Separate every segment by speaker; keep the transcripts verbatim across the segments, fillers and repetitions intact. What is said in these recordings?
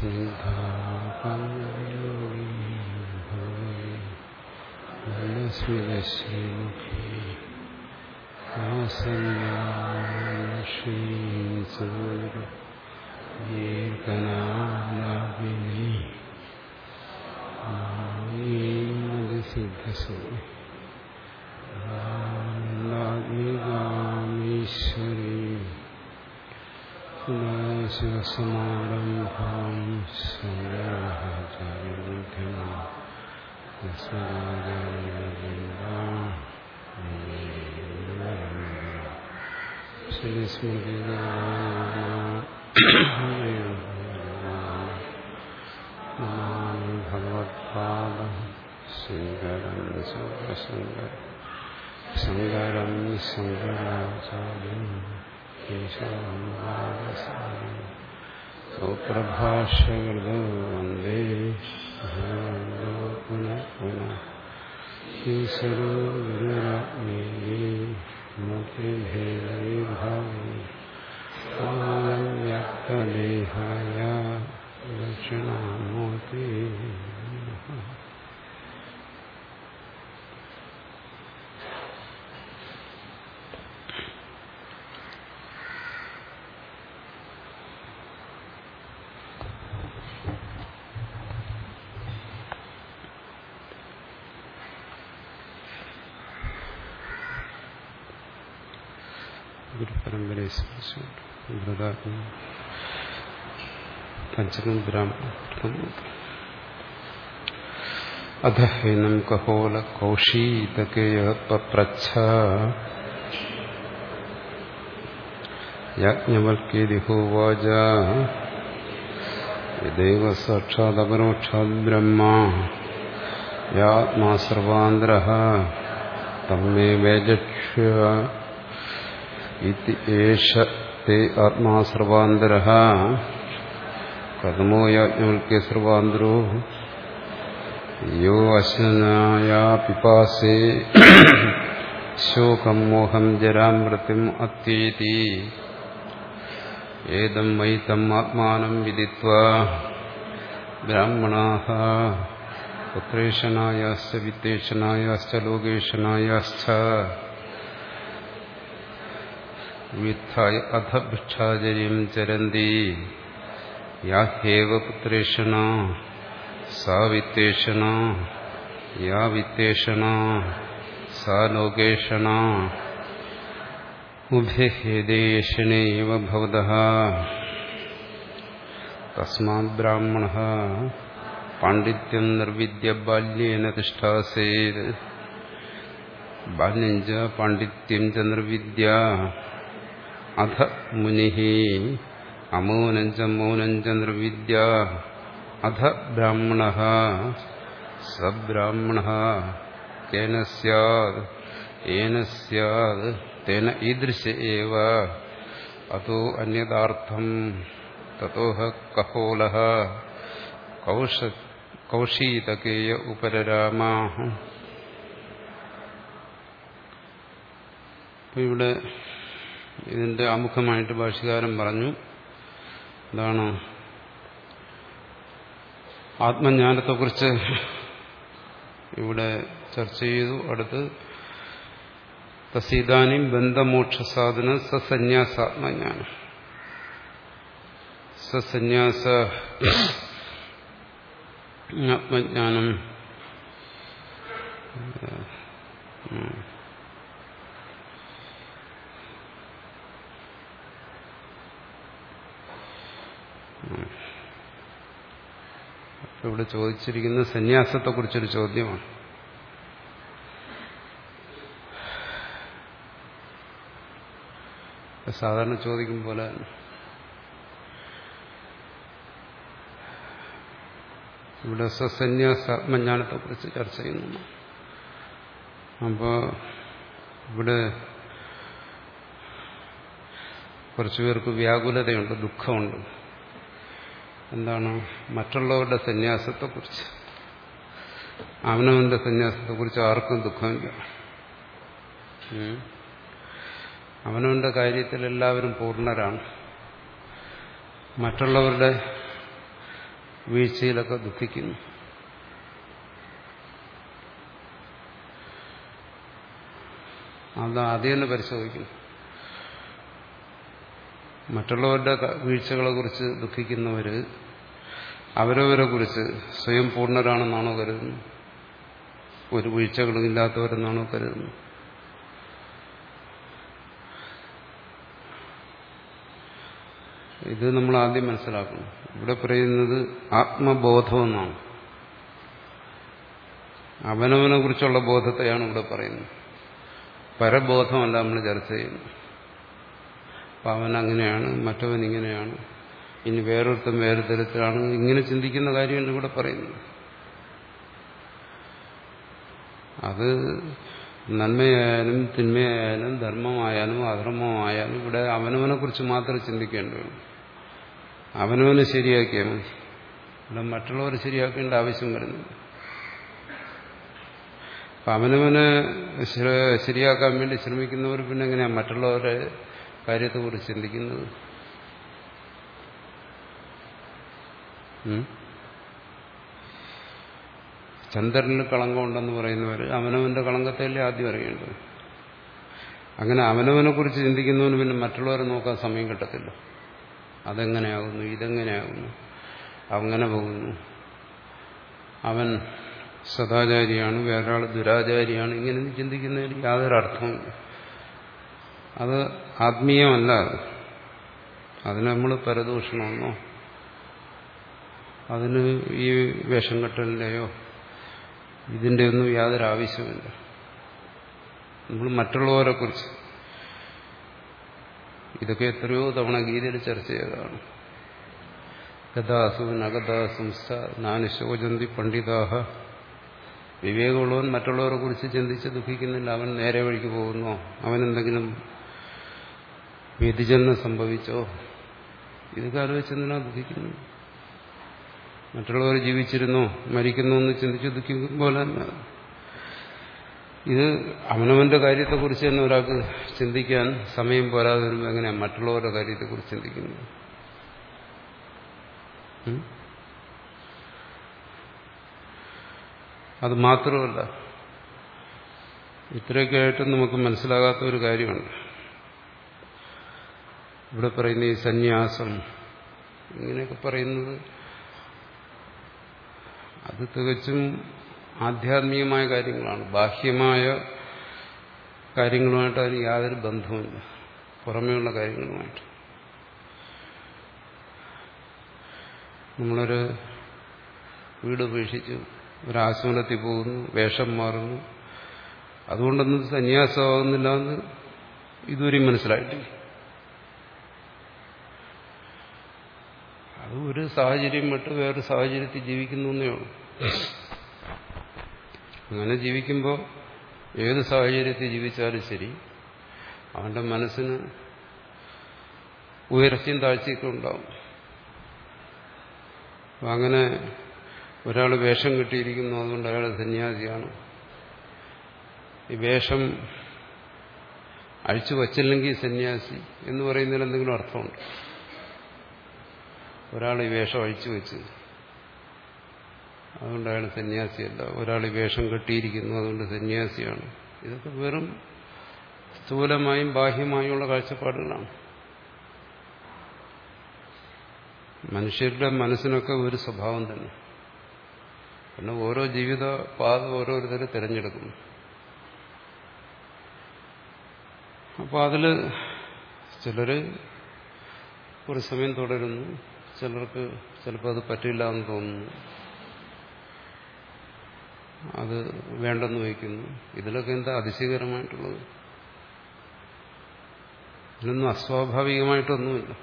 Speaker 1: സ്മിതശ്രീമുഖി സിദ്ധസുഖാത്മികാമീശ്വരീ ശിവസമാരംഭാം ശ്രീസ്മൃതി ഭഗവത്പാദ ശങ്കരം ശങ്കരം ശങ്കരം ശങ്കരാചാര്യം സൂത്രഭാഷ്യകൃതോ വന്ദേ പുനഃ പുനഃ ഈശ്വരോ ഗുരുരാത്മേയേ മൂർത്തിഭേദവിഭാഗേ വ്യക്തദേഹായ ദക്ഷിണാമൂർത്തി. ഗുരുപരമ്പരയെ സ്മരിച്ചുകൊണ്ട് പഞ്ചമം ബ്രാഹ്മണം അധഹൈനം കഹോല കൗശീതകേയ പപ്രച്ഛ യാജ്ഞവൽക്കേതി ഹോവാച യദേവ സാക്ഷാദപരോക്ഷാദ് ബ്രഹ്മ യാത്മാ സർവാന്തരഃ തമ്മേ വേജക്ഷ്യ ഇതി ഏഷ തേ ആത്മാ സർവാന്തരഃ കഥമോ യാജ്ഞവൽക്യ സർവാന്തരോ യോ അശ്വനായാ പിപാസേ ശോകം മോഹം ജരാം മൃത്യും അത്യേതി ഏതം മയി തം ആത്മാനം വിദിത്വാ ബ്രാഹ്മണാഃ പുത്രേഷനായാശ്ച വിത്തേഷനായാശ്ച ലോകേഷനായാശ്ച വിത്ഥായ അധ ഭിക്ഷാചര്യം ചരന്തി യാഹ്യേവ പുത്രേഷണ സാ വിത്തേഷണ യാ വിത്തേഷണ സാ ലോകേഷണ ഉഭയേദേഷണേവ ഭവതഃ തസ്മാദ് ബ്രാഹ്മണഃ പാണ്ഡിത്യം നിർവിദ്യ ബാല്യേന തിഷ്ഠാസേത് ബാല്യം ച പാണ്ഡിത്യം ച നിർവിദ്യ അധ മുനിഃ അമൗനം ച മൗനം ച നിർവിദ്യ അധ ബ്രാഹ്മണഃ സ ബ്രാഹ്മണഃ കേന സ്യാദ് ഏന സ്യാദ് തേന ഈദൃശ ഏവ അതോ അന്യഥാർത്ഥം തതോഹ കഹോലഃ കൗശ കൗശീതകേയ ഉപരരാമാഃ. ഇവിടെ ഇതിന്റെ ആമുഖമായിട്ട് ഭാഷ്യകാരൻ പറഞ്ഞു എന്താണ് ആത്മജ്ഞാനത്തെക്കുറിച്ച് ഇവിടെ ചർച്ച ചെയ്തു. അടുത്ത് തസീദാനിം ബന്ധമോക്ഷ സാധന സസന്യാസാത്മജ്ഞാനം സസന്യാസ ആത്മജ്ഞാനം ഇവിടെ ചോദിച്ചിരിക്കുന്ന സന്യാസത്തെക്കുറിച്ചൊരു ചോദ്യമാണ്. സാധാരണ ചോദിക്കും പോലെ ഇവിടെ സസന്യാസ ആത്മജ്ഞാനത്തെക്കുറിച്ച് ചർച്ച ചെയ്യുന്നു. അപ്പോൾ ഇവിടെ കുറച്ചുപേർക്ക് വ്യാകുലതയുണ്ട്, ദുഃഖമുണ്ട്. എന്താണ്? മറ്റുള്ളവരുടെ സന്യാസത്തെക്കുറിച്ച്. അവനവന്റെ സന്യാസത്തെക്കുറിച്ച് ആർക്കും ദുഃഖമില്ല. അവനവന്റെ കാര്യത്തിൽ എല്ലാവരും പൂർണ്ണരാണ്. മറ്റുള്ളവരുടെ വീഴ്ചയിലൊക്കെ ദുഃഖിക്കുന്നു. അത് ആദ്യം തന്നെ പരിശോധിക്കുന്നു. മറ്റുള്ളവരുടെ വീഴ്ചകളെ കുറിച്ച് ദുഃഖിക്കുന്നവര് അവരവരെ കുറിച്ച് സ്വയം പൂർണ്ണരാണെന്നാണോ കരുതുന്നത്? ഒരു വീഴ്ചകളും ഇല്ലാത്തവരെന്നാണോ കരുതുന്നത്? ഇത് നമ്മൾ ആദ്യം മനസ്സിലാക്കണം. ഇവിടെ പറയുന്നത് ആത്മബോധമെന്നാണ്. അവനവനെ കുറിച്ചുള്ള ബോധത്തെയാണ് ഇവിടെ പറയുന്നത്. പരബോധമല്ല നമ്മൾ ചർച്ച ചെയ്യുന്നത്. അപ്പം അവൻ അങ്ങനെയാണ്, മറ്റവൻ ഇങ്ങനെയാണ്, ഇനി വേറൊരുത്തം വേറെ തരത്തിലാണ്, ഇങ്ങനെ ചിന്തിക്കുന്ന കാര്യമാണ് ഇവിടെ പറയുന്നത്. അത് നന്മയായാലും തിന്മയായാലും ധർമ്മമായാലും അധർമ്മമായാലും ഇവിടെ അവനവനെ കുറിച്ച് മാത്രമേ ചിന്തിക്കേണ്ടതുള്ളൂ. അവനവനെ ശരിയാക്കിയാൽ മതി. ഇവിടെ മറ്റുള്ളവരെ ശരിയാക്കേണ്ട ആവശ്യം വരുന്നില്ല. അപ്പം അവനവനെ ശരിയാക്കാൻ വേണ്ടി ശ്രമിക്കുന്നവർ പിന്നെ എങ്ങനെയാണ് മറ്റുള്ളവരുടെ കാര്യത്തെക്കുറിച്ച് ചിന്തിക്കുന്നത്? ചന്ദ്രനിൽ കളങ്കമുണ്ടെന്ന് പറയുന്നവർ അവനവന്റെ കളങ്കത്തെയല്ലേ ആദ്യം അറിയേണ്ടത്. അങ്ങനെ അവനവനെ കുറിച്ച് ചിന്തിക്കുന്നവന് പിന്നെ മറ്റുള്ളവരെ നോക്കാൻ സമയം കിട്ടത്തില്ല. അതെങ്ങനെയാകുന്നു, ഇതെങ്ങനെയാകുന്നു, അങ്ങനെ പോകുന്നു, അവൻ സദാചാരിയാണ്, വേറൊരാൾ ദുരാചാരിയാണ്, ഇങ്ങനെ ചിന്തിക്കുന്നതിന് യാതൊരു അർത്ഥമില്ല. അത് ആത്മീയമല്ല. അതിന് നമ്മൾ പരദൂഷണമെന്നോ അതിന് ഈ വേഷം കെട്ടലിൻ്റെയോ ഇതിൻ്റെ ഒന്നും യാതൊരു ആവശ്യമില്ല. നമ്മൾ മറ്റുള്ളവരെ കുറിച്ച് ഇതൊക്കെ എത്രയോ തവണ ഗീതയിൽ ചർച്ച ചെയ്തതാണ്. ഗതാസു നഗതാസുംസ നാനുശോചന്തി പണ്ഡിതാഹ. വിവേകമുള്ളവൻ മറ്റുള്ളവരെ കുറിച്ച് ചിന്തിച്ച് ദുഃഖിക്കുന്നില്ല. അവൻ നേരെ വഴിക്ക് പോകുന്നോ, അവനെന്തെങ്കിലും വ്യതിചലനം സംഭവിച്ചോ, ഇതൊക്കെ ആലോചിച്ചെന്തിനാ ദുഃഖിക്കുന്നു? മറ്റുള്ളവർ ജീവിച്ചിരുന്നോ മരിക്കുന്നോ എന്ന് ചിന്തിച്ച് ദുഃഖിക്കുമ്പോൾ തന്നെ ഇത് അവനവന്റെ കാര്യത്തെക്കുറിച്ച് തന്നെ ഒരാൾക്ക് ചിന്തിക്കാൻ സമയം പോരാതെ വരുമ്പോൾ എങ്ങനെയാണ് മറ്റുള്ളവരുടെ കാര്യത്തെക്കുറിച്ച് ചിന്തിക്കുന്നത്? അത് മാത്രമല്ല, ഇത്രയൊക്കെ ആയിട്ടും നമുക്ക് മനസ്സിലാകാത്ത ഒരു കാര്യമുണ്ട്. ഇവിടെ പറയുന്ന ഈ സന്യാസം ഇങ്ങനെയൊക്കെ പറയുന്നത് അത് തികച്ചും ആധ്യാത്മികമായ കാര്യങ്ങളാണ്. ബാഹ്യമായ കാര്യങ്ങളുമായിട്ട് അതിന് യാതൊരു ബന്ധവുമില്ല, പുറമേയുള്ള കാര്യങ്ങളുമായിട്ട്. നമ്മളൊരു വീട് ഉപേക്ഷിച്ചു ഒരാശ്രമത്തിൽ പോകുന്നു, വേഷം മാറുന്നു, അതുകൊണ്ടൊന്നും സന്യാസമാകുന്നില്ല എന്ന് ഇതുവരെയും മനസ്സിലായിട്ടില്ല. അത് ഒരു സാഹചര്യം വിട്ട് വേറൊരു സാഹചര്യത്തിൽ ജീവിക്കുന്നു എന്നേ ഉള്ളൂ. അങ്ങനെ ജീവിക്കുമ്പോൾ ഏത് സാഹചര്യത്തിൽ ജീവിച്ചാലും ശരി അവന്റെ മനസ്സിന് ഉയർച്ചയും താഴ്ചയൊക്കെ ഉണ്ടാവും. അങ്ങനെ ഒരാൾ വേഷം കെട്ടിയിരിക്കുന്നു, അതുകൊണ്ട് അയാൾ സന്യാസിയാണ്. ഈ വേഷം അഴിച്ചു വച്ചില്ലെങ്കിൽ സന്യാസി എന്ന് പറയുന്നതിൽ എന്തെങ്കിലും അർത്ഥമുണ്ട്? ഒരാൾ ഈ വേഷം അഴിച്ചു വെച്ച് അതുകൊണ്ട് അയാൾ സന്യാസിയല്ല, ഒരാൾ ഈ വേഷം കെട്ടിയിരിക്കുന്നു അതുകൊണ്ട് സന്യാസിയാണ്. ഇതൊക്കെ വെറും സ്ഥൂലമായും ബാഹ്യമായുമുള്ള കാഴ്ചപ്പാടുകളാണ്. മനുഷ്യരുടെ മനസ്സിനൊക്കെ ഒരു സ്വഭാവം തന്നെ. പിന്നെ ഓരോ ജീവിത പാത ഓരോരുത്തർ തിരഞ്ഞെടുക്കുന്നു. അപ്പോൾ അതിൽ ചിലർ ഒരു സമയം തുടരുന്നു, ചിലർക്ക് ചിലപ്പോൾ അത് പറ്റില്ല എന്ന് തോന്നുന്നു, അത് വേണ്ടെന്ന് വയ്ക്കുന്നു. ഇതിലൊക്കെ എന്താ അതിശയകരമായിട്ടുള്ളത്? ഇതിനൊന്നും അസ്വാഭാവികമായിട്ടൊന്നുമില്ല.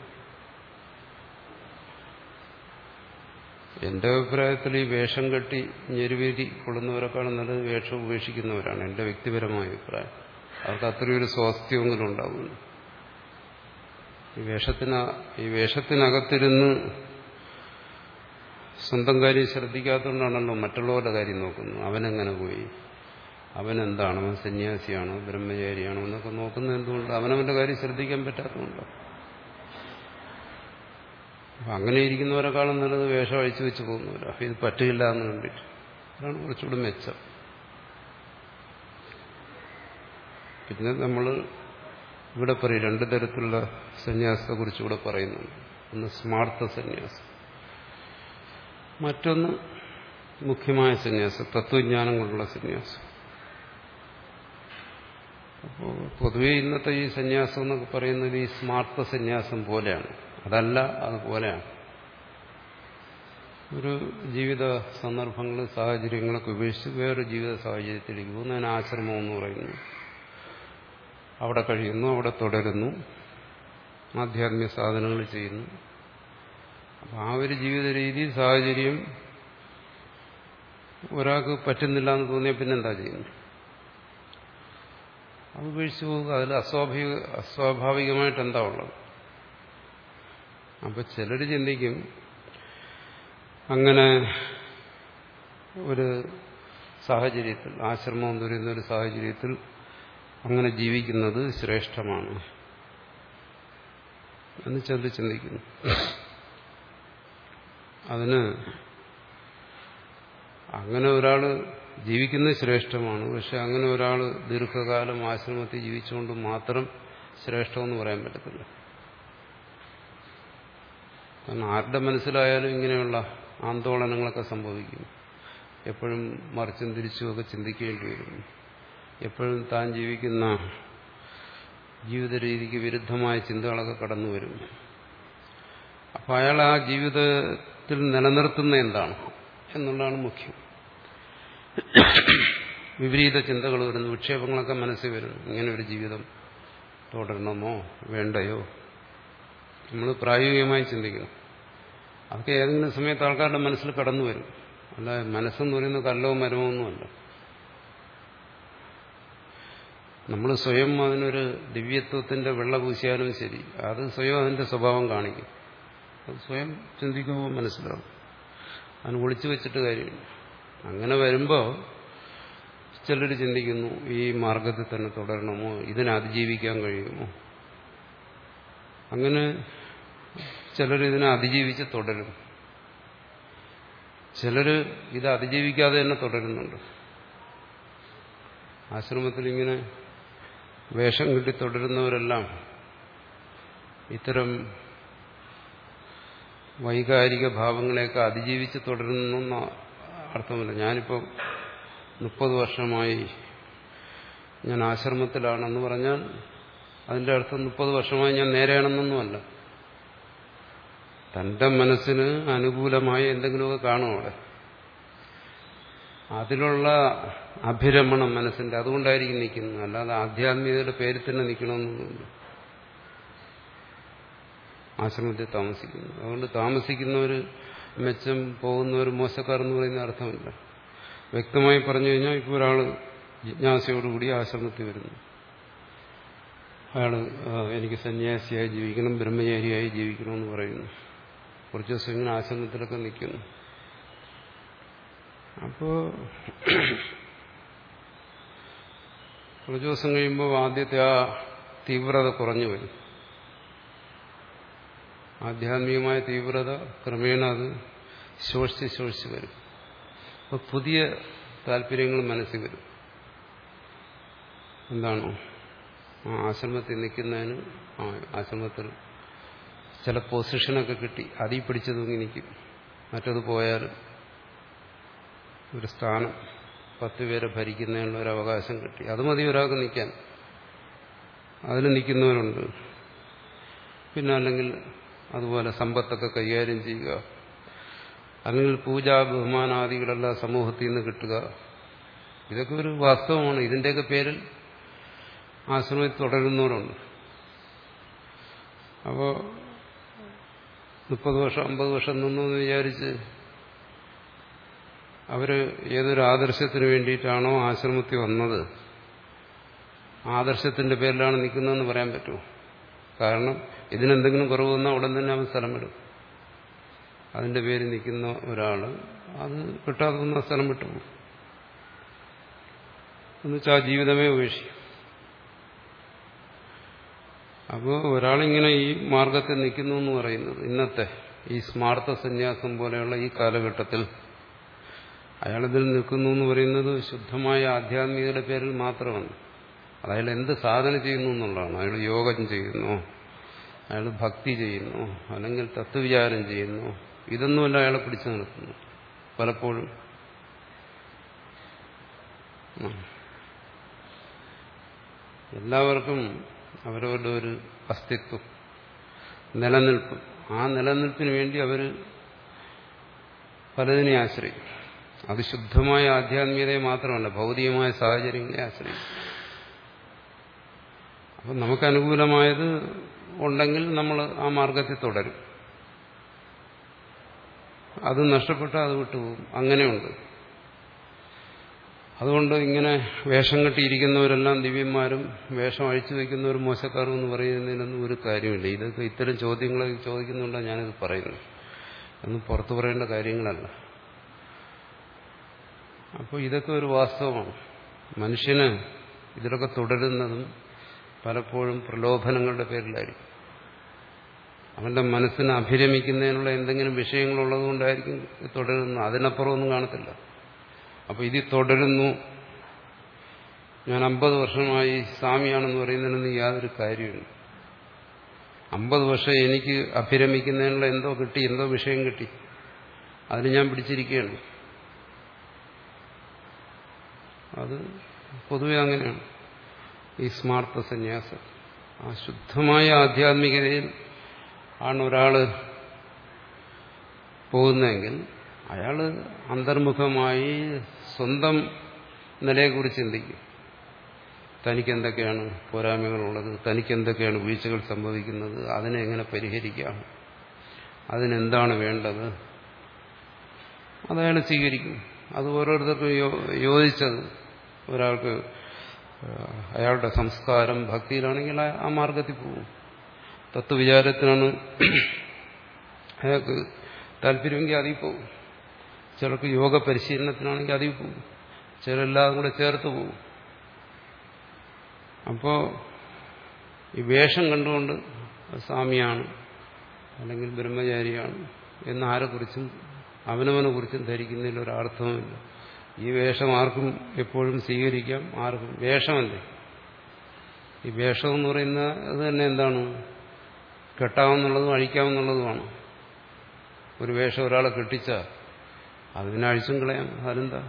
Speaker 1: എന്റെ അഭിപ്രായത്തിൽ ഈ വേഷം കെട്ടി ഞെരുവേരി കൊള്ളുന്നവരെക്കാളും നല്ലത് വേഷം ഉപേക്ഷിക്കുന്നവരാണ്. എന്റെ വ്യക്തിപരമായ അഭിപ്രായം. അവർക്ക് അത്രയൊരു സ്വാസ്ഥ്യമെങ്കിലും ഉണ്ടാകുന്നു. ഈ വേഷത്തിന് ഈ വേഷത്തിനകത്തിരുന്ന് സ്വന്തം കാര്യം ശ്രദ്ധിക്കാത്തതുകൊണ്ടാണല്ലോ മറ്റുള്ളവരുടെ കാര്യം നോക്കുന്നത്. അവനെങ്ങനെ പോയി, അവനെന്താണ്, അവൻ സന്യാസിയാണോ ബ്രഹ്മചാരിയാണോ എന്നൊക്കെ നോക്കുന്നത് എന്തുകൊണ്ട്? അവനവന്റെ കാര്യം ശ്രദ്ധിക്കാൻ പറ്റാത്തതുകൊണ്ടോ? അപ്പം അങ്ങനെ ഇരിക്കുന്നവരെക്കാളും നല്ലത് വേഷം അഴിച്ചു വെച്ച് പോകുന്നവരാ. ഇത് പറ്റില്ല എന്ന് കണ്ടിട്ട് അതാണ് കുറച്ചുകൂടി മെച്ചം. പിന്നെ നമ്മൾ ഇവിടെ പറയും രണ്ട് തരത്തിലുള്ള സന്യാസത്തെ കുറിച്ച് ഇവിടെ പറയുന്നുണ്ട്. ഒന്ന് സ്മാർത്ഥ സന്യാസം, മറ്റൊന്ന് മുഖ്യമായ സന്യാസം, തത്വജ്ഞാനം കൊണ്ടുള്ള സന്യാസം. അപ്പോൾ പൊതുവെ ഇന്നത്തെ ഈ സന്യാസം എന്നൊക്കെ പറയുന്നത് ഈ സ്മാർത്ഥ സന്യാസം പോലെയാണ്. അതല്ല, അതുപോലെയാണ്. ഒരു ജീവിത സന്ദർഭങ്ങൾ സാഹചര്യങ്ങളൊക്കെ ഉപേക്ഷിച്ച് വേറൊരു ജീവിത സാഹചര്യത്തിലേക്ക് പോകുന്നു. അതിന് ആശ്രമം എന്ന് പറയുന്നു. അവിടെ കഴിയുന്നു, അവിടെ തുടരുന്നു, ആധ്യാത്മിക സാധനങ്ങൾ ചെയ്യുന്നു. അപ്പം ആ ഒരു ജീവിത രീതി സാഹചര്യം ഒരാൾക്ക് പറ്റുന്നില്ല എന്ന് തോന്നിയാൽ പിന്നെന്താ ചെയ്യുന്നു? അത് ഉപേക്ഷിച്ച് പോകുക. അതിൽ അസ്വാഭാവിക അസ്വാഭാവികമായിട്ട് എന്താ ഉള്ളത്? അപ്പം ചിലർ ചിന്തിക്കും അങ്ങനെ ഒരു സാഹചര്യത്തിൽ, ആശ്രമം എന്ന് പറയുന്ന ഒരു സാഹചര്യത്തിൽ അങ്ങനെ ജീവിക്കുന്നത് ശ്രേഷ്ഠമാണ് എന്ന് ചിലർ ചിന്തിക്കുന്നു. അതിന് അങ്ങനെ ഒരാൾ ജീവിക്കുന്നത് ശ്രേഷ്ഠമാണ്. പക്ഷെ അങ്ങനെ ഒരാൾ ദീർഘകാലം ആശ്രമത്തിൽ ജീവിച്ചുകൊണ്ട് മാത്രം ശ്രേഷ്ഠമെന്ന് പറയാൻ പറ്റത്തില്ല. കാരണം ആരുടെ മനസ്സിലായാലും ഇങ്ങനെയുള്ള ആന്തോളനങ്ങളൊക്കെ സംഭവിക്കും. എപ്പോഴും മറിച്ചും തിരിച്ചുമൊക്കെ ചിന്തിക്കേണ്ടി വരും. എപ്പോഴും താൻ ജീവിക്കുന്ന ജീവിത രീതിക്ക് വിരുദ്ധമായ ചിന്തകളൊക്കെ കടന്നു വരും. അപ്പം അയാൾ ആ ജീവിതത്തിൽ നിലനിർത്തുന്ന എന്താണ് എന്നുള്ളതാണ് മുഖ്യം. വിപരീത ചിന്തകൾ വരുന്നു, വിക്ഷേപങ്ങളൊക്കെ മനസ്സിൽ വരുന്നു. ഇങ്ങനെ ഒരു ജീവിതം തുടരണമോ വേണ്ടയോ? നമ്മൾ പ്രായോഗികമായി ചിന്തിക്കണം. അതൊക്കെ ഏതെങ്കിലും സമയത്ത് ആൾക്കാരുടെ മനസ്സിൽ കടന്നു വരും. അല്ല, മനസ്സെന്ന് പറയുന്നത് കല്ലോ മരമോ ഒന്നുമല്ല. നമ്മൾ സ്വയം അതിനൊരു ദിവ്യത്വത്തിന്റെ വെള്ള പൂശിയാലും ശരി, അത് സ്വയം അതിന്റെ സ്വഭാവം കാണിക്കും. അത് സ്വയം ചിന്തിക്കുമ്പോൾ മനസ്സിലാവും. അതിന് ഒളിച്ചു വെച്ചിട്ട് കാര്യമില്ല. അങ്ങനെ വരുമ്പോൾ ചിലർ ചിന്തിക്കുന്നു, ഈ മാർഗത്തിൽ തന്നെ തുടരണമോ, ഇതിനെ അതിജീവിക്കാൻ കഴിയുമോ? അങ്ങനെ ചിലർ ഇതിനെ അതിജീവിച്ച് തുടരും. ചിലർ ഇത് അതിജീവിക്കാതെ തന്നെ തുടരുന്നുണ്ട്. ആശ്രമത്തിൽ ഇങ്ങനെ വേഷം കിട്ടി തുടരുന്നവരെല്ലാം ഇത്തരം വൈകാരിക ഭാവങ്ങളെയൊക്കെ അതിജീവിച്ച് തുടരുന്ന അർത്ഥമില്ല. ഞാനിപ്പോൾ മുപ്പത് വർഷമായി ഞാൻ ആശ്രമത്തിലാണെന്ന് പറഞ്ഞാൽ അതിൻ്റെ അർത്ഥം മുപ്പത് വർഷമായി ഞാൻ നേരെയാണെന്നൊന്നുമല്ല. തൻ്റെ മനസ്സിന് അനുകൂലമായ എന്തെങ്കിലുമൊക്കെ കാണും അവിടെ. അതിലുള്ള അഭിരമണം മനസ്സിന്റെ, അതുകൊണ്ടായിരിക്കും നിൽക്കുന്നത്. അല്ലാതെ ആധ്യാത്മികതയുടെ പേരിൽ തന്നെ നിൽക്കണമെന്നൊന്നുമില്ല. ആശ്രമത്തിൽ താമസിക്കുന്നു, അതുകൊണ്ട് താമസിക്കുന്നവർ മെച്ചം, പോകുന്നവർ മോശക്കാർ എന്ന് പറയുന്ന അർത്ഥമില്ല. വ്യക്തമായി പറഞ്ഞു കഴിഞ്ഞാൽ ഇപ്പോൾ ഒരാൾ ജിജ്ഞാസയോടുകൂടി ആശ്രമത്തിൽ വരുന്നു. അയാൾ എനിക്ക് സന്യാസിയായി ജീവിക്കണം, ബ്രഹ്മചാരിയായി ജീവിക്കണമെന്ന് പറയുന്നു. കുറച്ച് ദിവസം ഇങ്ങനെ ആശ്രമത്തിലൊക്കെ നിൽക്കുന്നു. അപ്പോൾ കുറച്ച് ദിവസം കഴിയുമ്പോൾ ആദ്യത്തെ ആ തീവ്രത കുറഞ്ഞു വരും. ആധ്യാത്മികമായ തീവ്രത ക്രമേണ അത് ശോഷിച്ച് ശോഷിച്ച് വരും. അപ്പോൾ പുതിയ താല്പര്യങ്ങൾ മനസ്സിൽ വരും. എന്താണോ ആ ആശ്രമത്തിൽ നിൽക്കുന്നതിന്, ആ ആശ്രമത്തിൽ ചില പൊസിഷനൊക്കെ കിട്ടി, അതിൽ പിടിച്ചു തൂങ്ങി നിൽക്കും. മറ്റത് പോയാലും ഒരു സ്ഥാനം, പത്ത് പേരെ ഭരിക്കുന്നതിനുള്ള ഒരു അവകാശം കിട്ടി, അത് മതി ഒരാൾക്ക് നിൽക്കാൻ. അതിന് നിൽക്കുന്നവരുണ്ട്. പിന്നെ അല്ലെങ്കിൽ അതുപോലെ സമ്പത്തൊക്കെ കൈകാര്യം ചെയ്യുക, അല്ലെങ്കിൽ പൂജാ ബഹുമാനാദികളെല്ലാം സമൂഹത്തിൽ നിന്ന് കിട്ടുക, ഇതൊക്കെ ഒരു വാസ്തവമാണ്. ഇതിൻ്റെയൊക്കെ പേരിൽ ആശ്രമത്തിൽ തുടരുന്നവരുണ്ട്. അപ്പോൾ മുപ്പത് വർഷം അമ്പത് വർഷം നിന്നു എന്ന് വിചാരിച്ച് അവർ ഏതൊരു ആദർശത്തിന് വേണ്ടിയിട്ടാണോ ആശ്രമത്തിൽ വന്നത്, ആദർശത്തിന്റെ പേരിലാണ് നിൽക്കുന്നതെന്ന് പറയാൻ പറ്റുമോ? കാരണം ഇതിനെന്തെങ്കിലും കുറവ് വന്നാൽ ഉടൻ തന്നെ അവൻ സ്ഥലം വിടും. അതിന്റെ പേരിൽ നിൽക്കുന്ന ഒരാൾ അത് കിട്ടാതെ വന്ന സ്ഥലം വിട്ടുപോകും. എന്നുവെച്ചാൽ ആ ജീവിതമേ ഉപേക്ഷിക്കും. അപ്പോൾ ഒരാളിങ്ങനെ ഈ മാർഗത്തിൽ നിൽക്കുന്നു എന്ന് പറയുന്നത്, ഇന്നത്തെ ഈ സ്മാർത്ഥ സന്യാസം പോലെയുള്ള ഈ കാലഘട്ടത്തിൽ അയാളിതിൽ നിൽക്കുന്നു എന്ന് പറയുന്നത് ശുദ്ധമായ ആധ്യാത്മികതയുടെ പേരിൽ മാത്രമാണ്. അയാൾ എന്ത് സാധന ചെയ്യുന്നു എന്നുള്ളതാണ്. അയാൾ യോഗം ചെയ്യുന്നു, അയാൾ ഭക്തി ചെയ്യുന്നു, അല്ലെങ്കിൽ തത്വവിചാരം ചെയ്യുന്നു, ഇതൊന്നുമല്ല അയാളെ പിടിച്ചു നിർത്തുന്നു പലപ്പോഴും. എല്ലാവർക്കും അവരവരുടെ ഒരു അസ്തിത്വം, നിലനിൽപ്പ്, ആ നിലനിൽപ്പിന് വേണ്ടി അവർ പലതിനെ ആശ്രയിക്കും. അത് ശുദ്ധമായ ആധ്യാത്മികതയെ മാത്രമല്ല, ഭൗതികമായ സാഹചര്യങ്ങളെ ആശ്രയിക്കും. അപ്പം നമുക്ക് അനുകൂലമായത് ഉണ്ടെങ്കിൽ നമ്മൾ ആ മാർഗത്തിൽ തുടരും. അത് നഷ്ടപ്പെട്ടാൽ അത് വിട്ടുപോകും. അങ്ങനെയുണ്ട്. അതുകൊണ്ട് ഇങ്ങനെ വേഷം കെട്ടിയിരിക്കുന്നവരെല്ലാം ദിവ്യന്മാരും വേഷം അഴിച്ചു വയ്ക്കുന്നവർ മോശക്കാരും എന്ന് പറയുന്നതിനൊന്നും ഒരു കാര്യമില്ല. ഇതൊക്കെ ഇത്തരം ചോദ്യങ്ങൾ ചോദിക്കുന്നുകൊണ്ടാണ് ഞാനിത് പറയുന്നത്. ഒന്നും പുറത്തു പറയേണ്ട കാര്യങ്ങളല്ല. അപ്പോൾ ഇതൊക്കെ ഒരു വാസ്തവമാണ്. മനുഷ്യന് ഇതിലൊക്കെ തുടരുന്നതും പലപ്പോഴും പ്രലോഭനങ്ങളുടെ പേരിലായിരിക്കും. അവന്റെ മനസ്സിനെ അഭിരമിക്കുന്നതിനുള്ള എന്തെങ്കിലും വിഷയങ്ങളുള്ളത് കൊണ്ടായിരിക്കും തുടരുന്നത്. അതിനപ്പുറം ഒന്നും കാണത്തില്ല. അപ്പോൾ ഇതിൽ തുടരുന്നു, ഞാൻ അമ്പത് വർഷമായി സ്വാമിയാണെന്ന് പറയുന്നതിനൊന്നും യാതൊരു കാര്യമില്ല. അമ്പത് വർഷം എനിക്ക് അഭിരമിക്കുന്നതിനുള്ള എന്തോ കിട്ടി, എന്തോ വിഷയം കിട്ടി, അതിന് ഞാൻ പിടിച്ചിരിക്കുകയാണ്. അത് പൊതുവെ അങ്ങനെയാണ്. ഈ സ്മാർത്ഥ സന്യാസം, ആ ശുദ്ധമായ ആധ്യാത്മികതയിൽ ആണ് ഒരാൾ പോകുന്നതെങ്കിൽ അയാൾ അന്തർമുഖമായി സ്വന്തം നിലയെക്കുറിച്ച് ചിന്തിക്കും. തനിക്കെന്തൊക്കെയാണ് പോരായ്മകളുള്ളത്, തനിക്കെന്തൊക്കെയാണ് വീഴ്ചകൾ സംഭവിക്കുന്നത്, അതിനെ എങ്ങനെ പരിഹരിക്കാം, അതിനെന്താണ് വേണ്ടത്, അതയാൾ സ്വീകരിക്കും. അത് ഓരോരുത്തർക്കും യോജിച്ചത്. ഒരാൾക്ക് അയാളുടെ സംസ്കാരം ഭക്തിയിലാണെങ്കിൽ ആ മാർഗത്തിൽ പോകും. തത്വവിചാരത്തിനാണ് അയാൾക്ക് താല്പര്യമെങ്കിൽ അതിൽ പോകും. ചിലർക്ക് യോഗ പരിശീലനത്തിനാണെങ്കിൽ അതിൽ പോകും. ചിലരെല്ലാം കൂടെ ചേർത്ത് പോകും. അപ്പോൾ ഈ വേഷം കണ്ടുകൊണ്ട് സ്വാമിയാണ് അല്ലെങ്കിൽ ബ്രഹ്മചാരിയാണ് എന്ന് ആരെക്കുറിച്ചും അവനവനെ കുറിച്ചും ധരിക്കുന്നതിൽ ഒരർത്ഥവുമില്ല. ഈ വേഷം ആർക്കും എപ്പോഴും സ്വീകരിക്കാം. ആർക്കും വേഷമല്ലേ. ഈ വേഷം എന്ന് പറയുന്നത് അത് തന്നെ എന്താണ്? കെട്ടാവുന്നുള്ളതും അഴിക്കാവുന്നുള്ളതുമാണ്. ഒരു വേഷം ഒരാളെ കെട്ടിച്ചാൽ അതിനെ അഴിച്ചും കളയാം. അതിനെന്താ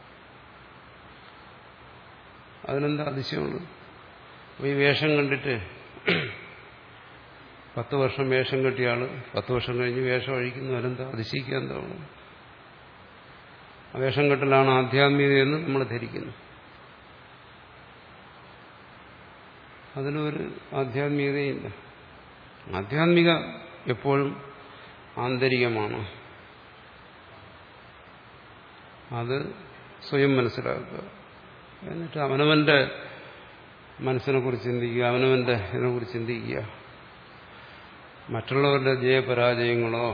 Speaker 1: അതിനെന്താ അതിശയമുള്ളത്? അപ്പോൾ ഈ വേഷം കണ്ടിട്ട് പത്ത് വർഷം വേഷം കെട്ടിയ ആള് പത്ത് വർഷം കഴിഞ്ഞ് വേഷം അഴിക്കുന്നു. അതിനെന്താ അതിശയിക്കുക? എന്താ ഉള്ളത്? ആ വേഷം കെട്ടലാണ് ആധ്യാത്മികതയെന്ന് നമ്മൾ ധരിക്കുന്നു. അതിലൊരു ആധ്യാത്മികതയില്ല. ആധ്യാത്മിക എപ്പോഴും ആന്തരികമാണ്. അത് സ്വയം മനസ്സിലാക്കുക. എന്നിട്ട് അവനവന്റെ മനസ്സിനെ കുറിച്ച് ചിന്തിക്കുക, അവനവന്റെ ഇതിനെക്കുറിച്ച് ചിന്തിക്കുക. മറ്റുള്ളവരുടെ ജയപരാജയങ്ങളോ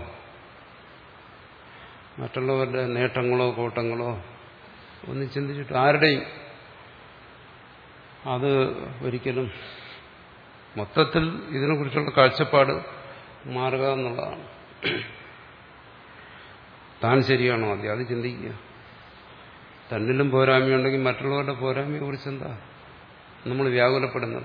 Speaker 1: മറ്റുള്ളവരുടെ നേട്ടങ്ങളോ കോട്ടങ്ങളോ ഒന്നും ചിന്തിച്ചിട്ട് ആരുടെയും അത് ഒരിക്കലും മൊത്തത്തിൽ ഇതിനെക്കുറിച്ചുള്ള കാഴ്ചപ്പാട് മാറുക എന്നുള്ളതാണ്. താൻ ശരിയാണോ ആദ്യം അത് ചിന്തിക്കുക. തന്നിലും പോരായ്മയുണ്ടെങ്കിൽ മറ്റുള്ളവരുടെ പോരായ്മയെ കുറിച്ച് എന്താ നമ്മൾ വ്യാകുലപ്പെടുന്നത്?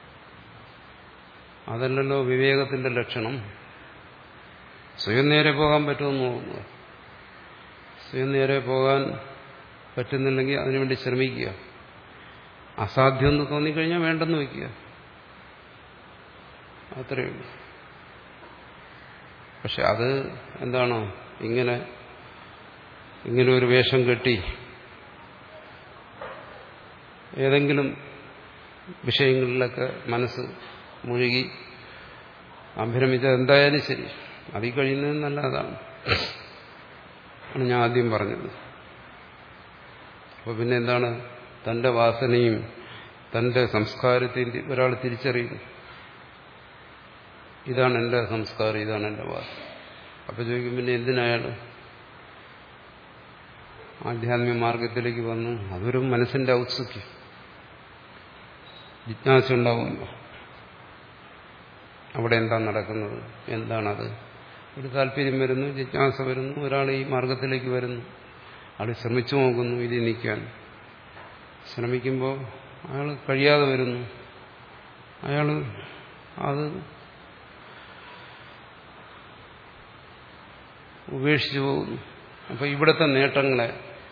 Speaker 1: അതല്ലല്ലോ വിവേകത്തിന്റെ ലക്ഷണം. സ്വയം നേരെ പോകാൻ പറ്റുമെന്ന് നോക്കുക. സ്വയം നേരെ പോകാൻ പറ്റുന്നില്ലെങ്കിൽ അതിനുവേണ്ടി ശ്രമിക്കുക. അസാധ്യമെന്ന് തോന്നിക്കഴിഞ്ഞാൽ വേണ്ടെന്ന് വയ്ക്കുക. അത്രയേ ഉള്ളൂ. പക്ഷെ അത് എന്താണ്? ഇങ്ങനെ ഇങ്ങനെ ഒരു വേഷം കെട്ടി ഏതെങ്കിലും വിഷയങ്ങളിലൊക്കെ മനസ്സ് മുഴുകി അഭിരമിച്ചത് എന്തായാലും ശരി, അതിൽ കഴിയുന്നത് നല്ലതാണ് ആണ് ഞാൻ ആദ്യം പറഞ്ഞത്. അപ്പോൾ പിന്നെ എന്താണ്? തന്റെ വാസനയും തന്റെ സംസ്കാരത്തെയും ഒരാൾ തിരിച്ചറിയുന്നു. ഇതാണ് എൻ്റെ സംസ്കാരം, ഇതാണ് എൻ്റെ വാസന. അപ്പോൾ ചോദിക്കും, പിന്നെ എന്തിനയാൾ ആധ്യാത്മിക മാർഗത്തിലേക്ക് വന്നു? അതൊരു മനസ്സിന്റെ ഔത്സുക്യം, ജിജ്ഞാസ ഉണ്ടാവുമല്ലോ. അവിടെ എന്താ നടക്കുന്നത്, എന്താണത്, ഒരു താല്പര്യം വരുന്നു, ജിജ്ഞാസ വരുന്നു, ഒരാൾ ഈ മാർഗത്തിലേക്ക് വരുന്നു, അയാൾ ശ്രമിച്ചു നോക്കുന്നു ഇതിൽ നിൽക്കാൻ. ശ്രമിക്കുമ്പോൾ അയാൾ കഴിയാതെ വരുന്നു, അയാൾ അത് ഉപേക്ഷിച്ചു പോകുന്നു. അപ്പോൾ ഇവിടുത്തെ നേട്ടങ്ങളെ,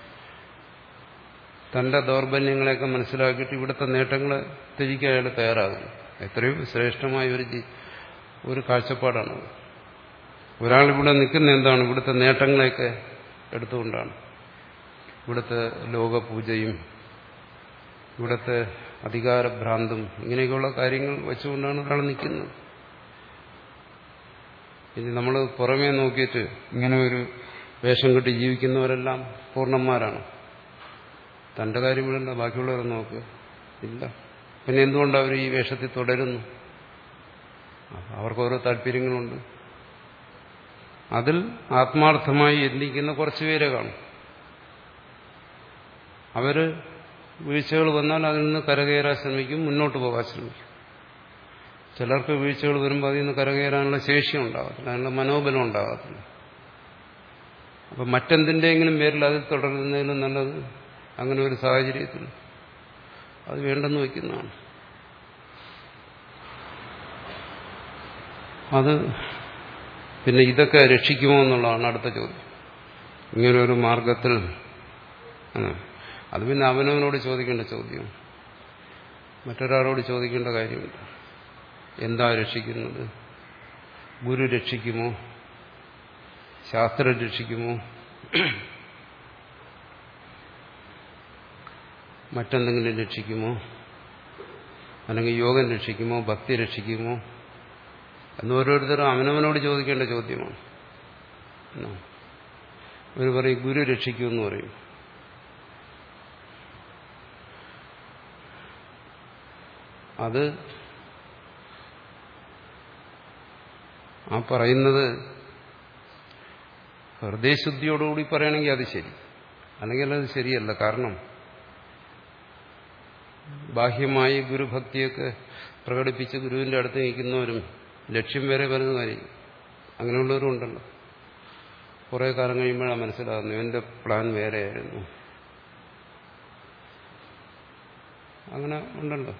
Speaker 1: തന്റെ ദൗർബല്യങ്ങളെയൊക്കെ മനസ്സിലാക്കിയിട്ട് ഇവിടുത്തെ നേട്ടങ്ങളെ ത്യജിക്കാൻ അയാൾ തയ്യാറാകുന്നു. എത്രയോ ശ്രേഷ്ഠമായ ഒരു ഒരു കാഴ്ചപ്പാടാണ്. ഒരാളിവിടെ നിൽക്കുന്ന എന്താണ്? ഇവിടുത്തെ നേട്ടങ്ങളെയൊക്കെ എടുത്തുകൊണ്ടാണ്. ഇവിടുത്തെ ലോകപൂജയും ഇവിടുത്തെ അധികാരഭ്രാന്തും ഇങ്ങനെയൊക്കെയുള്ള കാര്യങ്ങൾ വെച്ചുകൊണ്ടാണ് ഒരാൾ നിൽക്കുന്നത്. ഇനി നമ്മൾ പുറമേ നോക്കിയിട്ട് ഇങ്ങനെ ഒരു വേഷം കെട്ടി ജീവിക്കുന്നവരെല്ലാം പൂർണ്ണന്മാരാണ്. തന്റെ കാര്യം ഇവിടെ ബാക്കിയുള്ളവരെ നോക്കുക ഇല്ല. പിന്നെ എന്തുകൊണ്ട് അവർ ഈ വേഷത്തിൽ തുടരുന്നു? അവർക്ക് ഓരോ താല്പര്യങ്ങളുണ്ട്. അതിൽ ആത്മാർത്ഥമായി യത്നിക്കുന്ന കുറച്ചു പേരെ കാണും. അവര് വീഴ്ചകൾ വന്നാൽ അതിൽ നിന്ന് കരകയറാൻ ശ്രമിക്കും, മുന്നോട്ട് പോകാൻ ശ്രമിക്കും. ചിലർക്ക് വീഴ്ചകൾ വരുമ്പോൾ അതിൽ നിന്ന് കരകയറാനുള്ള ശേഷി ഉണ്ടാകത്തില്ല, അതിനുള്ള മനോബലം ഉണ്ടാകത്തില്ല. അപ്പം മറ്റെന്തിൻ്റെയെങ്കിലും പേരിൽ അതിൽ തുടരുന്നതിലും നല്ലത് അങ്ങനെ ഒരു സാഹചര്യത്തിൽ അത് വേണ്ടെന്ന് വയ്ക്കുന്നതാണ്. അത് പിന്നെ ഇതൊക്കെ രക്ഷിക്കുമോ എന്നുള്ളതാണ് അടുത്ത ചോദ്യം. ഇങ്ങനൊരു മാർഗത്തിൽ അത് പിന്നെ അവനവനോട് ചോദിക്കേണ്ട ചോദ്യം, മറ്റൊരാളോട് ചോദിക്കേണ്ട കാര്യമില്ല. എന്താ രക്ഷിക്കുന്നത്? ഗുരു രക്ഷിക്കുമോ? ശാസ്ത്രം രക്ഷിക്കുമോ? മറ്റെന്തെങ്കിലും രക്ഷിക്കുമോ? അല്ലെങ്കിൽ യോഗം രക്ഷിക്കുമോ? ഭക്തി രക്ഷിക്കുമോ? എന്ന് ഓരോരുത്തരും അവനവനോട് ചോദിക്കേണ്ട ചോദ്യമാണ്. ഇവർ പറയും ഗുരു രക്ഷിക്കുമെന്ന് പറയും. അത് ആ പറയുന്നത് ഹൃദയശുദ്ധിയോടുകൂടി പറയണമെങ്കിൽ അത് ശരി, അല്ലെങ്കിൽ അത് ശരിയല്ല. കാരണം ബാഹ്യമായി ഗുരുഭക്തിയൊക്കെ പ്രകടിപ്പിച്ച് ഗുരുവിന്റെ അടുത്ത് നിൽക്കുന്നവരും ലക്ഷ്യം വേറെ പലതുമായിരിക്കും. അങ്ങനെയുള്ളവരും ഉണ്ടല്ലോ. കുറെ കാലം കഴിയുമ്പോഴാണ് മനസ്സിലാകുന്നു എന്റെ പ്ലാൻ വേറെയായിരുന്നു. അങ്ങനെ ഉണ്ടല്ലോ.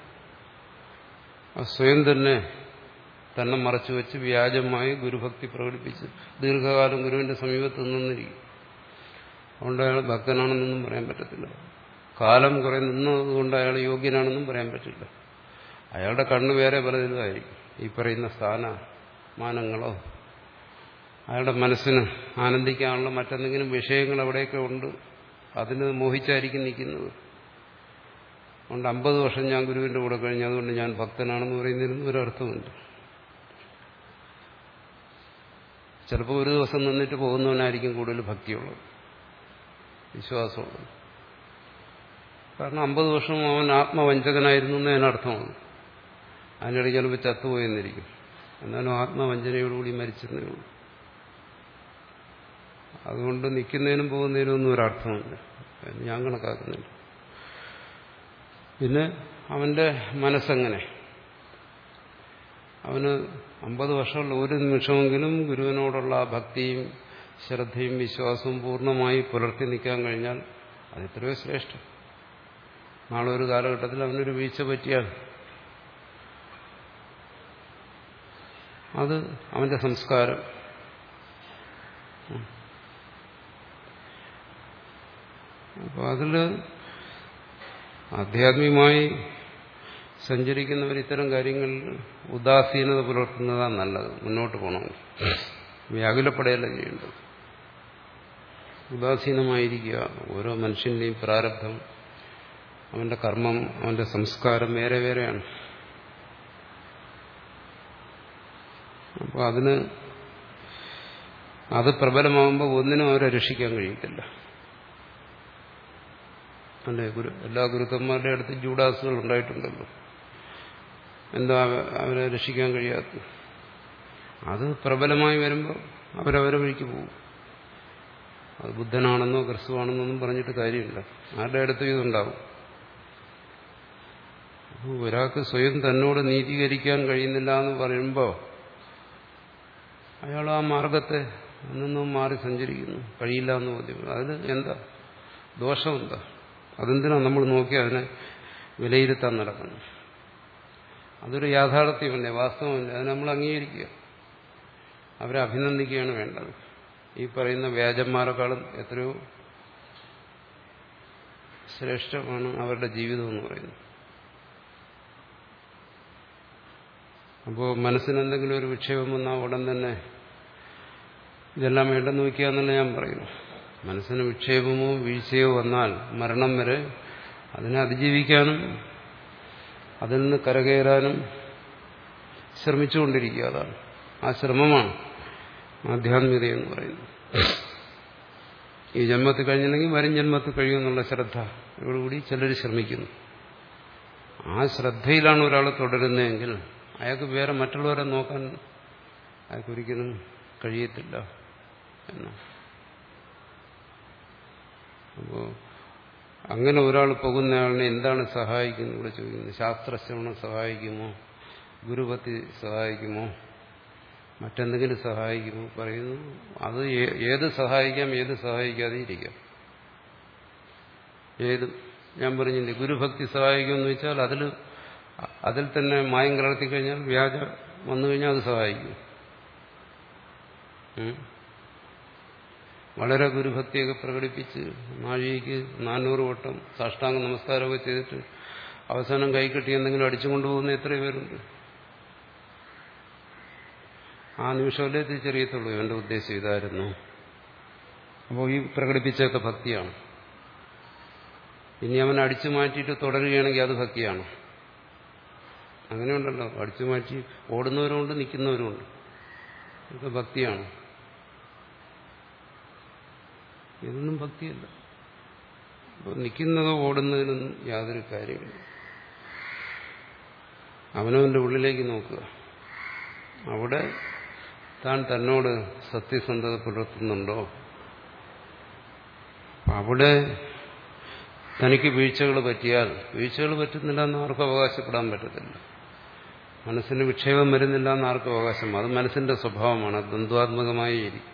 Speaker 1: സ്വയം തന്നെ തന്നെ മറച്ചു വെച്ച് വ്യാജമായി ഗുരുഭക്തി പ്രകടിപ്പിച്ച് ദീർഘകാലം ഗുരുവിന്റെ സമീപത്ത് നിന്നിരിക്കും. അതുകൊണ്ട് അയാൾ ഭക്തനാണെന്നൊന്നും പറയാൻ പറ്റത്തില്ല. കാലം കുറെ നിന്നതുകൊണ്ട് അയാൾ യോഗ്യനാണെന്നും പറയാൻ പറ്റില്ല. അയാളുടെ കണ്ണ് വേറെ പലതിലുമായിരിക്കും. ഈ പറയുന്ന സ്ഥാനമാനങ്ങളോ അയാളുടെ മനസ്സിന് ആനന്ദിക്കാനുള്ള മറ്റെന്തെങ്കിലും വിഷയങ്ങൾ അവിടെയൊക്കെ ഉണ്ട്. അതിന് മോഹിച്ചായിരിക്കും നിൽക്കുന്നത്. അതുകൊണ്ട് അമ്പത് വർഷം ഞാൻ ഗുരുവിന്റെ കൂടെ കഴിഞ്ഞു, അതുകൊണ്ട് ഞാൻ ഭക്തനാണെന്ന് പറയുന്നതിന് ഒരർത്ഥമുണ്ട്. ചിലപ്പോൾ ഒരു ദിവസം നിന്നിട്ട് പോകുന്നവനായിരിക്കും കൂടുതൽ ഭക്തിയുള്ളത്, വിശ്വാസമുള്ളത്. കാരണം അമ്പത് വർഷം അവൻ ആത്മവഞ്ചകനായിരുന്നു എന്ന് അതിനർത്ഥമാണ്. അതിനിടയ്ക്ക് ചിലപ്പോൾ ചത്തുപോയെന്നിരിക്കും, എന്നാലും ആത്മവഞ്ചനയോടുകൂടി മരിച്ചെന്നേ ഉള്ളൂ. അതുകൊണ്ട് നിൽക്കുന്നതിനും പോകുന്നതിനും ഒന്നും ഒരർത്ഥമില്ല, ഞാൻ കണക്കാക്കുന്നില്ല. പിന്നെ അവന്റെ മനസ്സെങ്ങനെ, അവന് അമ്പത് വർഷമുള്ള ഒരു നിമിഷമെങ്കിലും ഗുരുവിനോടുള്ള ഭക്തിയും ശ്രദ്ധയും വിശ്വാസവും പൂർണ്ണമായി പുലർത്തി നിൽക്കാൻ കഴിഞ്ഞാൽ അത് എത്രയോ ശ്രേഷ്ഠം. നാളെ ഒരു കാലഘട്ടത്തിൽ അവനൊരു വീഴ്ച പറ്റിയാൽ അത് അവന്റെ സംസ്കാരം. അപ്പോൾ അതിൽ ആധ്യാത്മികമായി സഞ്ചരിക്കുന്നവർ ഇത്തരം കാര്യങ്ങളിൽ ഉദാസീനത പുലർത്തുന്നതാണ് നല്ലത്. മുന്നോട്ട് പോകണമെങ്കിൽ വ്യാകുലപ്പെടയല്ല ചെയ്യേണ്ടത്. ഉദാസീനമായിരിക്കുക. ഓരോ മനുഷ്യന്റെയും പ്രാരബ്ധം, അവന്റെ കർമ്മം, അവന്റെ സംസ്കാരം വേറെ വേറെയാണ്. അപ്പോൾ അതിന് അത് പ്രബലമാകുമ്പോൾ ഒന്നിനും അവരെ രക്ഷിക്കാൻ കഴിയത്തില്ല. അല്ലെ, ഗുരു എല്ലാ ഗുരുക്കന്മാരുടെ അടുത്ത് ജൂഡാസുകൾ ഉണ്ടായിട്ടുണ്ടല്ലോ. എന്താ അവരെ രക്ഷിക്കാൻ കഴിയാത്തത്? അത് പ്രബലമായി വരുമ്പോൾ അവരവരെ വഴിക്ക് പോകും. അത് ബുദ്ധനാണെന്നോ ക്രിസ്തുവാണെന്നോ ഒന്നും പറഞ്ഞിട്ട് കാര്യമില്ല. ആരുടെ അടുത്തും ഇതുണ്ടാവും. ഒരാൾക്ക് സ്വയം തന്നോട് നീതീകരിക്കാൻ കഴിയുന്നില്ല എന്ന് പറയുമ്പോൾ അയാൾ ആ മാർഗത്തെ നിന്നും മാറി സഞ്ചരിക്കുന്നു, കഴിയില്ല എന്ന് ബോധ്യപ്പെടും. അതിൽ എന്താ ദോഷം? എന്താ? അതെന്തിനാണ് നമ്മൾ നോക്കി അതിനെ വിലയിരുത്താൻ നടക്കണം? അതൊരു യാഥാർത്ഥ്യമല്ലേ, വാസ്തവമല്ലേ, അത് നമ്മൾ അംഗീകരിക്കുക, അവരെ അഭിനന്ദിക്കുകയാണ് വേണ്ടത്. ഈ പറയുന്ന വ്യാജന്മാരെക്കാളും എത്രയോ ശ്രേഷ്ഠമാണ് അവരുടെ ജീവിതം എന്ന് പറയുന്നത്. അപ്പോൾ മനസ്സിനെന്തെങ്കിലും ഒരു വിക്ഷേപം വന്നാൽ ഉടൻ തന്നെ ഇതെല്ലാം വേണ്ടെന്ന് വയ്ക്കുക എന്നല്ല ഞാൻ പറയുന്നു. മനസ്സിന് വിക്ഷേപമോ വീഴ്ചയോ വന്നാൽ മരണം വരെ അതിനെ അതിജീവിക്കാനും അതിൽ നിന്ന് കരകയറാനും ശ്രമിച്ചുകൊണ്ടിരിക്കുക. അതാണ് ആ ശ്രമമാണ് ആധ്യാത്മികത എന്ന് പറയുന്നത്. ഈ ജന്മത്തിൽ കഴിഞ്ഞില്ലെങ്കിൽ വരും ജന്മത്തിൽ കഴിയുമെന്നുള്ള ശ്രദ്ധയോടുകൂടി ചിലർ ശ്രമിക്കുന്നു. ആ ശ്രദ്ധയിലാണ് ഒരാൾ തുടരുന്നതെങ്കിൽ അയാൾക്ക് വേറെ മറ്റുള്ളവരെ നോക്കാൻ അയാൾക്കൊരിക്കലും കഴിയത്തില്ല എന്നാണ്. അപ്പോൾ അങ്ങനെ ഒരാൾ പോകുന്നയാളിനെ എന്താണ് സഹായിക്കുന്നത് ഇവിടെ ചോദിക്കുന്നത്? ശാസ്ത്രശ്രവണം സഹായിക്കുമോ? ഗുരുഭക്തി സഹായിക്കുമോ? മറ്റെന്തെങ്കിലും സഹായിക്കുമോ? പറയുന്നു അത് ഏത് സഹായിക്കാം, ഏത് സഹായിക്കാതെ ഇരിക്കാം. ഏതും ഞാൻ പറഞ്ഞില്ലേ, ഗുരുഭക്തി സഹായിക്കുമെന്ന് വെച്ചാൽ അതിൽ അതിൽ തന്നെ മായം കലർത്തി കഴിഞ്ഞാൽ വ്യാജ വന്നു കഴിഞ്ഞാൽ അത് സഹായിക്കും. വളരെ ഗുരുഭക്തിയൊക്കെ പ്രകടിപ്പിച്ച് നാഴികയ്ക്ക് നാനൂറ് വട്ടം സാഷ്ടാംഗ നമസ്കാരമൊക്കെ ചെയ്തിട്ട് അവസാനം കൈകെട്ടി എന്തെങ്കിലും അടിച്ചുകൊണ്ടുപോകുന്ന എത്രയോ പേരുണ്ട്. ആ നിമിഷമല്ലേ തിരിച്ചറിയത്തുള്ളൂ എന്റെ ഉദ്ദേശം ഇതായിരുന്നു. അപ്പോൾ ഈ പ്രകടിപ്പിച്ചൊക്കെ ഭക്തിയാണ്. ഇനി അവൻ അടിച്ചു മാറ്റിയിട്ട് തുടരുകയാണെങ്കിൽ അത് ഭക്തിയാണ്. അങ്ങനെയുണ്ടല്ലോ, അടിച്ചു മാറ്റി ഓടുന്നവരുമുണ്ട്, നിൽക്കുന്നവരുമുണ്ട്. ഇതൊക്കെ ഭക്തിയാണ്. ഇതൊന്നും ഭക്തിയല്ല. അപ്പോൾ നിൽക്കുന്നതോ ഓടുന്നതിനൊന്നും യാതൊരു കാര്യമില്ല. അവനവന്റെ ഉള്ളിലേക്ക് നോക്കുക. അവിടെ താൻ തന്നോട് സത്യസന്ധത പുലർത്തുന്നുണ്ടോ? അവിടെ തനിക്ക് വീഴ്ചകൾ പറ്റിയാൽ, വീഴ്ചകൾ പറ്റുന്നില്ല എന്ന് ആർക്കും അവകാശപ്പെടാൻ പറ്റത്തില്ല. മനസ്സിന് വിക്ഷേപം വരുന്നില്ല എന്ന് ആർക്കും അവകാശം. അത് മനസ്സിന്റെ സ്വഭാവമാണ്. അത് ദ്വന്ദ്വാത്മകമായി ഇരിക്കും.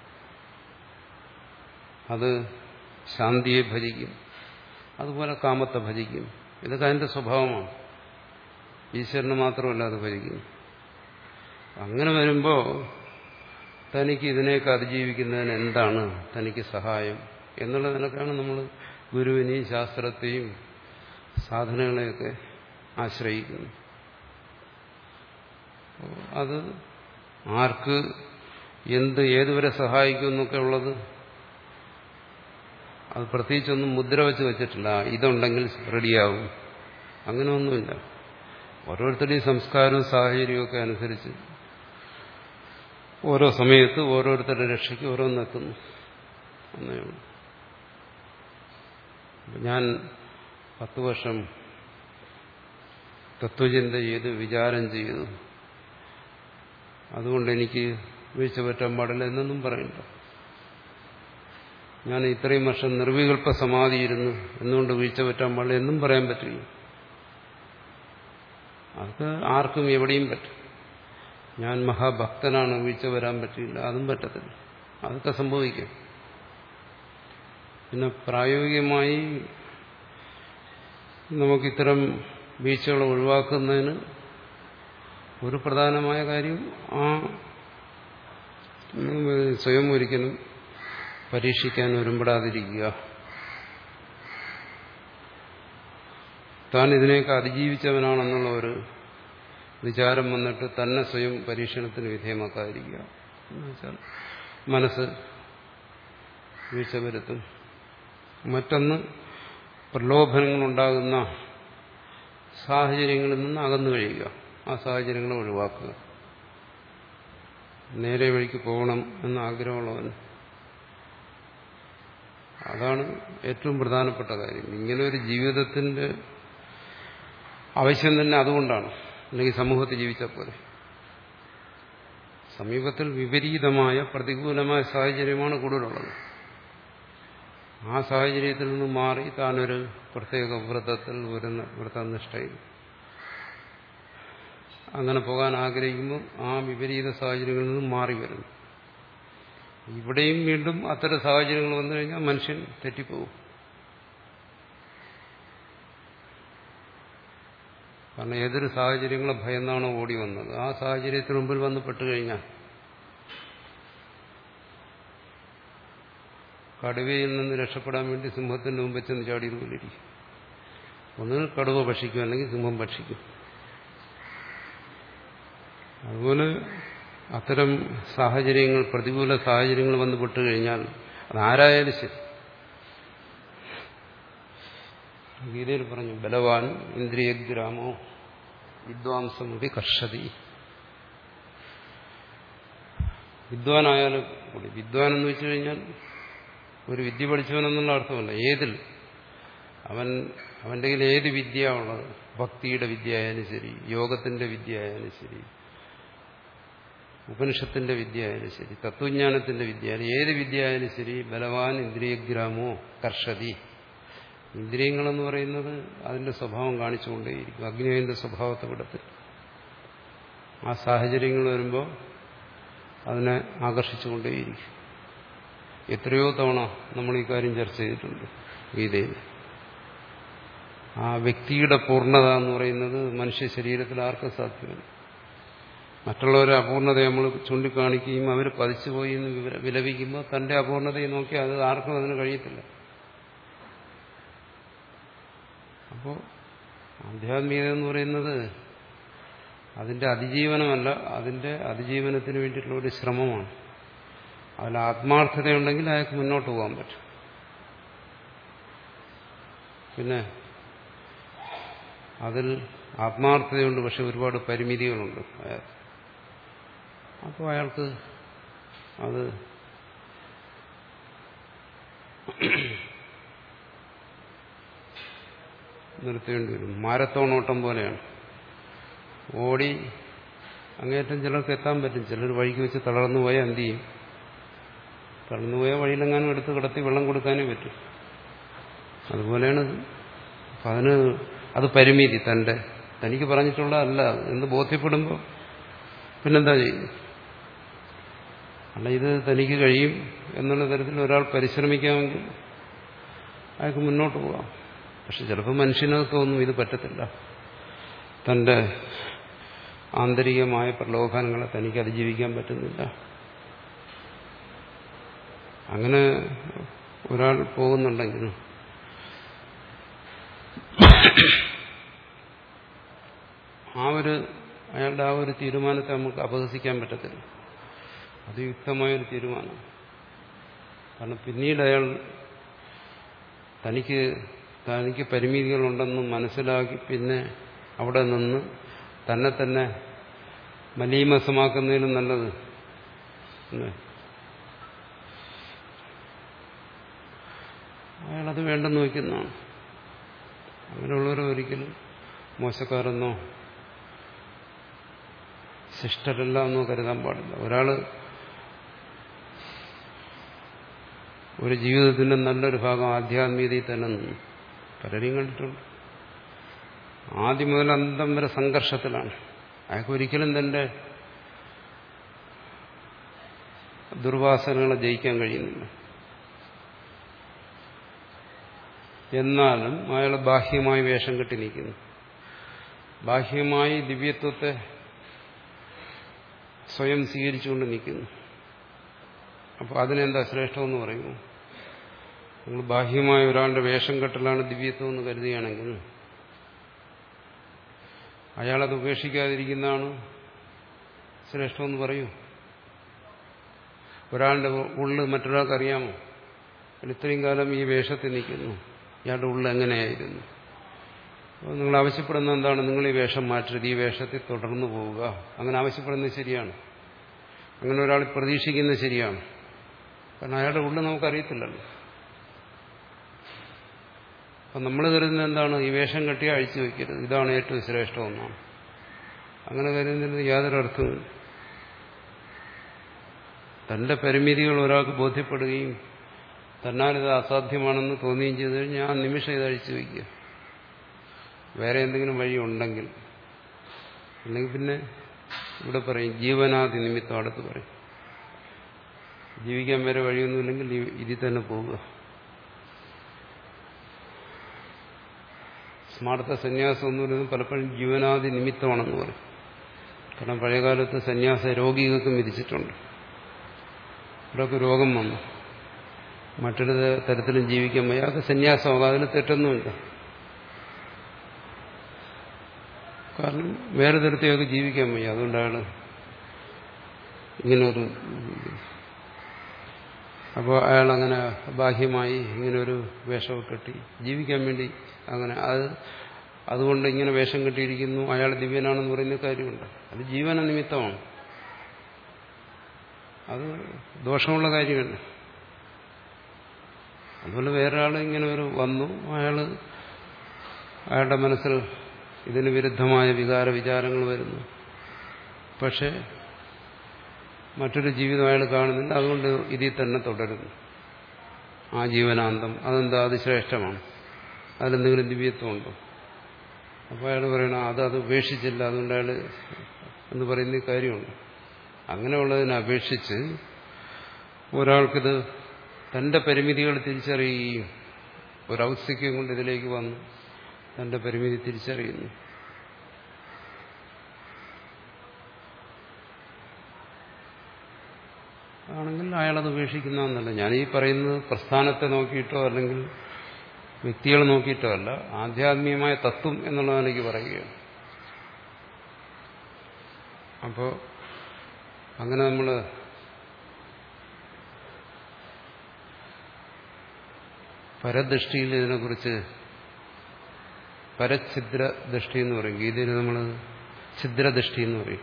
Speaker 1: അത് ശാന്തിയെ ഭജിക്കും, അതുപോലെ കാമത്തെ ഭജിക്കും. ഇതൊക്കെ അതിന്റെ സ്വഭാവമാണ്. ഈശ്വരന് മാത്രമല്ല അത് ഭജിക്കും. അങ്ങനെ വരുമ്പോൾ തനിക്ക് ഇതിനെയൊക്കെ അതിജീവിക്കുന്നതിന് എന്താണ് തനിക്ക് സഹായം എന്നുള്ള നിലക്കാണ് നമ്മൾ ഗുരുവിനെയും ശാസ്ത്രത്തെയും സാധനങ്ങളെയൊക്കെ ആശ്രയിക്കുന്നു. അത് ആർക്ക് എന്ത് ഏതുവരെ സഹായിക്കും എന്നൊക്കെ ഉള്ളത് അത് പ്രത്യേകിച്ചൊന്നും മുദ്ര വെച്ച് വെച്ചിട്ടില്ല. ഇതുണ്ടെങ്കിൽ റെഡിയാവും, അങ്ങനെ ഒന്നുമില്ല. ഓരോരുത്തരുടെയും സംസ്കാരവും സാഹചര്യവും ഒക്കെ അനുസരിച്ച് ഓരോ സമയത്ത് ഓരോരുത്തരുടെ രക്ഷയ്ക്ക് ഓരോന്നെത്തുന്നു എന്നേ ഉള്ളൂ. ഞാൻ പത്ത് വർഷം തത്വചിന്ത ചെയ്ത് വിചാരം ചെയ്തു, അതുകൊണ്ട് എനിക്ക് വീഴ്ച പറ്റാൻ പാടില്ല എന്നൊന്നും പറയണ്ട. ഞാൻ ഇത്രയും വർഷം നിർവികൽപ്പ സമാധിയിരുന്നു എന്നുകൊണ്ട് വീഴ്ച പറ്റാൻ പാടില്ല എന്നും പറയാൻ പറ്റില്ല. അതൊക്കെ ആർക്കും എവിടെയും പറ്റും. ഞാൻ മഹാഭക്തനാണ്, വീഴ്ച വരാൻ പറ്റില്ല, അതും പറ്റത്തില്ല. അതൊക്കെ സംഭവിക്കും. പിന്നെ പ്രായോഗികമായി നമുക്കിത്തരം വീഴ്ചകൾ ഒഴിവാക്കുന്നതിന് ഒരു പ്രധാനമായ കാര്യം ആ സ്വയം ഒരിക്കലും പരീക്ഷിക്കാൻ ഒരുമ്പെടാതിരിക്കുക. താൻ ഇതിനെയൊക്കെ അതിജീവിച്ചവനാണെന്നുള്ള ഒരു വിചാരം വന്നിട്ട് തന്നെ സ്വയം പരീക്ഷണത്തിന് വിധേയമാക്കാതിരിക്കുക. എന്നുവെച്ചാൽ മനസ്സ് വീഴ്ച വരുത്തും. മറ്റൊന്ന്, പ്രലോഭനങ്ങളുണ്ടാകുന്ന സാഹചര്യങ്ങളിൽ നിന്ന് അകന്നു കഴിയുക, ആ സാഹചര്യങ്ങളെ ഒഴിവാക്കുക. നേരെ വഴിക്ക് പോകണം എന്ന ആഗ്രഹമുള്ളവൻ, അതാണ് ഏറ്റവും പ്രധാനപ്പെട്ട കാര്യം. ഇങ്ങനെ ഒരു ജീവിതത്തിന്റെ ആവശ്യം തന്നെ അതുകൊണ്ടാണ്. അല്ലെങ്കിൽ സമൂഹത്തിൽ ജീവിച്ചാൽ പോലെ സമീപത്തിൽ വിപരീതമായ പ്രതികൂലമായ സാഹചര്യമാണ് കൂടുതലുള്ളത്. ആ സാഹചര്യത്തിൽ നിന്ന് മാറി താനൊരു പ്രത്യേക വ്രതത്തിൽ ഒരു വ്രതനിഷ്ഠയിൽ അങ്ങനെ പോകാൻ ആഗ്രഹിക്കുമ്പോൾ ആ വിപരീത സാഹചര്യങ്ങളിൽ നിന്നും മാറി വരുന്നു. ഇവിടെയും വീണ്ടും അത്തരം സാഹചര്യങ്ങൾ വന്നു കഴിഞ്ഞാൽ മനുഷ്യൻ തെറ്റിപ്പോകും. കാരണം ഏതൊരു സാഹചര്യങ്ങളെ ഭയന്നാണോ ഓടി വന്നത്, ആ സാഹചര്യത്തിന് മുമ്പിൽ വന്ന് പെട്ടുകഴിഞ്ഞാൽ കടുവയിൽ നിന്ന് രക്ഷപ്പെടാൻ വേണ്ടി സിംഹത്തിന്റെ മുമ്പ് ചെന്ന് ചാടിയതുപോലിരിക്കും. ഒന്നുകിൽ കടുവ ഭക്ഷിക്കും, അല്ലെങ്കിൽ സിംഹം ഭക്ഷിക്കും. അതുപോലെ അത്തരം സാഹചര്യങ്ങൾ, പ്രതികൂല സാഹചര്യങ്ങൾ വന്ന് പെട്ടുകഴിഞ്ഞാൽ അതാരായാലും ശരി, ഗീതയിൽ പറഞ്ഞു ബലവാൻ ഇന്ദ്രിയഗ്രാമോ വിദ്വാംസമുപി കർഷതി. വിദ്വാനായാലും കൂടി, വിദ്വാൻ എന്ന് വെച്ചു കഴിഞ്ഞാൽ ഒരു വിദ്യ പഠിച്ചവനെന്നുള്ള അർത്ഥമല്ല, ഏതിൽ അവൻ അവന്റെ കയ്യിൽ ഏത് വിദ്യ ഉള്ളത്, ഭക്തിയുടെ വിദ്യ ആയാലും ശരി, യോഗത്തിന്റെ വിദ്യ ആയാലും ശരി, ഉപനിഷത്തിന്റെ വിദ്യ ആയാലും ശരി, തത്വജ്ഞാനത്തിന്റെ വിദ്യ ആയാലും, ഏത് വിദ്യ ആയാലും ശരി, ബലവാൻ ഇന്ദ്രിയഗ്രാമോ കർഷതി. ഇന്ദ്രിയങ്ങളെന്ന് പറയുന്നത് അതിന്റെ സ്വഭാവം കാണിച്ചുകൊണ്ടേയിരിക്കും. അഗ്നിയുടെ സ്വഭാവത്തെ വിടത്തിൽ ആ സാഹചര്യങ്ങൾ വരുമ്പോൾ അതിനെ ആകർഷിച്ചുകൊണ്ടേയിരിക്കും. എത്രയോ തവണ നമ്മൾ ഈ കാര്യം ചർച്ച ചെയ്തിട്ടുണ്ട് ഗീതയിൽ. ആ വ്യക്തിയുടെ പൂർണ്ണത എന്ന് പറയുന്നത് മനുഷ്യ ശരീരത്തിൽ ആർക്കും സാധ്യമല്ല. മറ്റുള്ളവരെ അപൂർണതയെ നമ്മൾ ചൂണ്ടിക്കാണിക്കുകയും അവർ പതിച്ചുപോയി എന്ന് വിലപിക്കുമ്പോൾ തന്റെ അപൂർണതയെ നോക്കി അത് ആർക്കും അതിന് കഴിയത്തില്ല. അപ്പോൾ ആധ്യാത്മികത എന്ന് പറയുന്നത് അതിന്റെ അതിജീവനമല്ല, അതിന്റെ അതിജീവനത്തിന് വേണ്ടിയിട്ടുള്ള ഒരു ശ്രമമാണ്. അതിൽ ആത്മാർത്ഥതയുണ്ടെങ്കിൽ അയാൾക്ക് മുന്നോട്ട് പോകാൻ പറ്റും. പിന്നെ അതിൽ ആത്മാർത്ഥതയുണ്ട്, പക്ഷെ ഒരുപാട് പരിമിതികളുണ്ട് അയാൾ. അപ്പോൾ അയാൾക്ക് അത് നിർത്തേണ്ടി വരും. മാരത്തോൺ ഓട്ടം പോലെയാണ്. ഓടി അങ്ങേറ്റം ചിലർക്ക് എത്താൻ പറ്റും, ചിലർ വഴിക്ക് വെച്ച് തളർന്നു പോയാൽ എന്ത് ചെയ്യും? തളർന്നു പോയാൽ വഴിയിലെങ്ങാനും എടുത്ത് കിടത്തി വെള്ളം കൊടുക്കാനേ പറ്റും. അതുപോലെയാണ്. അപ്പം അതിന് അത് പരിമിതി തന്റെ തനിക്ക് പറഞ്ഞിട്ടുള്ളതല്ല എന്ന് ബോധ്യപ്പെടുമ്പോൾ പിന്നെന്താ ചെയ്യുന്നത്? അല്ല, ഇത് തനിക്ക് കഴിയും എന്നുള്ള തരത്തിൽ ഒരാൾ പരിശ്രമിക്കാമെങ്കിൽ അയാൾക്ക് മുന്നോട്ട് പോകാം. പക്ഷെ ചിലപ്പോൾ മനുഷ്യനകത്ത് തോന്നും ഇത് പറ്റത്തില്ല, തന്റെ ആന്തരികമായ പ്രലോഭനങ്ങളെ തനിക്ക് അതിജീവിക്കാൻ പറ്റുന്നില്ല. അങ്ങനെ ഒരാൾ പോകുന്നുണ്ടെങ്കിലും ആ ഒരു അയാളുടെ ആ ഒരു തീരുമാനത്തെ നമുക്ക് അപഹസിക്കാൻ പറ്റത്തില്ല. അത് യുക്തമായൊരു തീരുമാനം. കാരണം പിന്നീട് അയാൾ തനിക്ക് തനിക്ക് പരിമിതികളുണ്ടെന്നും മനസ്സിലാക്കി പിന്നെ അവിടെ നിന്ന് തന്നെ തന്നെ മലീമസമാക്കുന്നതിനും നല്ലത് അയാളത് വേണ്ടെന്ന് വയ്ക്കുന്നതാണ്. അങ്ങനെയുള്ളവരെ ഒരിക്കലും മോശക്കാരെന്നോ ശിഷ്ടരല്ല എന്നോ കരുതാൻ പാടില്ല. ഒരാള് ഒരു ജീവിതത്തിന്റെ നല്ലൊരു ഭാഗം ആധ്യാത്മികതയിൽ തന്നെ നിന്നു. പലരെയും കണ്ടിട്ടുണ്ട്. ആദ്യം മുതൽ അന്തം വരെ സംഘർഷത്തിലാണ്. അയാൾക്ക് ഒരിക്കലും തന്റെ ദുർവാസനകളെ ജയിക്കാൻ കഴിയുന്നില്ല. എന്നാലും അയാൾ ബാഹ്യമായി വേഷം കെട്ടി നിൽക്കുന്നു. ബാഹ്യമായി ദിവ്യത്വത്തെ സ്വയം സ്വീകരിച്ചുകൊണ്ട് നിൽക്കുന്നു. അപ്പോൾ അതിനെന്താ ശ്രേഷ്ഠമെന്ന് പറയുന്നു? നിങ്ങൾ ബാഹ്യമായ ഒരാളുടെ വേഷം കെട്ടലാണ് ദിവ്യത്വം എന്ന് കരുതുകയാണെങ്കിൽ അയാളത് ഉപേക്ഷിക്കാതിരിക്കുന്നതാണ് ശ്രേഷ്ഠമെന്ന് പറയൂ. ഒരാളുടെ ഉള്ളിൽ മറ്റൊരാൾക്ക് അറിയാമോ? ഇത്രയും കാലം ഈ വേഷത്തിൽ നിൽക്കുന്നു, ഇയാളുടെ ഉള്ളിൽ എങ്ങനെയായിരുന്നു? അപ്പോൾ നിങ്ങൾ ആവശ്യപ്പെടുന്നത് എന്താണ്? നിങ്ങൾ ഈ വേഷം മാറ്റരുത്, ഈ വേഷത്തിൽ തുടർന്നു പോവുക. അങ്ങനെ ആവശ്യപ്പെടുന്നത് ശരിയാണ്. അങ്ങനെ ഒരാൾ പ്രതീക്ഷിക്കുന്നത് ശരിയാണ്. കാരണം അയാളുടെ ഉള്ളിൽ നമുക്കറിയത്തില്ലല്ലോ. അപ്പം നമ്മൾ കരുതുന്നത് എന്താണ്? ഈ വേഷം കെട്ടിയാൽ അഴിച്ചു വയ്ക്കരുത്, ഇതാണ് ഏറ്റവും ശ്രേഷ്ഠമെന്നാണ്. അങ്ങനെ കരുതുന്നതിന് യാതൊരു അർത്ഥവുമില്ല. തന്റെ പരിമിതികൾ ഒരാൾക്ക് ബോധ്യപ്പെടുകയും തന്നാലിത് അസാധ്യമാണെന്ന് തോന്നുകയും ചെയ്തു കഴിഞ്ഞാൽ ആ നിമിഷം ഇത് അഴിച്ചു വയ്ക്കുക. വേറെ എന്തെങ്കിലും വഴി ഉണ്ടെങ്കിൽ അല്ലെങ്കിൽ പിന്നെ ഇവിടെ പറയും ജീവനാദി നിമിത്തം, അടുത്ത് പറയും ജീവിക്കാൻ വേറെ വഴിയൊന്നുമില്ലെങ്കിൽ ഇതിൽ തന്നെ പോവുക. സ്മാർത്ഥ സന്യാസം എന്ന് പറയുന്നത് പലപ്പോഴും ജീവനാദി നിമിത്തമാണെന്ന് പറയും. കാരണം പഴയകാലത്ത് സന്യാസ രോഗികൾക്കും വിധിച്ചിട്ടുണ്ട്. അവർക്ക് രോഗം വന്നു, മറ്റൊരു തരത്തിലും ജീവിക്കാൻ വയ്യ, അയാൾക്ക് സന്യാസമാകാം, അതിൽ തെറ്റൊന്നുമില്ല. കാരണം വേറെ തരത്തിലൊക്കെ ജീവിക്കാൻ വയ്യ, അതുകൊണ്ടാണ് ഇങ്ങനൊരു. അപ്പോൾ അയാൾ അങ്ങനെ ബാഹ്യമായി ഇങ്ങനൊരു വേഷമൊക്കെ കെട്ടി ജീവിക്കാൻ വേണ്ടി അങ്ങനെ അത് അതുകൊണ്ട് ഇങ്ങനെ വേഷം കെട്ടിയിരിക്കുന്നു, അയാൾ ദിവ്യനാണെന്ന് പറയുന്ന കാര്യമുണ്ട്. അത് ജീവന നിമിത്തമാണ്, അത് ദോഷമുള്ള കാര്യമല്ല. അതുപോലെ വേറൊരാൾ ഇങ്ങനെ ഒരു വന്നു, അയാൾ അയാളുടെ മനസ്സിൽ ഇതിന് വിരുദ്ധമായ വികാര വിചാരങ്ങൾ വരുന്നു, പക്ഷെ മറ്റൊരു ജീവിതം അയാൾ കാണുന്നില്ല, അതുകൊണ്ട് ഇതിൽ തന്നെ തുടരുന്നു. ആ ജീവനാന്തം അതെന്താ, അത് ശ്രേഷ്ഠമാണ്, അതിലെന്തെങ്കിലും ദിവ്യത്വമുണ്ടോ? അപ്പോൾ അയാൾ പറയണം അത് അത് ഉപേക്ഷിച്ചില്ല, അതുകൊണ്ട് അയാൾ എന്ന് പറയുന്ന കാര്യമുണ്ട്. അങ്ങനെയുള്ളതിനെ അപേക്ഷിച്ച് ഒരാൾക്കിത് തന്റെ പരിമിതികൾ തിരിച്ചറിയുകയും ഒരൗത്സുക്യം കൊണ്ട് ഇതിലേക്ക് വന്നു തന്റെ പരിമിതി തിരിച്ചറിയുന്നു. ആണെങ്കിൽ അയാളത് ഉപേക്ഷിക്കുന്നതെന്നല്ല. ഞാനീ പറയുന്നത് പ്രസ്ഥാനത്തെ നോക്കിയിട്ടോ അല്ലെങ്കിൽ വ്യക്തികളെ നോക്കിയിട്ടോ അല്ല, ആധ്യാത്മികമായ തത്വം എന്നുള്ളത് എനിക്ക് പറയുകയാണ്. അപ്പോൾ അങ്ങനെ നമ്മൾ പരദൃഷ്ടിയിൽ ഇതിനെക്കുറിച്ച് പരഛിദ്ര ദൃഷ്ടി എന്ന് പറയും. ഗീതയിൽ നമ്മൾ ഛിദ്രദൃഷ്ടി എന്ന് പറയും.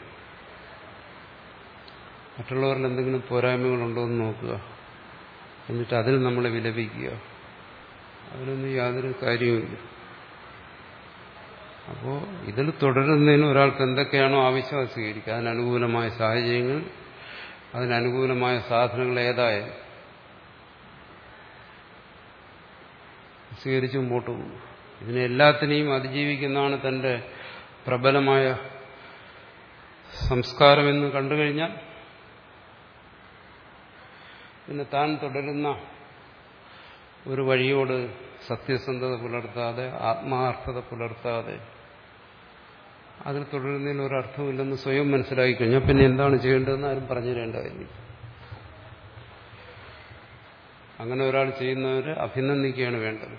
Speaker 1: മറ്റുള്ളവരിൽ എന്തെങ്കിലും പോരായ്മകളുണ്ടോ എന്ന് നോക്കുക, എന്നിട്ട് അതിൽ നമ്മളെ വിലപിക്കുക, അതിനൊന്നും യാതൊരു കാര്യവുമില്ല. അപ്പോൾ ഇതിൽ തുടരുന്നതിന് ഒരാൾക്ക് എന്തൊക്കെയാണോ ആവശ്യം അത് സ്വീകരിക്കുക. അതിനനുകൂലമായ സാഹചര്യങ്ങൾ, അതിനനുകൂലമായ സാധനങ്ങൾ ഏതായാലും സ്വീകരിച്ച് മുമ്പോട്ട് പോകും. ഇതിനെല്ലാത്തിനെയും അതിജീവിക്കുന്നതാണ് തന്റെ പ്രബലമായ സംസ്കാരമെന്ന് കണ്ടുകഴിഞ്ഞാൽ പിന്നെ താൻ തുടരുന്ന ഒരു വഴിയോട് സത്യസന്ധത പുലർത്താതെ, ആത്മാർത്ഥത പുലർത്താതെ അതിൽ തുടരുന്നതിന് ഒരർത്ഥമില്ലെന്ന് സ്വയം മനസ്സിലാക്കി കഴിഞ്ഞാൽ പിന്നെ എന്താണ് ചെയ്യേണ്ടതെന്ന് ആരും പറഞ്ഞു തരേണ്ടതില്ല. അങ്ങനെ ഒരാൾ ചെയ്യുന്നവരെ അഭിനന്ദിക്കുകയാണ് വേണ്ടത്.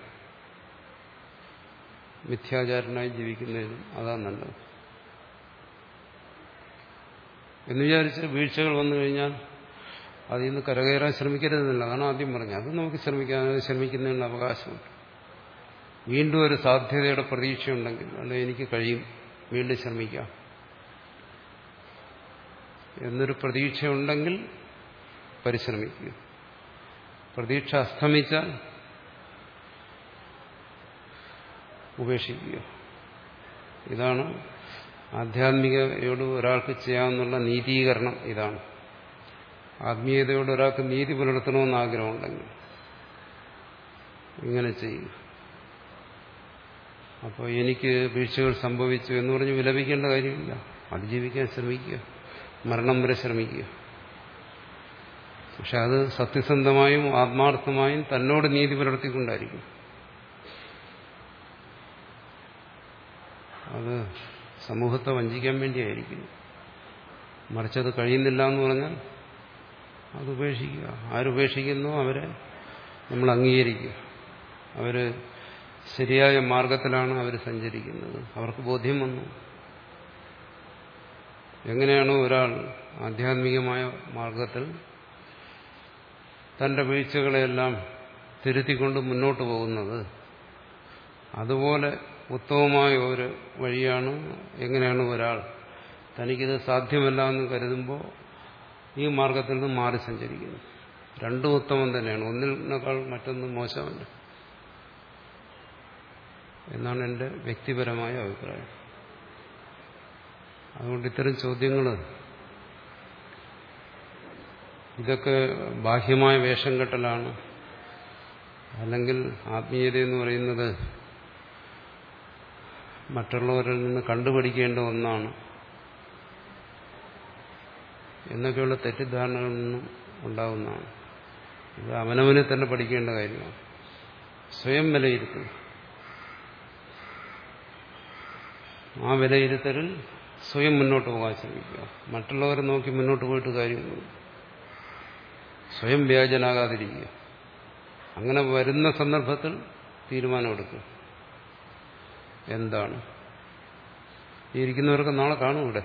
Speaker 1: മിഥ്യാചാരനായി ജീവിക്കുന്നതിനും അതാ നല്ലത്. എന്ന് വിചാരിച്ച് വീഴ്ചകൾ വന്നു കഴിഞ്ഞാൽ അതിൽ നിന്ന് കരകയറാൻ ശ്രമിക്കരുതെന്നില്ല. അതാണ് ആദ്യം പറഞ്ഞത്. അത് നമുക്ക് ശ്രമിക്കാൻ ശ്രമിക്കുന്നതിനുള്ള അവകാശമുണ്ട്. വീണ്ടും ഒരു സാധ്യതയുടെ പ്രതീക്ഷയുണ്ടെങ്കിൽ, അല്ലെങ്കിൽ എനിക്ക് കഴിയും, വീണ്ടും ശ്രമിക്കാം എന്നൊരു പ്രതീക്ഷയുണ്ടെങ്കിൽ പരിശ്രമിക്കുക. പ്രതീക്ഷ അസ്തമിച്ചാൽ ഉപേക്ഷിക്കുക. ഇതാണ് ആധ്യാത്മികതയോട് ഒരാൾക്ക് ചെയ്യാവുന്ന നീതീകരണം. ഇതാണ് ആത്മീയതയോട് ഒരാൾക്ക് നീതി പുലർത്തണമെന്ന് ആഗ്രഹമുണ്ടെങ്കിൽ ഇങ്ങനെ ചെയ്യുക. അപ്പോൾ എനിക്ക് വീഴ്ചകൾ സംഭവിച്ചു എന്ന് പറഞ്ഞ് വിലപിക്കേണ്ട കാര്യമില്ല. അതിജീവിക്കാൻ ശ്രമിക്കുക, മരണം വരെ ശ്രമിക്കുക. പക്ഷെ അത് സത്യസന്ധമായും ആത്മാർത്ഥമായും തന്നോട് നീതി പുലർത്തിക്കൊണ്ടായിരിക്കും. അത് സമൂഹത്തെ വഞ്ചിക്കാൻ വേണ്ടിയായിരിക്കും. മറിച്ചത് കഴിയുന്നില്ല എന്ന് പറഞ്ഞാൽ അത് ഉപേക്ഷിക്കുക. ആരുപേക്ഷിക്കുന്നു അവരെ നമ്മൾ അംഗീകരിക്കുക. അവർ ശരിയായ മാർഗത്തിലാണ് അവർ സഞ്ചരിക്കുന്നത്. അവർക്ക് ബോധ്യം വന്നു. എങ്ങനെയാണോ ഒരാൾ ആധ്യാത്മികമായ മാർഗത്തിൽ തന്റെ വീഴ്ചകളെല്ലാം തിരുത്തിക്കൊണ്ട് മുന്നോട്ട് പോകുന്നത്, അതുപോലെ ഉത്തമമായ ഒരു വഴിയാണ് എങ്ങനെയാണ് ഒരാൾ തനിക്കിത് സാധ്യമല്ല എന്ന് കരുതുമ്പോൾ ഈ മാർഗത്തിൽ നിന്ന് മാറി സഞ്ചരിക്കുന്നു. രണ്ടും ഉത്തമം തന്നെയാണ്. ഒന്നിനേക്കാൾ മറ്റൊന്ന് മോശമല്ല എന്നാണ് എൻ്റെ വ്യക്തിപരമായ അഭിപ്രായം. അതുകൊണ്ട് ഇത്തരം ചോദ്യങ്ങൾ, ഇതൊക്കെ ബാഹ്യമായ വേഷം കെട്ടലാണ്, അല്ലെങ്കിൽ ആത്മീയത എന്ന് പറയുന്നത് മറ്റുള്ളവരിൽ നിന്ന് കണ്ടുപഠിക്കേണ്ട ഒന്നാണ് എന്നൊക്കെയുള്ള തെറ്റിദ്ധാരണകളിൽ നിന്നും ഉണ്ടാകുന്നതാണ്. ഇത് അവനവനെ തന്നെ പഠിക്കേണ്ട കാര്യമാണ്. സ്വയം വിലയിരുത്തുക. ആ വിലയിരുത്തലിൽ സ്വയം മുന്നോട്ട് പോകാൻ ശ്രമിക്കുക. മറ്റുള്ളവരെ നോക്കി മുന്നോട്ട് പോയിട്ട് കാര്യമൊന്നും. സ്വയം വ്യാജനാകാതിരിക്കുക. അങ്ങനെ വരുന്ന സന്ദർഭത്തിൽ തീരുമാനമെടുക്കുക. എന്താണ് ഈ ഇരിക്കുന്നവർക്ക് നാളെ കാണും ഇവിടെ.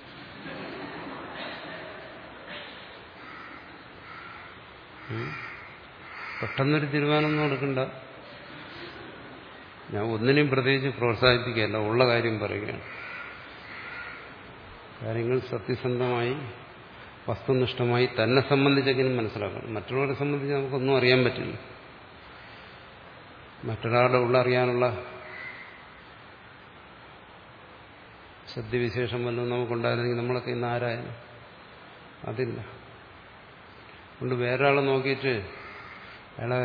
Speaker 1: പെട്ടെന്നൊരു തീരുമാനമൊന്നും എടുക്കണ്ട. ഞാൻ ഒന്നിനെയും പ്രത്യേകിച്ച് പ്രോത്സാഹിപ്പിക്കുകയല്ല, ഉള്ള കാര്യം പറയുകയാണ്. കാര്യങ്ങൾ സത്യസന്ധമായി വസ്തുനിഷ്ഠമായി തന്നെ സംബന്ധിച്ചെങ്കിലും മനസ്സിലാക്കണം. മറ്റുള്ളവരെ സംബന്ധിച്ച് നമുക്കൊന്നും അറിയാൻ പറ്റില്ല. മറ്റൊരാളുടെ ഉള്ളറിയാനുള്ള സദ്യവിശേഷം വല്ലതും നമുക്കുണ്ടായിരുന്നെങ്കിൽ നമ്മളൊക്കെ ഇന്ന് ആരായാലും അതില്ല. അതുകൊണ്ട് വേറൊരാളെ നോക്കിയിട്ട് അയാളെ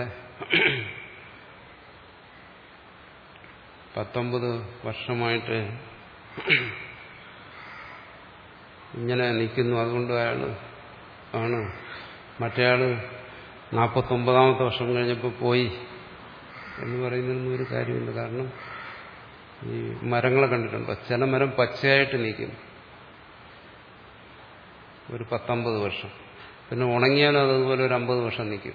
Speaker 1: പത്തൊമ്പത് വർഷമായിട്ട് ഇങ്ങനെ നിൽക്കുന്നു, അതുകൊണ്ട് അയാൾ ആണ് മറ്റേയാൾ നാൽപ്പത്തൊമ്പതാമത്തെ വർഷം കഴിഞ്ഞപ്പോൾ പോയി എന്ന് പറയുന്നതിനൊന്നും ഒരു കാര്യമില്ല. കാരണം ഈ മരങ്ങളെ കണ്ടിട്ടുണ്ടോ? ചില മരം പച്ചയായിട്ട് നിൽക്കും ഒരു പത്തൊമ്പത് വർഷം, പിന്നെ ഉണങ്ങിയാലും അതുപോലെ ഒരു അമ്പത് വർഷം നിൽക്കും.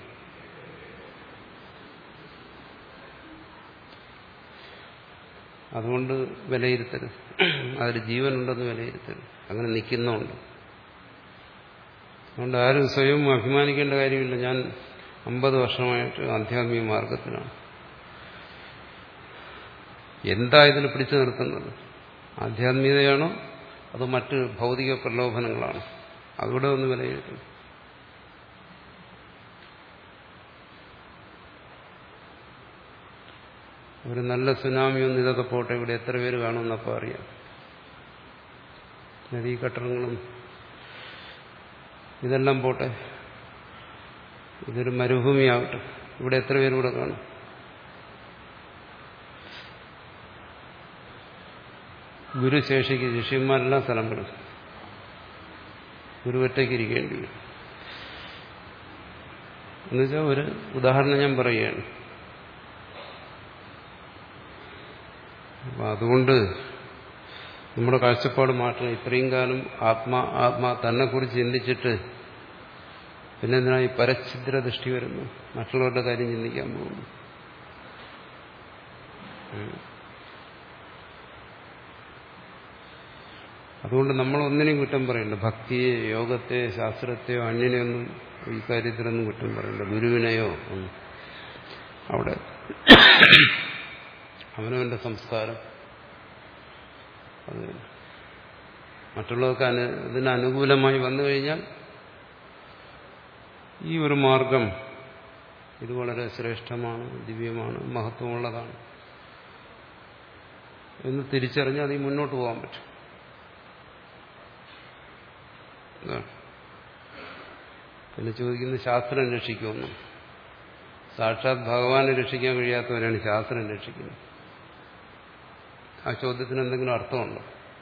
Speaker 1: അതുകൊണ്ട് വിലയിരുത്തരുത്. അതിൽ ജീവനുണ്ടെന്ന് വിലയിരുത്തരുത്. അങ്ങനെ നിൽക്കുന്നുണ്ട്. അതുകൊണ്ട് ആരും സ്വയം അഭിമാനിക്കേണ്ട കാര്യമില്ല. ഞാൻ അമ്പത് വർഷമായിട്ട് ആധ്യാത്മിക മാർഗത്തിലാണ്. എന്താ ഇതിന് പിടിച്ചു നിർത്തുന്നത്? ആധ്യാത്മികതയാണോ അതോ മറ്റ് ഭൗതിക പ്രലോഭനങ്ങളാണോ? അതുകൂടെ ഒന്ന് വിലയിരുത്തും. ഒരു നല്ല സുനാമി ഒന്നും ഇതൊക്കെ പോട്ടെ, ഇവിടെ എത്ര പേര് കാണുമെന്നപ്പോൾ അറിയാം. നദീകട്ടങ്ങളും ഇതെല്ലാം പോട്ടെ, ഇതൊരു മരുഭൂമിയാവട്ടെ, ഇവിടെ എത്ര പേരും കൂടെ കാണും? ഗുരുശേഷിക്ക് ശിഷ്യന്മാരെല്ലാം സ്ഥലം വിടും. ഗുരു ഒറ്റയ്ക്ക് ഇരിക്കേണ്ടി വരും. എന്നുവെച്ചാൽ ഒരു ഉദാഹരണം ഞാൻ പറയുകയാണ്. അപ്പം അതുകൊണ്ട് നമ്മുടെ കാഴ്ചപ്പാട് മാറ്റണം. ഇത്രയും കാലം ആത്മാ ആത്മാ തന്നെക്കുറിച്ച് ചിന്തിച്ചിട്ട് പിന്നെ എന്തിനാ ഈ പരഛിദ്ര ദൃഷ്ടി വരുന്നു? മറ്റുള്ളവരുടെ കാര്യം ചിന്തിക്കാൻ പോകുന്നു. അതുകൊണ്ട് നമ്മൾ ഒന്നിനെയും കുറ്റം പറയണ്ട. ഭക്തിയെ, യോഗത്തെ, ശാസ്ത്രത്തെയോ അന്യനെയൊന്നും ഈ കാര്യത്തിലൊന്നും കുറ്റം പറയണ്ട. ഗുരുവിനെയോ ഒന്നും. അവിടെ അവനവന്റെ സംസ്കാരം അത് മറ്റുള്ളവർക്ക് അനു ഇതിന് അനുകൂലമായി വന്നു കഴിഞ്ഞാൽ ഈ ഒരു മാർഗം ഇത് വളരെ ശ്രേഷ്ഠമാണ്, ദിവ്യമാണ്, മഹത്വമുള്ളതാണ് എന്ന് തിരിച്ചറിഞ്ഞാൽ അതിൽ മുന്നോട്ട് പോകാൻ പറ്റും. പിന്നെ ചോദിക്കുന്നത് ശാസ്ത്രം രക്ഷിക്കുമെന്ന്. സാക്ഷാത് ഭഗവാനെ രക്ഷിക്കാൻ കഴിയാത്തവരാണ് ശാസ്ത്രം രക്ഷിക്കുന്നത്. ആ ചോദ്യത്തിന് എന്തെങ്കിലും അർത്ഥമുണ്ടോ?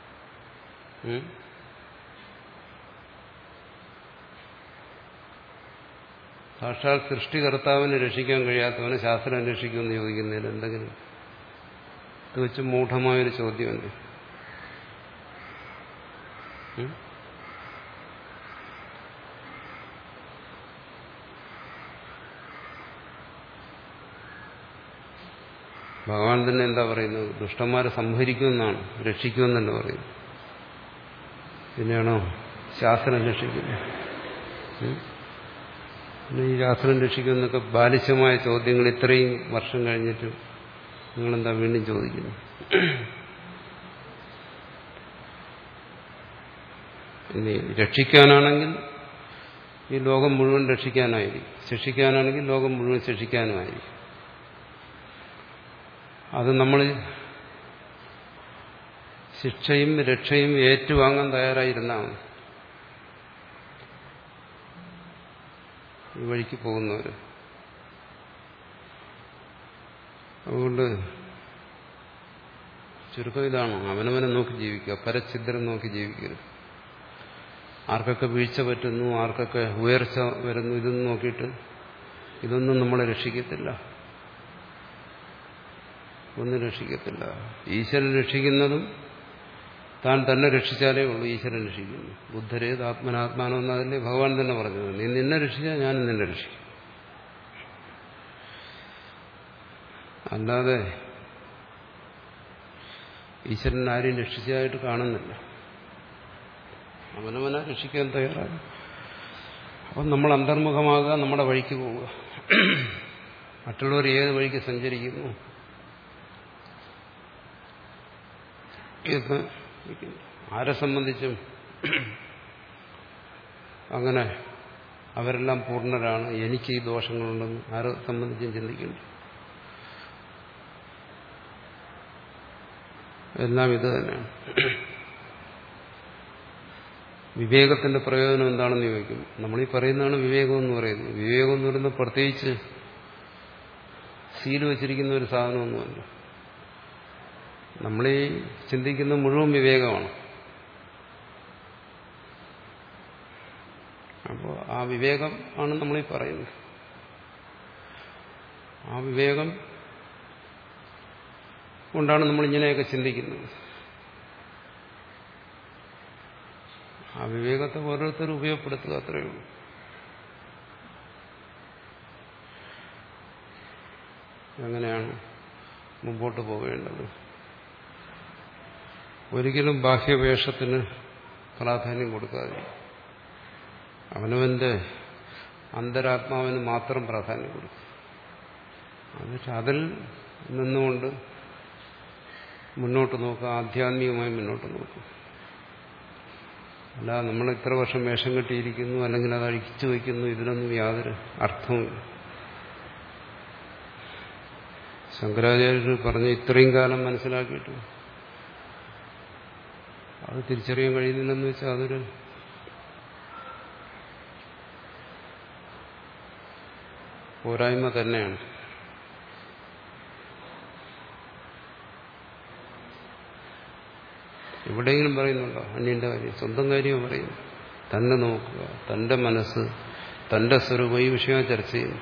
Speaker 1: സാക്ഷാൽ സൃഷ്ടികർത്താവിനെ രക്ഷിക്കാൻ കഴിയാത്തവനെ ശാസ്ത്രം രക്ഷിക്കുമെന്ന് ചോദിക്കുന്നതിൽ എന്തെങ്കിലും തികച്ചും മൂഢമായൊരു ചോദ്യമല്ലേ? ഭഗവാൻ തന്നെ എന്താ പറയുന്നത്? ദുഷ്ടന്മാരെ സംഹരിക്കുമെന്നാണ്, രക്ഷിക്കുമെന്നല്ല പറയുന്നത്. പിന്നെയാണോ ശാസ്ത്രം രക്ഷിക്കുന്നത്? പിന്നെ ഈ ശാസ്ത്രം രക്ഷിക്കുമെന്നൊക്കെ ബാലിശമായ ചോദ്യങ്ങൾ ഇത്രയും വർഷം കഴിഞ്ഞിട്ട് നിങ്ങളെന്താ വീണ്ടും ചോദിക്കുന്നു? ഇനി രക്ഷിക്കാനാണെങ്കിൽ ഈ ലോകം മുഴുവൻ രക്ഷിക്കാനായിരിക്കും, ശിക്ഷിക്കാനാണെങ്കിൽ ലോകം മുഴുവൻ ശിക്ഷിക്കാനുമായിരിക്കും. അത് നമ്മൾ ശിക്ഷയും രക്ഷയും ഏറ്റുവാങ്ങാൻ തയ്യാറായിരുന്നാണ് ഈ വഴിക്ക് പോകുന്നവർ. അതുകൊണ്ട് ചുരുക്കം ഇതാണ്, അവനവനെ നോക്കി ജീവിക്കുക, പരഛിദ്രം നോക്കി ജീവിക്കരുത്. ആർക്കൊക്കെ വീഴ്ച പറ്റുന്നു, ആർക്കൊക്കെ ഉയർച്ച വരുന്നു, ഇതൊന്നും നോക്കിയിട്ട് ഇതൊന്നും നമ്മളെ രക്ഷിക്കത്തില്ല. ഒന്നും രക്ഷിക്കത്തില്ല. ഈശ്വരൻ രക്ഷിക്കുന്നതും താൻ തന്നെ രക്ഷിച്ചാലേ ഉള്ളൂ ഈശ്വരൻ രക്ഷിക്കുന്നു. ബുദ്ധരേത് ആത്മനാത്മാനം എന്നതല്ലേ ഭഗവാൻ തന്നെ പറഞ്ഞത്. നീ നിന്നെ രക്ഷിച്ചാൽ ഞാനും നിന്നെ രക്ഷിക്കും. അല്ലാതെ ഈശ്വരൻ ആരെയും രക്ഷിച്ചതായിട്ട് കാണുന്നില്ല. അവനവനെ രക്ഷിക്കാൻ തയ്യാറാകും. അപ്പം നമ്മൾ അന്തർമുഖമാകുക, നമ്മുടെ വഴിക്ക് പോവുക. മറ്റുള്ളവർ ഏത് വഴിക്ക് സഞ്ചരിക്കുന്നു ഇത് ആരെ സംബന്ധിച്ചും അങ്ങനെ അവരെല്ലാം പൂർണ്ണരാണ്, എനിക്ക് ഈ ദോഷങ്ങളുണ്ടെന്ന് ആരെ സംബന്ധിച്ചും ചിന്തിക്കുന്നു. എല്ലാം ഇത് തന്നെയാണ്. വിവേകത്തിന്റെ പ്രയോജനം എന്താണെന്ന് ചോദിക്കും. നമ്മളീ പറയുന്നതാണ് വിവേകം എന്ന് പറയുന്നത്. വിവേകം എന്ന് പറയുന്നത് പ്രത്യേകിച്ച് സീൽ വച്ചിരിക്കുന്ന ഒരു സാധനമൊന്നുമല്ല. നമ്മളീ ചിന്തിക്കുന്ന മുഴുവൻ വിവേകമാണ്. അപ്പോൾ ആ വിവേകം ആണ് നമ്മളീ പറയുന്നത്. ആ വിവേകം കൊണ്ടാണ് നമ്മളിങ്ങനെയൊക്കെ ചിന്തിക്കുന്നത്. ആ വിവേകത്തെ ഓരോരുത്തരും ഉപയോഗപ്പെടുത്തുക, അത്രയേ ഉള്ളൂ. എങ്ങനെയാണ് മുമ്പോട്ട് പോകേണ്ടത്? ഒരിക്കലും ബാഹ്യവേഷത്തിന് പ്രാധാന്യം കൊടുക്കാതെ അവനവന്റെ അന്തരാത്മാവിന് മാത്രം പ്രാധാന്യം കൊടുക്കും. എന്നിട്ട് അതിൽ നിന്നുകൊണ്ട് മുന്നോട്ട് നോക്കുക, ആധ്യാത്മികമായി മുന്നോട്ട് നോക്കുക. അല്ല നമ്മൾ ഇത്ര വർഷം വേഷം കെട്ടിയിരിക്കുന്നു, അല്ലെങ്കിൽ അത് അഴിച്ചു വയ്ക്കുന്നു, ഇതിനൊന്നും യാതൊരു അർത്ഥവുമില്ല. ശങ്കരാചാര്യർ പറഞ്ഞ് ഇത്രയും കാലം മനസ്സിലാക്കിയിട്ട് അത് തിരിച്ചറിയാൻ കഴിയുന്നില്ലെന്ന് വെച്ചാൽ അതൊരു പോരായ്മ തന്നെയാണ്. എവിടെയെങ്കിലും പറയുന്നുണ്ടോ അന്യന്റെ കാര്യം? സ്വന്തം കാര്യം പറയുന്നു. തന്നെ നോക്കുക, തന്റെ മനസ്സ്, തന്റെ സ്വരൂപം, ഈ വിഷയം ചർച്ച ചെയ്യുന്നു.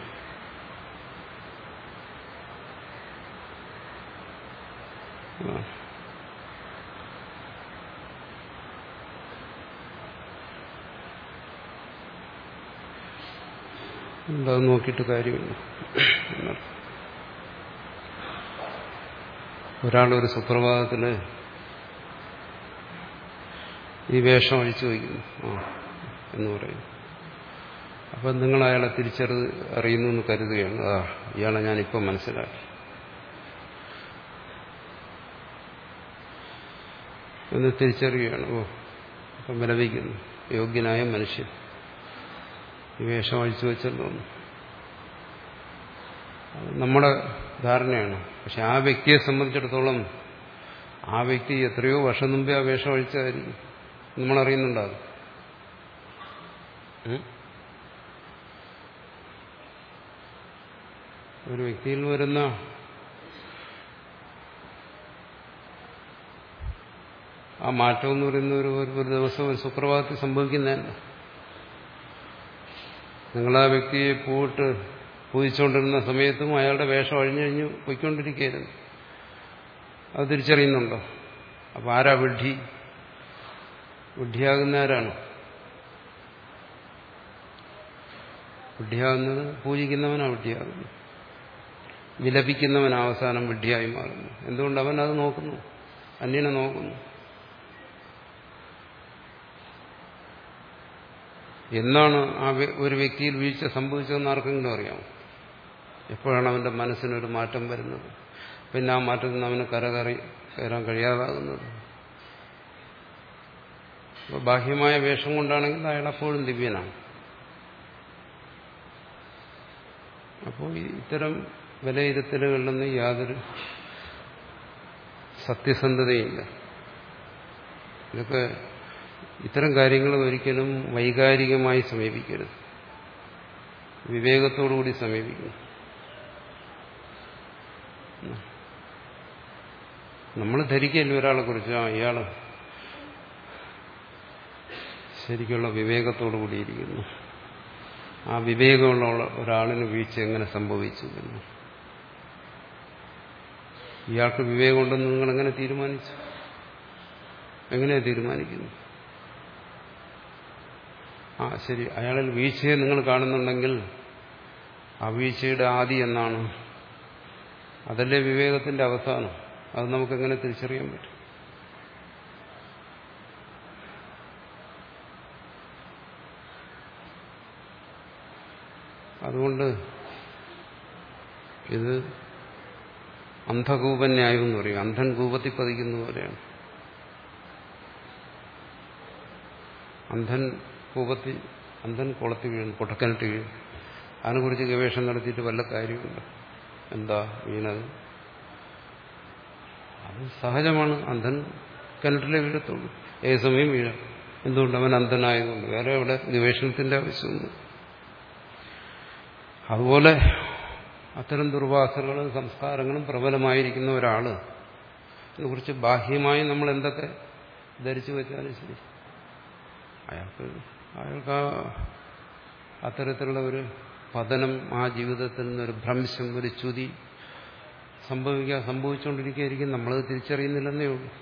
Speaker 1: അത് നോക്കിയിട്ട് കാര്യമില്ല. ഒരാളൊരു സുപ്രഭാതത്തില് ഈ വേഷം അഴിച്ചു വയ്ക്കുന്നു ആ എന്ന് പറയും. അപ്പം നിങ്ങൾ അയാളെ തിരിച്ചറി അറിയുന്നു എന്ന് കരുതുകയാണ്. ആ ഇയാളെ ഞാനിപ്പം മനസ്സിലാക്കി എന്ന് തിരിച്ചറിയുകയാണ്. ഓ അപ്പം വിലപിക്കുന്നു, യോഗ്യനായ മനുഷ്യൻ ഈ വേഷം അഴിച്ചു വെച്ചല്ലോ. നമ്മുടെ ധാരണയാണ്. പക്ഷെ ആ വ്യക്തിയെ സംബന്ധിച്ചിടത്തോളം ആ വ്യക്തി എത്രയോ വർഷം മുമ്പേ ആ വേഷം അഴിച്ചായിരിക്കും. നമ്മളറിയുന്നുണ്ടാകും. ഒരു വ്യക്തിയിൽ വരുന്ന ആ മാറ്റം എന്ന് പറയുന്ന ഒരു ഒരു ദിവസം ഒരു സുപ്രഭാതത്തിൽ സംഭവിക്കുന്നതല്ല. നിങ്ങളാ വ്യക്തിയെ പോയിട്ട് പൂജിച്ചുകൊണ്ടിരുന്ന സമയത്തും അയാളുടെ വേഷം അഴിഞ്ഞു കഴിഞ്ഞ് പോയിക്കൊണ്ടിരിക്കുകയായിരുന്നു. അത് തിരിച്ചറിയുന്നുണ്ടോ? അപ്പം ആരാ വിഡ്ഢി? വിഡ്ഢിയാകുന്ന ആരാണ്? വിഡ്ഢിയാകുന്നത് പൂജിക്കുന്നവനാ വിഡ്ഢിയാകുന്നു. വിലപിക്കുന്നവൻ അവസാനം വിഡ്ഢിയായി മാറുന്നു. എന്തുകൊണ്ട്? അവൻ അത് നോക്കുന്നു, അന്യനെ നോക്കുന്നു. എന്നാണ് ആ ഒരു വ്യക്തിയിൽ വീഴ്ച സംഭവിച്ചതെന്ന് ആർക്കെങ്കിലും അറിയാമോ? എപ്പോഴാണ് അവന്റെ മനസ്സിനൊരു മാറ്റം വരുന്നത്? പിന്നെ ആ മാറ്റത്തിൽ നിന്ന് അവന് കരകയറി കയറാൻ കഴിയാതാകുന്നത്? അപ്പോൾ ബാഹ്യമായ വേഷം കൊണ്ടാണെങ്കിൽ അയാൾ അപ്പോഴും ദിവ്യനാണ്. അപ്പോൾ ഇത്തരം വിലയിരുത്തലുകളിലൊന്നും യാതൊരു സത്യസന്ധതയില്ല. ഇതൊക്കെ ഇത്തരം കാര്യങ്ങൾ ഒരിക്കലും വൈകാരികമായി സമീപിക്കരുത്, വിവേകത്തോടുകൂടി സമീപിക്കണം. നമ്മൾ ധരിക്കല്ലോ ഒരാളെ കുറിച്ച്, ആ ഇയാള് ശരിക്കുള്ള വിവേകത്തോടു കൂടിയിരിക്കുന്നു. ആ വിവേകമുള്ള ഒരാളിന് വീഴ്ച എങ്ങനെ സംഭവിച്ചു എന്ന് ഇയാൾക്ക് വിവേകമുണ്ടെന്ന് നിങ്ങൾ എങ്ങനെ തീരുമാനിച്ചു? എങ്ങനെയാണ് തീരുമാനിക്കുന്നു? ആ ശരി, അയാളിൽ വീഴ്ചയെ നിങ്ങൾ കാണുന്നുണ്ടെങ്കിൽ ആ വീഴ്ചയുടെ ആദി എന്നാണ്? അതല്ലേ വിവേകത്തിന്റെ അവസാനം? അത് നമുക്കെങ്ങനെ തിരിച്ചറിയാൻ പറ്റും? അതുകൊണ്ട് ഇത് അന്ധകൂപന്യായം എന്ന് പറയും. അന്ധൻ കൂപത്തിൽ പതിക്കുന്ന പോലെയാണ്. അന്ധൻ കൂപത്തിൽ അന്ധൻ കുളത്തിൽ വീഴുന്നു, പൊട്ടക്കിണറ്റ് വീഴും. അതിനെക്കുറിച്ച് ഗവേഷണം നടത്തിയിട്ട് വല്ല കാര്യമുണ്ട്? എന്താ വീണത്? അത് സഹജമാണ്. അന്ധൻ കിണറ്റിലെ വീഴത്തുള്ളൂ, ഏത് സമയം വീഴാം. എന്തുകൊണ്ട്? അവൻ അന്ധനായതുകൊണ്ട്. വേറെ അവിടെ ഗവേഷണത്തിന്റെ ആവശ്യമൊന്നും. അതുപോലെ അത്തരം ദുർവാസനകളും സംസ്കാരങ്ങളും പ്രബലമായിരിക്കുന്ന ഒരാള് അതിനെക്കുറിച്ച് ബാഹ്യമായി നമ്മൾ എന്തൊക്കെ ധരിച്ചു വെച്ചാലും ശരി, അയാൾക്ക് അയാൾക്ക് ആ അത്തരത്തിലുള്ള ഒരു പതനം, ആ ജീവിതത്തിൽ നിന്നൊരു ഭ്രംശം, ഒരു ച്യുതി സംഭവിക്കുക സംഭവിച്ചുകൊണ്ടിരിക്കുകയായിരിക്കും. നമ്മളത് തിരിച്ചറിയുന്നില്ലെന്നേ ഉള്ളൂ.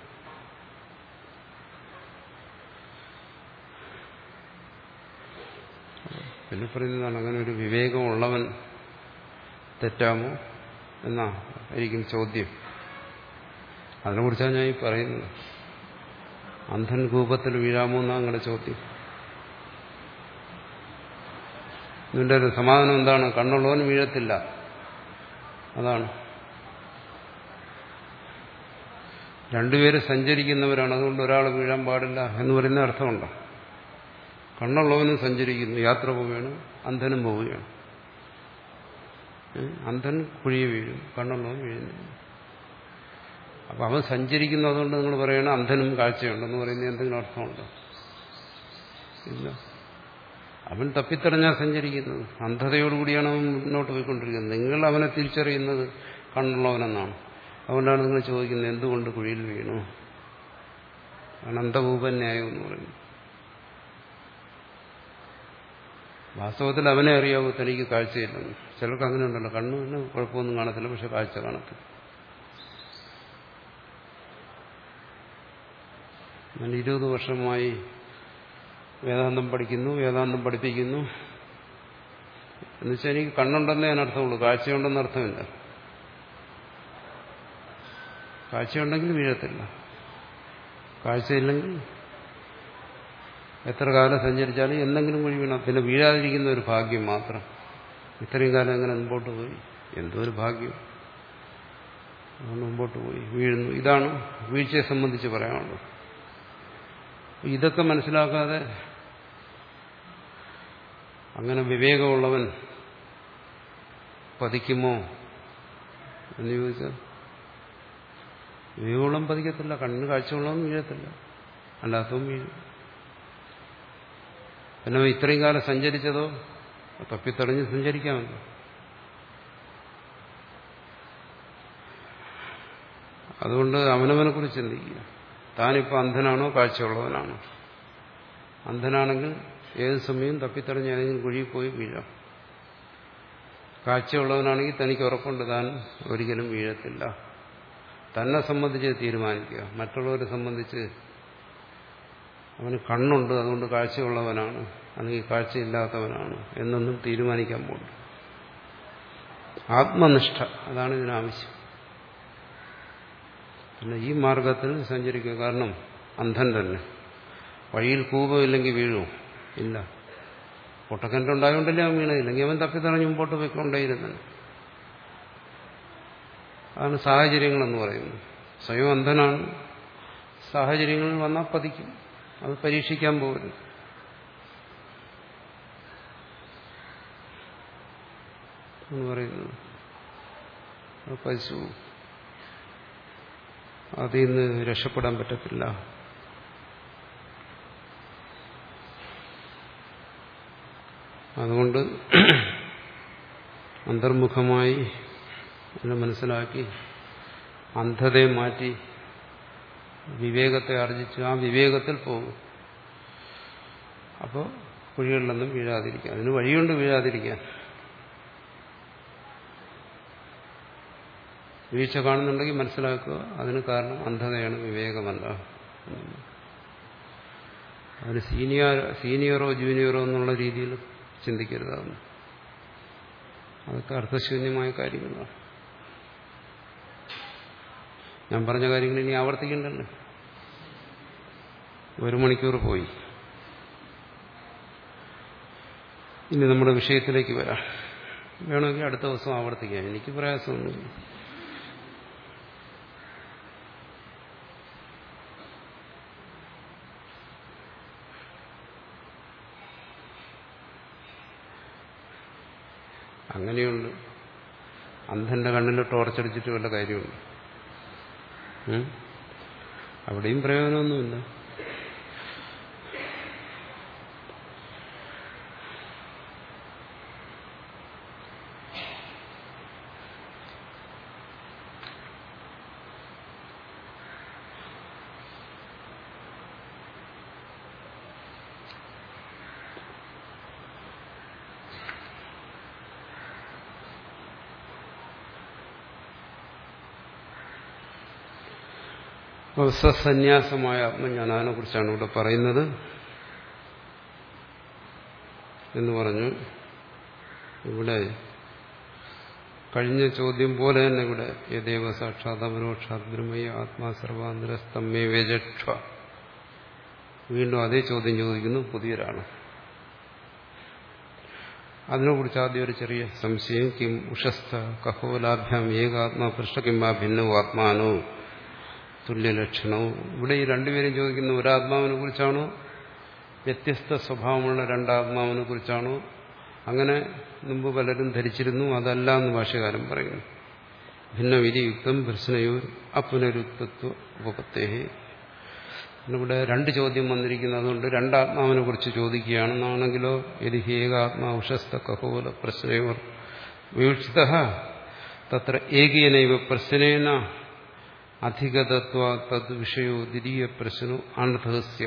Speaker 1: പിന്നെ പറയുന്നതാണ്, അങ്ങനെ ഒരു വിവേകമുള്ളവൻ തെറ്റാമോ എന്നാ ആയിരിക്കും ചോദ്യം. അതിനെക്കുറിച്ചാണ് ഞാൻ ഈ പറയുന്നത്. അന്ധൻ കൂപത്തിൽ വീഴാമോ എന്നാ നിങ്ങളുടെ ചോദ്യം. ഇതിന്റെ ഒരു സമാധാനം എന്താണ്? കണ്ണുള്ളവൻ വീഴത്തില്ല. അതാണ്. രണ്ടുപേര് സഞ്ചരിക്കുന്നവരാണ്, അതുകൊണ്ട് ഒരാൾ വീഴാൻ പാടില്ല എന്ന് പറയുന്ന അർത്ഥമുണ്ടോ? കണ്ണുള്ളവനും സഞ്ചരിക്കുന്നു, യാത്ര പോവുകയാണ്, അന്ധനും പോവുകയാണ്. അന്ധൻ കുഴി വീഴും, കണ്ണുള്ളവൻ വീഴുന്നില്ല. അപ്പൊ അവൻ സഞ്ചരിക്കുന്നു, അതുകൊണ്ട് നിങ്ങൾ പറയണം അന്ധനും കാഴ്ചയുണ്ടെന്ന് പറയുന്നത് എന്തെങ്കിലും അർത്ഥമുണ്ടോ? ഇല്ല. അവൻ തപ്പിത്തടഞ്ഞാൽ സഞ്ചരിക്കുന്നത്, അന്ധതയോടുകൂടിയാണ് അവൻ മുന്നോട്ട് പോയിക്കൊണ്ടിരിക്കുന്നത്. നിങ്ങൾ അവനെ തിരിച്ചറിയുന്നത് കണ്ണുള്ളവനെന്നാണ്. അതുകൊണ്ടാണ് നിങ്ങൾ ചോദിക്കുന്നത് എന്തുകൊണ്ട് കുഴിയിൽ വീണു? അനന്തകൂപന്യായം എന്ന് പറയുന്നു. വാസ്തവത്തിൽ അവനെ അറിയാവൂ തനിക്ക് കാഴ്ചയില്ലെന്ന്. ചിലർക്ക് അങ്ങനെ ഉണ്ടല്ലോ, കണ്ണിന് കുഴപ്പമൊന്നും കാണത്തില്ല, പക്ഷെ കാഴ്ച കാണത്തില്ല. ഞാൻ ഇരുപത് വർഷമായി വേദാന്തം പഠിക്കുന്നു, വേദാന്തം പഠിപ്പിക്കുന്നു. എന്നുവെച്ചാൽ എനിക്ക് കണ്ണുണ്ടെന്നേ അതിനർത്ഥമുള്ളൂ, കാഴ്ചയുണ്ടെന്ന് അർത്ഥമില്ല. കാഴ്ചയുണ്ടെങ്കിൽ വീഴത്തില്ല, കാഴ്ചയില്ലെങ്കിൽ എത്ര കാലം സഞ്ചരിച്ചാലും എന്തെങ്കിലും കുഴി വീണാം. പിന്നെ വീഴാതിരിക്കുന്ന ഒരു ഭാഗ്യം മാത്രം. ഇത്രയും കാലം എങ്ങനെ മുമ്പോട്ട് പോയി? എന്തോ ഒരു ഭാഗ്യം, മുമ്പോട്ട് പോയി വീഴുന്നു. ഇതാണ് വീഴ്ചയെ സംബന്ധിച്ച് പറയാനുള്ളത്. ഇതൊക്കെ മനസ്സിലാക്കാതെ അങ്ങനെ വിവേകമുള്ളവൻ പതിക്കുമോ എന്ന് ചോദിച്ചാൽ വിവേകമുള്ളവൻ പതിക്കത്തില്ല. കണ്ണിന് കാഴ്ചയുള്ളവൻ വീഴത്തില്ല, അല്ലാത്തവൻ വീഴും. പിന്നെ ഇത്രയും കാലം സഞ്ചരിച്ചതോ തപ്പിത്തടഞ്ഞ് സഞ്ചരിക്കാമല്ലോ. അതുകൊണ്ട് അവനവനെ കുറിച്ച് ചിന്തിക്കുക. താനിപ്പോൾ അന്ധനാണോ കാഴ്ചയുള്ളവനാണോ? അന്ധനാണെങ്കിൽ ഏത് സമയവും തപ്പിത്തടഞ്ഞ് ഏതെങ്കിലും കുഴിയിൽ പോയി വീഴാം. കാഴ്ചയുള്ളവനാണെങ്കിൽ തനിക്ക് ഉറപ്പുണ്ട് താൻ ഒരിക്കലും വീഴത്തില്ല. തന്നെ സംബന്ധിച്ച് തീരുമാനിക്കുക. മറ്റുള്ളവരെ സംബന്ധിച്ച് അവന് കണ്ണുണ്ട് അതുകൊണ്ട് കാഴ്ചയുള്ളവനാണ്, അല്ലെങ്കിൽ കാഴ്ചയില്ലാത്തവനാണ് എന്നൊന്നും തീരുമാനിക്കാൻ പോകുന്നു. ആത്മനിഷ്ഠ, അതാണ് ഇതിനാവശ്യം. പിന്നെ ഈ മാർഗത്തിൽ സഞ്ചരിക്കുക. കാരണം അന്ധൻ തന്നെ വഴിയിൽ കൂപമില്ലെങ്കിൽ വീഴുമോ? ഇല്ല. പൊട്ടക്കിണറ്റുണ്ടായോണ്ടല്ലേ അവൻ വീണതില്ലെങ്കിൽ അവൻ തപ്പിത്തറഞ്ഞ് മുമ്പോട്ട് പോയിക്കൊണ്ടേയിരുന്നു. അതാണ് സാഹചര്യങ്ങളെന്ന് പറയുന്നത്. സ്വയം അന്ധനാണ്, സാഹചര്യങ്ങളിൽ വന്നാൽ പതിക്കും. അത് പരീക്ഷിക്കാൻ പോകരുത്. എന്ന് പറയുന്നത് അത് പശു, അതിൽ നിന്ന് രക്ഷപ്പെടാൻ പറ്റത്തില്ല. അതുകൊണ്ട് അന്തർമുഖമായി എന്ന് മനസ്സിലാക്കി അന്ധതയെ മാറ്റി വിവേകത്തെ ആർജിച്ച് ആ വിവേകത്തിൽ പോകും. അപ്പോൾ കുഴികളിലൊന്നും വീഴാതിരിക്കാൻ, അതിന് വഴിയുണ്ട് വീഴാതിരിക്കാൻ. വീഴ്ച കാണുന്നുണ്ടെങ്കിൽ മനസ്സിലാക്കുക, അതിന് കാരണം അന്ധതയാണ്, വിവേകമല്ല. അതിന് സീനിയർ സീനിയറോ ജൂനിയറോ എന്നുള്ള രീതിയിൽ ചിന്തിക്കരുതാകുന്നു. അതൊക്കെ അർത്ഥശൂന്യമായ കാര്യങ്ങളാണ്. ഞാൻ പറഞ്ഞ കാര്യങ്ങൾ ഇനി ആവർത്തിക്കണ്ടല്ലോ. ഒരു മണിക്കൂർ പോയി. ഇനി നമ്മുടെ വിഷയത്തിലേക്ക് വരാം. വേണമെങ്കിൽ അടുത്ത ദിവസം ആവർത്തിക്കാം, എനിക്ക് പ്രയാസമൊന്നുമില്ല. അങ്ങനെയുണ്ട്. അന്ധന്റെ കണ്ണിൽ ടോർച്ചടിച്ചിട്ട് വല്ല കാര്യമുണ്ട്? അവിടെയും പ്രയോജനമൊന്നുമില്ല. സന്യാസമായ ആത്മജ്ഞാനത്തിനെ കുറിച്ചാണ് ഇവിടെ പറയുന്നത് എന്ന് പറഞ്ഞു. ഇവിടെ കഴിഞ്ഞ ചോദ്യം പോലെ തന്നെ ഇവിടെ യദേവ സാക്ഷാത് അപരോക്ഷാത് ബ്രഹ്മയ ആത്മാ സർവാന്തരസ്തമ്മേ വ്യജക്ഷ. വീണ്ടും അതേ ചോദ്യം ചോദിക്കുന്നു പുതിയൊരാണ്. അതിനെക്കുറിച്ച് ആദ്യം ഒരു ചെറിയ സംശയം. കിം ഉഷസ്ഥ കഹോലാഭ്യാം ഏകാത്മാ പൃഷ്ട കിംബാ ഭിന്നോ ആത്മാനോ തുല്യലക്ഷണവും. ഇവിടെ ഈ രണ്ടുപേരും ചോദിക്കുന്ന ഒരാത്മാവിനെ കുറിച്ചാണോ, വ്യത്യസ്ത സ്വഭാവമുള്ള രണ്ടാത്മാവിനെ കുറിച്ചാണോ? അങ്ങനെ മുമ്പ് പലരും ധരിച്ചിരുന്നു. അതല്ല എന്ന് ഭാഷ്യകാരൻ പറയുന്നു. ഭിന്നവിധിയുക്തം പ്രശ്നയൂർ അപുനരുക്തത്വ ഉപപത്തേഹി. ഇവിടെ രണ്ട് ചോദ്യം വന്നിരിക്കുന്നത് അതുകൊണ്ട് രണ്ടാത്മാവിനെ കുറിച്ച് ചോദിക്കുകയാണെന്നാണെങ്കിലോ യദി ഏകാത്മാ ഉഷസ്ഥ കഹോല പ്രശ്നയോർ വിവക്ഷിത തത്ര ഏകേനൈവ പ്രശ്നേന അധികതത്വ തദ് വിഷയോ ദ്വിതീയ പ്രശ്നോ അനർത്ഥസ്യ.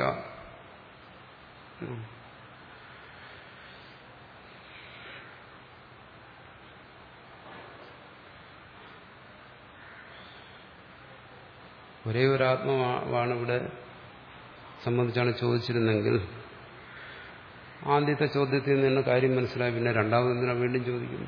Speaker 1: ഒരേ ഒരു ആത്മാവാണ് ഇവിടെ സംബന്ധിച്ചാണ് ചോദിച്ചിരുന്നെങ്കിൽ ആദ്യത്തെ ചോദ്യത്തിൽ നിന്ന് കാര്യം മനസ്സിലായി. പിന്നെ രണ്ടാമതെന്തിനാ വീണ്ടും ചോദിക്കുന്നു?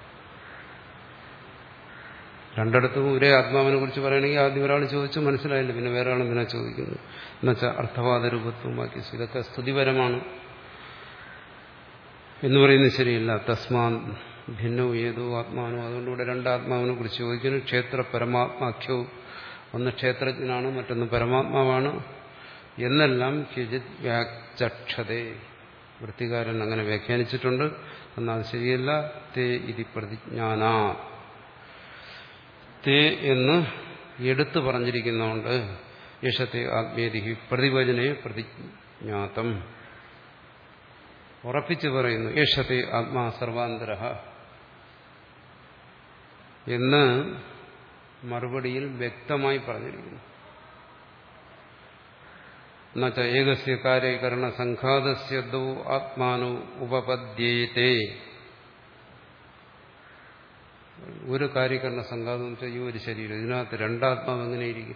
Speaker 1: രണ്ടിടത്തും ഒരേ ആത്മാവിനെ കുറിച്ച് പറയണമെങ്കിൽ ആദ്യം ഒരാൾ ചോദിച്ചു മനസ്സിലായില്ല, പിന്നെ വേറെ ആൾ എന്തിനാ ചോദിക്കുന്നു? എന്നുവെച്ചാൽ അർത്ഥവാദ രൂപത്വമാക്കി. ഇതൊക്കെ സ്തുതിപരമാണ് എന്ന് പറയുന്നത് ശരിയല്ല. തസ്മാ ഭിന്നോ ഏതോ ആത്മാനോ. അതുകൊണ്ട് ഇവിടെ രണ്ടാത്മാവിനെ കുറിച്ച് ചോദിക്കുന്നു. ക്ഷേത്ര പരമാത്മാഖ്യോ, ഒന്ന് ക്ഷേത്രജ്ഞനാണ്, മറ്റൊന്ന് പരമാത്മാവാണ് എന്നെല്ലാം ക്വചിത് വ്യാചക്ഷതേ. വൃത്തികാരൻ അങ്ങനെ വ്യാഖ്യാനിച്ചിട്ടുണ്ട്. എന്നാൽ ശരിയല്ല. തേ ഇതി പ്രതിജ്ഞാനാ, തേ എന്ന് എടുത്തു പറഞ്ഞിരിക്കുന്നതുകൊണ്ട് യശത്തെ ആത്മേതി പ്രതിവചനെ പ്രതിജ്ഞാതം ഉറപ്പിച്ചു പറയുന്നു. യശത്തെ ആത്മാ സർവാന്തര എന്ന് മറുപടിയിൽ വ്യക്തമായി പറഞ്ഞിരിക്കുന്നു. എന്നുവെച്ചാൽ ഏകസ്യ കാര്യകരണ സംഘാതസ്യ ദോ ആത്മാനോ ഉപപദ്യേതേ. ഒരു കാര്യകരണ സംഘാതം എന്ന് വെച്ചാൽ ഈ ഒരു ശരീരം, ഇതിനകത്ത് രണ്ടാത്മാവ് എങ്ങനെയിരിക്കും?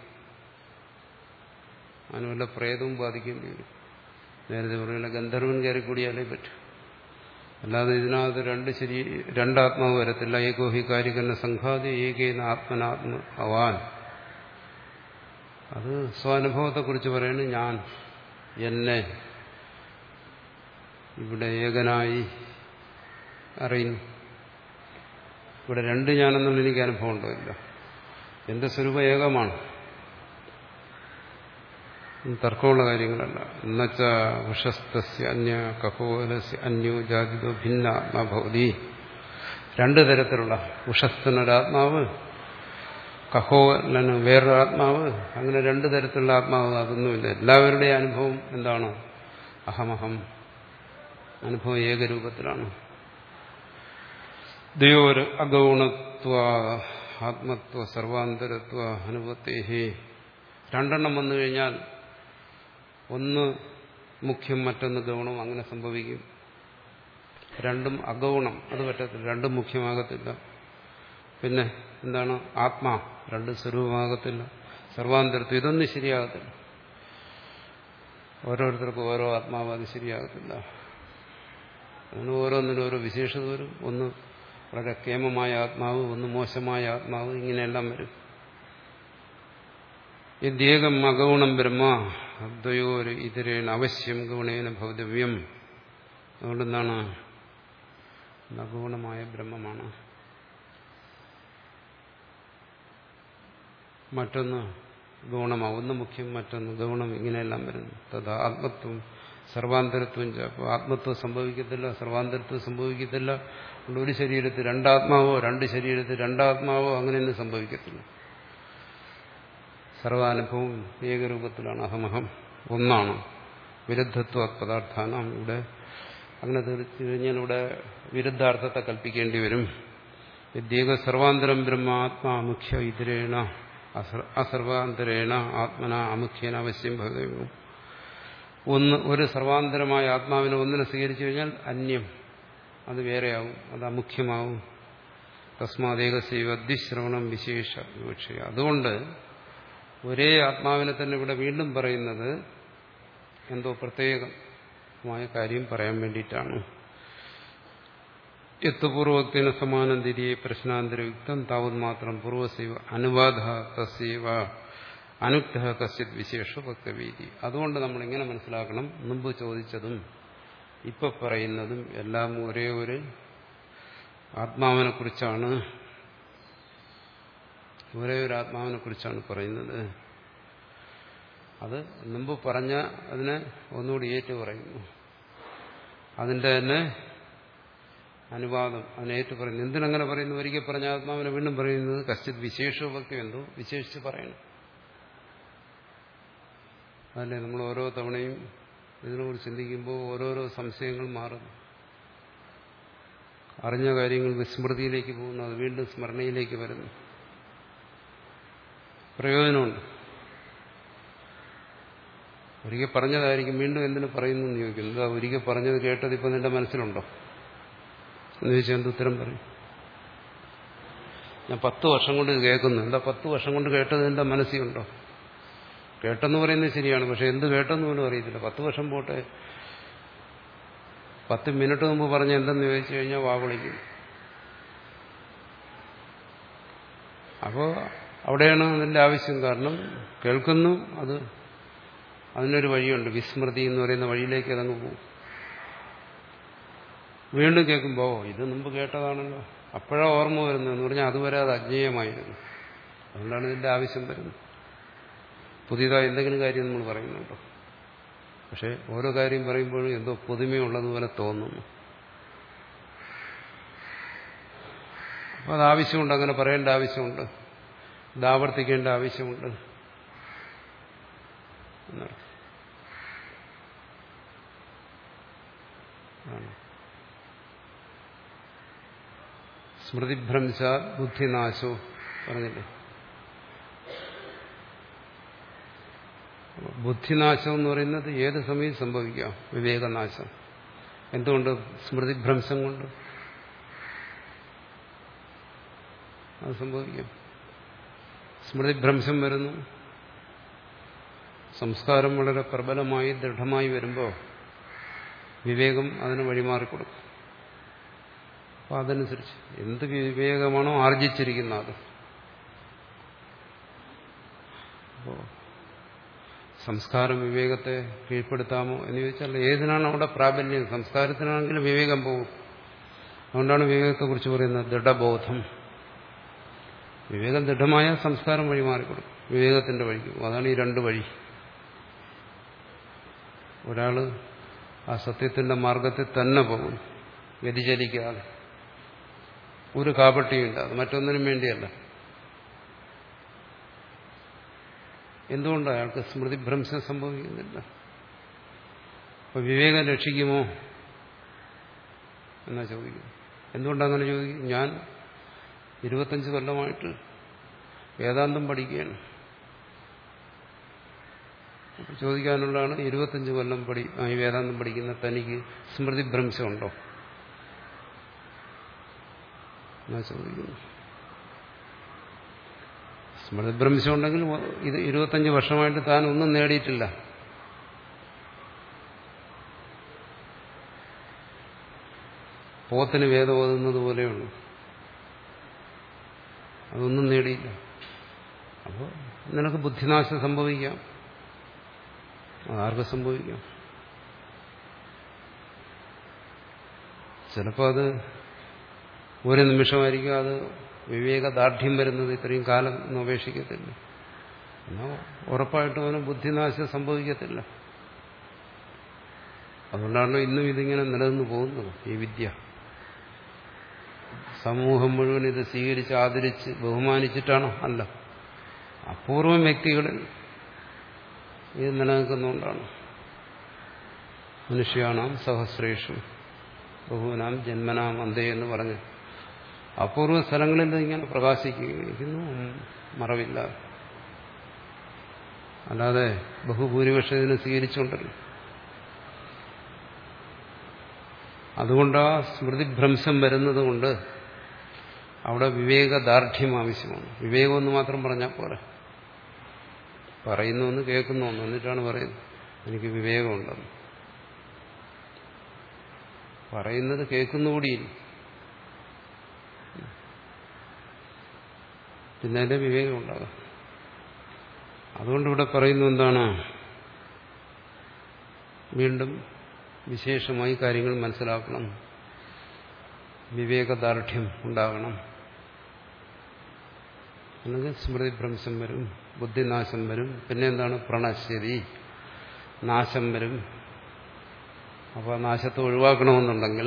Speaker 1: അതിന് വല്ല പ്രേതവും ബാധിക്കേണ്ടി വരും. നേരത്തെ പറയുന്ന ഗന്ധർവൻ കയറി കൂടിയാലേ പറ്റും. അല്ലാതെ ഇതിനകത്ത് രണ്ട് ശരീ രണ്ടാത്മാവ് വരത്തില്ല. ഏകോഹി കാര്യകരണ സംഘാതി ഏകേന ആത്മനാത്മ ഭവാൻ. അത് സ്വാനുഭവത്തെക്കുറിച്ച് പറയുന്നത്. ഞാൻ എന്നെ ഇവിടെ ഏകനായി അറിയുന്നു. ഇവിടെ രണ്ട് ഞാനെന്നുള്ള എനിക്ക് അനുഭവം ഉണ്ടോ? എന്റെ സ്വരൂപം ഏകമാണ്. തർക്കമുള്ള കാര്യങ്ങളല്ല. എന്നുവെച്ചാ ഉഷസ്തസ്യ അന്യ കഹോലസ്യ അന്യോ ജാതിതോ ഭിന്ന ആത്മാഭവതി. രണ്ടു തരത്തിലുള്ള, ഉഷസ്തനൊരാത്മാവ്, കഹോലന് വേറൊരാത്മാവ്, അങ്ങനെ രണ്ടു തരത്തിലുള്ള ആത്മാവ്. അതൊന്നുമില്ല. എല്ലാവരുടെയും അനുഭവം എന്താണ്? അഹമഹം. അനുഭവം ഏകരൂപത്തിലാണ്. ദ്വയോർ അഗൗണത്വ ആത്മത്വ സർവാന്തരത്വ അനുഭവത്തേഹി. രണ്ടെണ്ണം വന്നു കഴിഞ്ഞാൽ ഒന്ന് മുഖ്യം മറ്റൊന്ന് ഗൗണം അങ്ങനെ സംഭവിക്കും. രണ്ടും അഗൗണം, അത് പറ്റത്തില്ല, രണ്ടും മുഖ്യമാകത്തില്ല. പിന്നെ എന്താണ് ആത്മാ, രണ്ടും സ്വരൂപമാകത്തില്ല. സർവാന്തരത്വം, ഇതൊന്നും ശരിയാകത്തില്ല. ഓരോരുത്തർക്കും ഓരോ ആത്മാവ്, അത് ശരിയാകത്തില്ല. അങ്ങനെ ഓരോന്നിനും ഓരോ വിശേഷത വരും. ഒന്ന് വളരെ കേമമായ ആത്മാവ്, ഒന്ന് മോശമായ ആത്മാവ്, ഇങ്ങനെയെല്ലാം വരും. യദ്യേകം അഗൗണം ബ്രഹ്മ അദ്വയോര് ഇതരേണ അവശ്യം ഗുണേന ഭൗതവ്യം. അതുകൊണ്ടെന്താണ് അഗൗണമായ ബ്രഹ്മമാണ്. മറ്റൊന്ന് ഗൗണമാവും, ഒന്ന് മുഖ്യം മറ്റൊന്ന് ഗൗണം, ഇങ്ങനെയെല്ലാം വരുന്നു. തഥാ ആത്മത്വം സർവാന്തരത്വം. അപ്പോൾ ആത്മത്വം സംഭവിക്കത്തില്ല, സർവാന്തരത്വം സംഭവിക്കത്തില്ല. അതുകൊണ്ട് ഒരു ശരീരത്തിൽ രണ്ടാത്മാവോ രണ്ട് ശരീരത്തിൽ രണ്ടാത്മാവോ അങ്ങനെയൊന്നും സംഭവിക്കത്തില്ല. സർവാനുഭവം ഏകരൂപത്തിലാണ്. അഹമഹം ഒന്നാണ്. വിരുദ്ധത്വ പദാർത്ഥാനം. ഇവിടെ അങ്ങനെ തീർച്ചു കഴിഞ്ഞാൽ ഇവിടെ വിരുദ്ധാർത്ഥത്തെ കൽപ്പിക്കേണ്ടി വരും. വിദ്യേക സർവാന്തരം ബ്രഹ്മ ആത്മാ മുഖ്യ ഇതരേണ അസർവാന്തരേണ ആത്മന അമുഖ്യേന അവശ്യം ഭഗവം. ഒന്ന് ഒരു സർവാന്തരമായ ആത്മാവിനെ ഒന്നിനെ സ്വീകരിച്ചു കഴിഞ്ഞാൽ അന്യം, അത് വേറെയാവും, അത് അമുഖ്യമാവും. തസ്മാദേകസൈവ അദ്വിശ്രവണം വിശേഷ വിവക്ഷയ. അതുകൊണ്ട് ഒരേ ആത്മാവിനെ തന്നെ ഇവിടെ വീണ്ടും പറയുന്നത് എന്തോ പ്രത്യേകമായ കാര്യം പറയാൻ വേണ്ടിയിട്ടാണ്. യത്ത് പൂർവോക്തിന സമാനം തിരിയെ പ്രശ്നാന്തരയുക്തം താവത് മാത്രം പൂർവസൈവ അനുവാദ തസ്യവ അനുക്ത കശ്ചിത് വിശേഷ വക്തവീതി. അതുകൊണ്ട് നമ്മൾ ഇങ്ങനെ മനസ്സിലാക്കണം, മുമ്പ് ചോദിച്ചതും ഇപ്പൊ പറയുന്നതും എല്ലാം ഒരേ ഒരു ആത്മാവിനെ കുറിച്ചാണ്, ഒരേ ഒരു ആത്മാവിനെ കുറിച്ചാണ് പറയുന്നത്. അത് മുമ്പ് പറഞ്ഞ അതിനെ ഒന്നുകൂടി ഏറ്റു പറയുന്നു. അതിന്റെ തന്നെ അനുവാദം അതിനെ ഏറ്റു പറയുന്നു. എന്തിനങ്ങനെ പറയുന്നു? ഒരിക്കൽ പറഞ്ഞ ആത്മാവിനെ വീണ്ടും പറയുന്നത് കശ്ചിത് വിശേഷഭക്തി, എന്തോ വിശേഷിച്ച് പറയണം. അതല്ലേ നമ്മൾ ഓരോ തവണയും ഇതിനെക്കുറിച്ച് ചിന്തിക്കുമ്പോൾ ഓരോരോ സംശയങ്ങൾ മാറുന്നു. അറിഞ്ഞ കാര്യങ്ങൾ വിസ്മൃതിയിലേക്ക് പോകുന്നു, അത് വീണ്ടും സ്മരണയിലേക്ക് വരുന്നു. പ്രയോജനമുണ്ട്. ഒരിക്കൽ പറഞ്ഞതായിരിക്കും വീണ്ടും എന്തിനു പറയുന്നു എന്ന് ചോദിക്കുന്നു. എന്താ ഒരിക്കൽ പറഞ്ഞത് കേട്ടത് ഇപ്പം നിന്റെ മനസ്സിലുണ്ടോ എന്ന് ചോദിച്ചാൽ എന്ത് ഉത്തരം പറയും? ഞാൻ പത്ത് വർഷം കൊണ്ട് ഇത് കേൾക്കുന്നു. എന്താ പത്ത് വർഷം കൊണ്ട് കേട്ടത് നിന്റെ മനസ്സിലുണ്ടോ? കേട്ടെന്ന് പറയുന്നത് ശരിയാണ്, പക്ഷെ എന്ത് കേട്ടെന്ന് പോലും അറിയത്തില്ല. പത്ത് വർഷം പോട്ടെ, പത്ത് മിനിറ്റ് മുമ്പ് പറഞ്ഞ എന്തെന്ന് ചോദിച്ചു കഴിഞ്ഞാൽ വാവിളിക്കും. അപ്പോൾ അവിടെയാണ് അതിൻ്റെ ആവശ്യം. കാരണം കേൾക്കുന്നു, അത് അതിനൊരു വഴിയുണ്ട്, വിസ്മൃതി എന്ന് പറയുന്ന വഴിയിലേക്ക് അതങ്ങ് പോകും. വീണ്ടും കേൾക്കുമ്പോൾ ഇത് മുമ്പ് കേട്ടതാണല്ലോ, അപ്പോഴാണ് ഓർമ്മ വരുന്നതെന്ന് പറഞ്ഞാൽ അതുവരെ അത് അജ്ഞേയമായിരുന്നു. അതുകൊണ്ടാണ് ഇതിൻ്റെ ആവശ്യം വരുന്നത്. പുതിയതായി എന്തെങ്കിലും കാര്യം നമ്മൾ പറയുന്നുണ്ടോ? പക്ഷെ ഓരോ കാര്യം പറയുമ്പോഴും എന്തോ പുതുമയുള്ളതുപോലെ തോന്നുന്നു. അപ്പോൾ അത് ആവശ്യമുണ്ട്, അങ്ങനെ പറയേണ്ട ആവശ്യമുണ്ട്, ഇത് ആവർത്തിക്കേണ്ട ആവശ്യമുണ്ട് എന്നർത്ഥം. സ്മൃതിഭ്രംശ ബുദ്ധിനാശോ പറഞ്ഞില്ലേ? ബുദ്ധിനാശം എന്ന് പറയുന്നത് ഏത് സമയം സംഭവിക്കാം. വിവേകനാശം. എന്തുകൊണ്ട്? സ്മൃതിഭ്രംശം കൊണ്ട് അത് സംഭവിക്കാം. സ്മൃതിഭ്രംശം വരുന്നു, സംസ്കാരം വളരെ പ്രബലമായി ദൃഢമായി വരുമ്പോൾ വിവേകം അതിന് വഴിമാറിക്കൊടുക്കും. അപ്പോൾ അതനുസരിച്ച് എന്ത് വിവേകമാണോ ആർജിച്ചിരിക്കുന്നത് അത്. അപ്പോൾ സംസ്കാരം വിവേകത്തെ കീഴ്പ്പെടുത്താമോ എന്ന് ചോദിച്ചാൽ ഏതിനാണ് അവിടെ പ്രാബല്യം? സംസ്കാരത്തിനാണെങ്കിലും വിവേകം പോകും. അതുകൊണ്ടാണ് വിവേകത്തെക്കുറിച്ച് പറയുന്നത് ദൃഢബോധം. വിവേകം ദൃഢമായ സംസ്കാരം വഴി മാറിക്കൊടുക്കും, വിവേകത്തിന്റെ വഴിക്ക്. അതാണ് ഈ രണ്ട് വഴി. ഒരാൾ ആ സത്യത്തിന്റെ മാർഗത്തിൽ തന്നെ പോകും, വ്യതിചലിക്കാതെ, ഒരു കാപട്യമില്ല. അത് മറ്റൊന്നിനും വേണ്ടിയല്ല. എന്തുകൊണ്ട് അയാൾക്ക് സ്മൃതിഭ്രംശം സംഭവിക്കുന്നില്ല? അപ്പൊ വിവേകം രക്ഷിക്കുമോ എന്നാ ചോദിക്കും. എന്തുകൊണ്ടങ്ങനെ ചോദിക്കും? ഞാൻ ഇരുപത്തഞ്ച് കൊല്ലമായിട്ട് വേദാന്തം പഠിക്കുകയാണ്. അപ്പോൾ ചോദിക്കാനുള്ളതാണ്, ഇരുപത്തഞ്ച് കൊല്ലം പഠി ഈ വേദാന്തം പഠിക്കുന്ന തനിക്ക് സ്മൃതിഭ്രംശമുണ്ടോ എന്നാ ചോദിക്കുന്നു. സ്മൃതിഭ്രംശം ഉണ്ടെങ്കിൽ ഇത് ഇരുപത്തഞ്ച് വർഷമായിട്ട് താൻ ഒന്നും നേടിയിട്ടില്ല. പോത്തിന് വേദം ഓതുന്നത് പോലെയുള്ളൂ, അതൊന്നും നേടിയില്ല. അപ്പോൾ നിനക്ക് ബുദ്ധിനാശം സംഭവിക്കാം, അതാർക്ക് സംഭവിക്കാം. ചിലപ്പോൾ അത് ഒരു നിമിഷമായിരിക്കും അത് വിവേകദാർഢ്യം വരുന്നത്, ഇത്രയും കാലം ഒന്നും ഉപേക്ഷിക്കത്തില്ല. എന്നാൽ ഉറപ്പായിട്ടും അവന് ബുദ്ധിനാശം സംഭവിക്കത്തില്ല. അതുകൊണ്ടാണല്ലോ ഇന്നും ഇതിങ്ങനെ നിലനിന്ന് പോകുന്നത്. ഈ വിദ്യ സമൂഹം മുഴുവൻ ഇത് സ്വീകരിച്ച് ആദരിച്ച് ബഹുമാനിച്ചിട്ടാണോ? അല്ല, അപൂർവം വ്യക്തികളിൽ ഇത് നിലനിൽക്കുന്നതുകൊണ്ടാണ്. മനുഷ്യാണാം സഹസ്രേഷു ബഹുനാം ജന്മനാം അന്തേ എന്ന് പറഞ്ഞ് അപൂർവ സ്ഥലങ്ങളിൽ ഇങ്ങനെ പ്രകാശിക്കുന്നു, മറവില്ല. അല്ലാതെ ബഹുഭൂരിപക്ഷം ഇതിനെ സ്വീകരിച്ചുകൊണ്ടല്ലോ. അതുകൊണ്ട് ആ സ്മൃതിഭ്രംശം വരുന്നത് കൊണ്ട് അവിടെ വിവേകദാർഢ്യം ആവശ്യമാണ്. വിവേകമെന്ന് മാത്രം പറഞ്ഞാൽ പോരാ, പറയുന്നു ഒന്ന് കേൾക്കുന്നു ഒന്ന്, എന്നിട്ടാണ് പറയുന്നത് എനിക്ക് വിവേകമുണ്ടെന്ന്. പറയുന്നത് കേൾക്കുന്നുകൂടിയില്ല, പിന്നെ അതിന്റെ വിവേകം ഉണ്ടാകാം. അതുകൊണ്ട് ഇവിടെ പറയുന്നു എന്താണ്, വീണ്ടും വിശേഷമായി കാര്യങ്ങൾ മനസ്സിലാക്കണം, വിവേകദാർഢ്യം ഉണ്ടാകണം. അല്ലെങ്കിൽ സ്മൃതിഭ്രംശം വരും, ബുദ്ധിനാശം വരും, പിന്നെ എന്താണ് പ്രണശ്യതി, നാശം വരും. അപ്പോൾ നാശത്തെ ഒഴിവാക്കണമെന്നുണ്ടെങ്കിൽ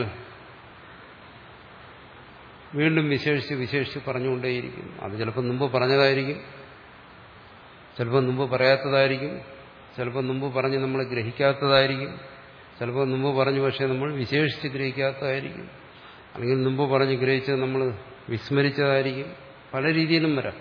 Speaker 1: വീണ്ടും വിശേഷിച്ച് വിശേഷിച്ച് പറഞ്ഞുകൊണ്ടേയിരിക്കും. അത് ചിലപ്പോൾ മുമ്പ് പറഞ്ഞതായിരിക്കും, ചിലപ്പോൾ മുമ്പ് പറയാത്തതായിരിക്കും, ചിലപ്പോൾ മുമ്പ് പറഞ്ഞ് നമ്മൾ ഗ്രഹിക്കാത്തതായിരിക്കും, ചിലപ്പോൾ മുമ്പ് പറഞ്ഞു പക്ഷേ നമ്മൾ വിശേഷിച്ച് ഗ്രഹിക്കാത്തതായിരിക്കും, അല്ലെങ്കിൽ മുമ്പ് പറഞ്ഞ് ഗ്രഹിച്ചത് നമ്മൾ വിസ്മരിച്ചതായിരിക്കും. പല രീതിയിലും വരാം.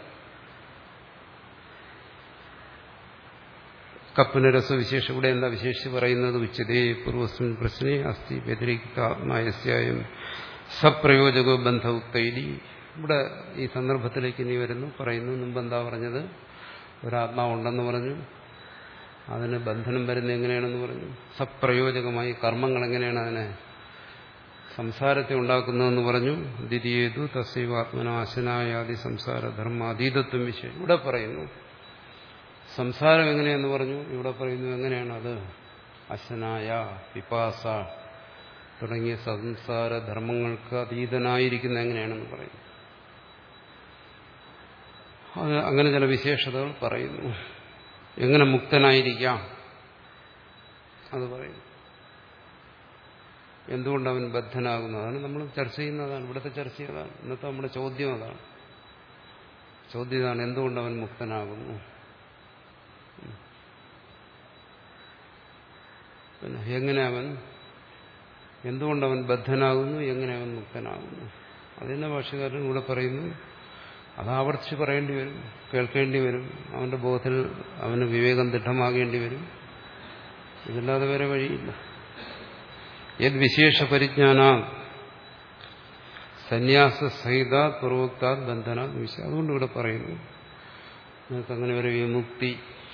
Speaker 1: കപ്പുനരസവിശേഷം ഇവിടെ എന്താ വിശേഷിച്ച് പറയുന്നത്? ഉച്ചതേ പൂർവസ്മിൻ പ്രശ്നേ അസ്തി വ്യതിരിക്താത്മായസ്യായം സപ്രയോജകോ ബന്ധൗക്തൈലി. ഇവിടെ ഈ സന്ദർഭത്തിലേക്ക് ഇനി വരുന്നു, പറയുന്നു. മുമ്പ് എന്താ പറഞ്ഞത്? ഒരാത്മാവുണ്ടെന്ന് പറഞ്ഞു, അതിന് ബന്ധനം വരുന്നത് എങ്ങനെയാണെന്ന് പറഞ്ഞു. സപ്രയോജകമായി കർമ്മങ്ങൾ എങ്ങനെയാണ് അതിനെ സംസാരത്തെ ഉണ്ടാക്കുന്നതെന്ന് പറഞ്ഞു. ദ്വിതീയേതു തസ്യവാത്മനാശനായാദി സംസാര ധർമാതീതത്വം വിഷയം ഇവിടെ പറയുന്നു. സംസാരം എങ്ങനെയെന്ന് പറഞ്ഞു, ഇവിടെ പറയുന്നു എങ്ങനെയാണ് അത് അശനായ പിപാസ തുടങ്ങിയ സംസാര ധർമ്മങ്ങൾക്ക് അതീതനായിരിക്കുന്ന എങ്ങനെയാണെന്ന് പറയുന്നു. അത് അങ്ങനെ ചില വിശേഷതകൾ പറയുന്നു. എങ്ങനെ മുക്തനായിരിക്കാം അത് പറയുന്നു. എന്തുകൊണ്ട് അവൻ ബദ്ധനാകുന്നതാണ് നമ്മൾ ചർച്ച ചെയ്യുന്നതാണ്, ഇവിടുത്തെ ചർച്ച ചെയ്തതാണ്. ഇന്നത്തെ നമ്മുടെ ചോദ്യം അതാണ്. ചോദ്യം ഇതാണ്, എന്തുകൊണ്ട് അവൻ മുക്തനാകുന്നു. പിന്നെ എങ്ങനെ അവൻ, എന്തുകൊണ്ടവൻ ബദ്ധനാകുന്നു, എങ്ങനെ അവൻ മുക്തനാകുന്നു. അതിന്റെ ഭാഷകാരൻ ഇവിടെ പറയുന്നു. അത് ആവർത്തിച്ച് പറയേണ്ടി വരും, കേൾക്കേണ്ടി വരും. അവന്റെ ബോധത്തിൽ അവന് വിവേകം ദൃഢമാകേണ്ടി വരും. ഇതില്ലാതെ വേറെ വഴിയില്ല. യത് വിശേഷ പരിജ്ഞാന സന്യാസ സഹിത പൂർവോക്താ ബന്ധന വിശ. അതുകൊണ്ട് ഇവിടെ പറയുന്നു നിങ്ങൾക്ക് അങ്ങനെ ഒരു വിമുക്തി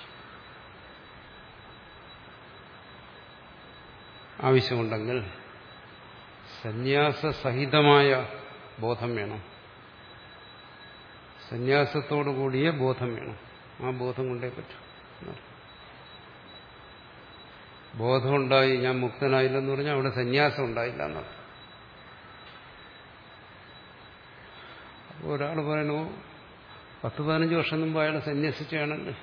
Speaker 1: ആവശ്യമുണ്ടെങ്കിൽ സന്യാസസഹിതമായ ബോധം വേണം, സന്യാസത്തോടു കൂടിയ ബോധം വേണം. ആ ബോധം കൊണ്ടേ പറ്റും. ബോധമുണ്ടായി ഞാൻ മുക്തനായില്ലെന്ന് പറഞ്ഞാൽ അവിടെ സന്യാസം ഉണ്ടായില്ല എന്നർത്ഥം. അപ്പോൾ ഒരാൾ പറയണു പത്ത് പതിനഞ്ച് വർഷം മുമ്പ് അയാൾ സന്യസിച്ചാണല്ലോ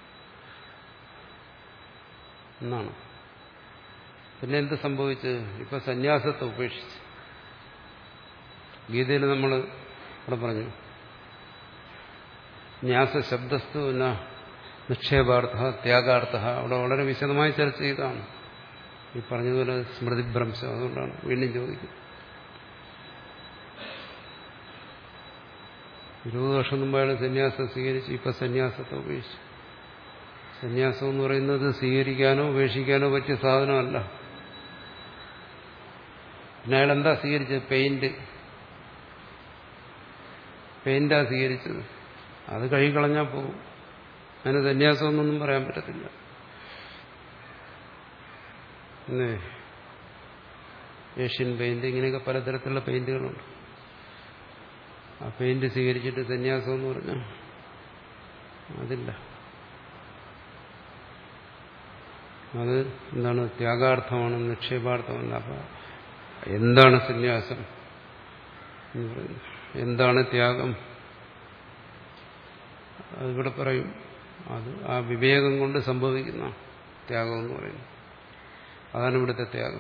Speaker 1: എന്നാണ്. പിന്നെ എന്ത് സംഭവിച്ച്? ഇപ്പൊ സന്യാസത്തെ ഉപേക്ഷിച്ച്. ഗീതയിൽ നമ്മൾ ഇവിടെ പറഞ്ഞു ന്യാസ ശബ്ദസ്തു എന്ന നിക്ഷേപാർത്ഥ ത്യാഗാർത്ഥ അവിടെ വളരെ വിശദമായി ചർച്ച ചെയ്താണ്. ഈ പറഞ്ഞതുപോലെ സ്മൃതിഭ്രംശം. അതുകൊണ്ടാണ് വീണ്ടും ചോദിക്കുന്നത്. ഇരുപത് വർഷം മുമ്പാണ് സന്യാസം സ്വീകരിച്ച്, ഇപ്പൊ സന്യാസത്തെ ഉപേക്ഷിച്ചു. സന്യാസം എന്ന് പറയുന്നത് സ്വീകരിക്കാനോ ഉപേക്ഷിക്കാനോ പറ്റിയ സാധനമല്ല. പിന്നെ അയാൾ എന്താ സ്വീകരിച്ചത്? പെയിന്റ് പെയിന്റാ സ്വീകരിച്ചത്. അത് കഴുകിക്കളഞ്ഞാൽ പോകും. അതിന് സന്യാസം എന്നൊന്നും പറയാൻ പറ്റത്തില്ല. പിന്നെ ഏഷ്യൻ പെയിന്റ്, ഇങ്ങനെയൊക്കെ പലതരത്തിലുള്ള പെയിന്റുകളുണ്ട്. ആ പെയിന്റ് സ്വീകരിച്ചിട്ട് സന്യാസം എന്ന് പറഞ്ഞാൽ അതില്ല. അത് എന്താണ്? ത്യാഗാർത്ഥമാണ്, നിക്ഷേപാർത്ഥമല്ല. അപ്പൊ എന്താണ് സന്യാസം എന്ന് പറയുന്നത്? എന്താണ് ത്യാഗം? അതിവിടെ പറയും. അത് ആ വിവേകം കൊണ്ട് സംഭവിക്കുന്ന ത്യാഗം എന്ന് പറയുന്നത്. അതാണ് ഇവിടുത്തെ ത്യാഗം.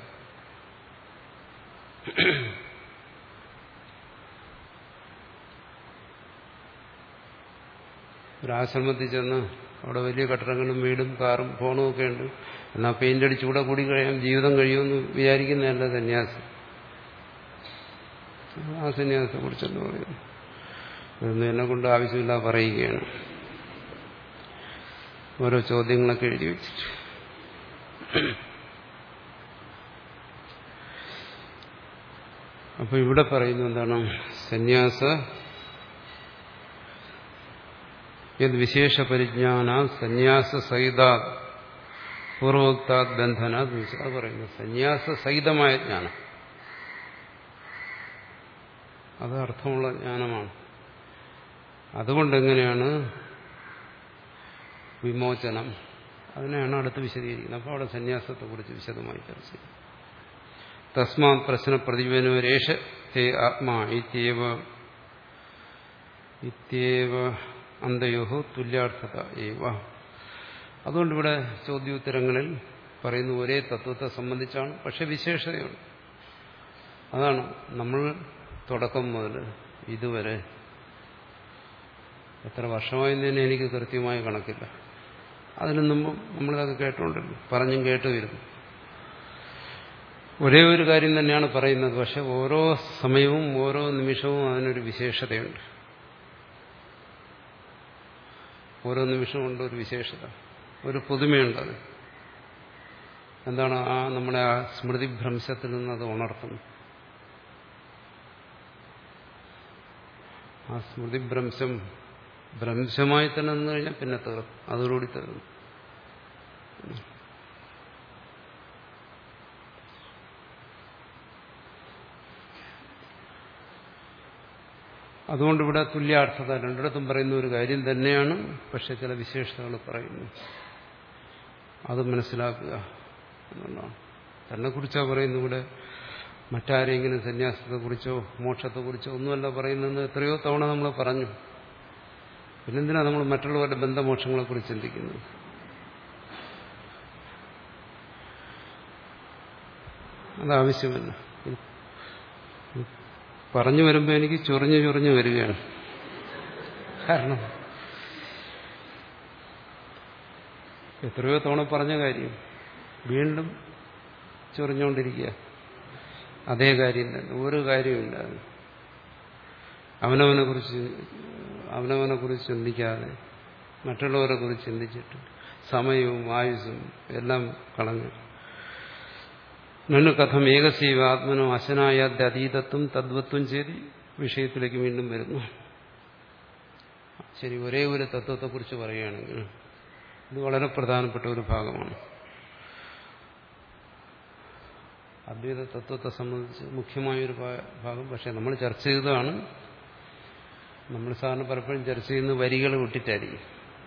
Speaker 1: ഒരാശ്രമത്തിൽ ചെന്ന് അവിടെ വലിയ കെട്ടിടങ്ങളും വീടും കാറും ഫോണും ഒക്കെ ഉണ്ട്. എന്നാൽ പെയിന്റ് അടിച്ച് കൂടെ കൂടി കഴിയാൻ ജീവിതം കഴിയുമെന്ന് വിചാരിക്കുന്നതല്ല സന്യാസം. ആ സന്യാസത്തെ കുറിച്ചെന്ന് പറയുന്നു. ഇതൊന്നും എന്നെ കൊണ്ട് ആവശ്യമില്ല പറയുകയാണ്. ഓരോ ചോദ്യങ്ങളൊക്കെ എഴുതി വെച്ചിട്ട്. അപ്പൊ ഇവിടെ പറയുന്നത് എന്താണ്? സന്യാസ യത് വിശേഷ പരിജ്ഞാന സന്യാസ സഹിത പൂർവോക്താത് ബന്ധന. അത് പറയുന്നു സന്യാസ സഹിതമായ ജ്ഞാനം. അത് അർത്ഥമുള്ള ജ്ഞാനമാണ്. അതുകൊണ്ടെങ്ങനെയാണ് വിമോചനം? അതിനെയാണ് അടുത്ത് വിശദീകരിക്കുന്നത്. അപ്പോൾ അവിടെ സന്യാസത്തെക്കുറിച്ച് വിശദമായി ചർച്ച ചെയ്യും. തസ്മാ പ്രശ്ന പ്രതിപനോരേഷ തേ ആത്മാ ഇത്യേവ ഇത്യേവ അന്തയോ തുല്യാർത്ഥത ഏവ. അതുകൊണ്ടിവിടെ ചോദ്യോത്തരങ്ങളിൽ പറയുന്ന ഒരേ തത്വത്തെ സംബന്ധിച്ചാണ്, പക്ഷെ വിശേഷതയുണ്ട്. അതാണ് നമ്മൾ തുടക്കം മുതൽ ഇതുവരെ എത്ര വർഷമായെന്ന് തന്നെ എനിക്ക് കൃത്യമായി കണക്കില്ല. അതിനു മുമ്പ് നമ്മളിതൊക്കെ കേട്ടുകൊണ്ടിരുന്നു, പറഞ്ഞും കേട്ടു വരുന്നു. ഒരേ ഒരു കാര്യം തന്നെയാണ് പറയുന്നത്. പക്ഷെ ഓരോ സമയവും ഓരോ നിമിഷവും അതിനൊരു വിശേഷതയുണ്ട്. ഓരോ നിമിഷവും ഉണ്ട് ഒരു വിശേഷത, ഒരു പുതുമയുണ്ട്. അത് എന്താണ്? ആ നമ്മുടെ ആ സ്മൃതിഭ്രംശത്തിൽ നിന്ന് അത് ഉണർത്തുന്നു. ആ സ്മൃതിഭ്രംശം ഭ്രംശമായി തന്നെ നിന്ന് കഴിഞ്ഞാൽ പിന്നെ തീർന്നു, അതോടുകൂടി തീർന്നു. അതുകൊണ്ടിവിടെ തുല്യാർത്ഥത രണ്ടിടത്തും പറയുന്ന ഒരു കാര്യം തന്നെയാണ്, പക്ഷെ ചില വിശേഷതകൾ പറയുന്നു. അത് മനസ്സിലാക്കുക എന്നുള്ളതാണ്. തന്നെക്കുറിച്ചാണ് പറയുന്നത്. ഇവിടെ മറ്റാരെങ്കിലും സന്യാസത്തെക്കുറിച്ചോ മോക്ഷത്തെക്കുറിച്ചോ ഒന്നുമല്ല പറയുന്നതെന്ന് എത്രയോ തവണ നമ്മൾ പറഞ്ഞു. പിന്നെന്തിനാ നമ്മൾ മറ്റുള്ളവരുടെ ബന്ധമോക്ഷങ്ങളെക്കുറിച്ച് ചിന്തിക്കുന്നത്? അതാവശ്യമല്ല. പറഞ്ഞു വരുമ്പോൾ എനിക്ക് ചൊറിഞ്ഞു ചൊറിഞ്ഞു വരികയാണ്. കാരണം എത്രയോ തവണ പറഞ്ഞ കാര്യം വീണ്ടും ചൊറിഞ്ഞുകൊണ്ടിരിക്കുക. അതേ കാര്യം തന്നെ, ഒരു കാര്യമില്ല. അവനവനെ കുറിച്ച് അവനവനെ കുറിച്ച് ചിന്തിക്കാതെ മറ്റുള്ളവരെ കുറിച്ച് ചിന്തിച്ചിട്ട് സമയവും ആയുസ്സും എല്ലാം കളഞ്ഞു. നന്നു കഥം ഏകസൈവ ആത്മനോ അശനായാദ്യ അതീതത്വം തദ്വത്വം ചെയ്ത് വിഷയത്തിലേക്ക് വീണ്ടും വരുന്നു. ശരി, ഒരേ ഒരു തത്വത്തെക്കുറിച്ച് പറയുകയാണെങ്കിൽ ഇത് വളരെ പ്രധാനപ്പെട്ട ഒരു ഭാഗമാണ്. അദ്വൈത തത്വത്തെ സംബന്ധിച്ച് മുഖ്യമായൊരു ഭാഗം. പക്ഷെ നമ്മൾ ചർച്ച ചെയ്തതാണ്. നമ്മൾ സാധാരണ പലപ്പോഴും ചർച്ച ചെയ്യുന്ന വരികൾ വിട്ടിട്ടായിരിക്കും.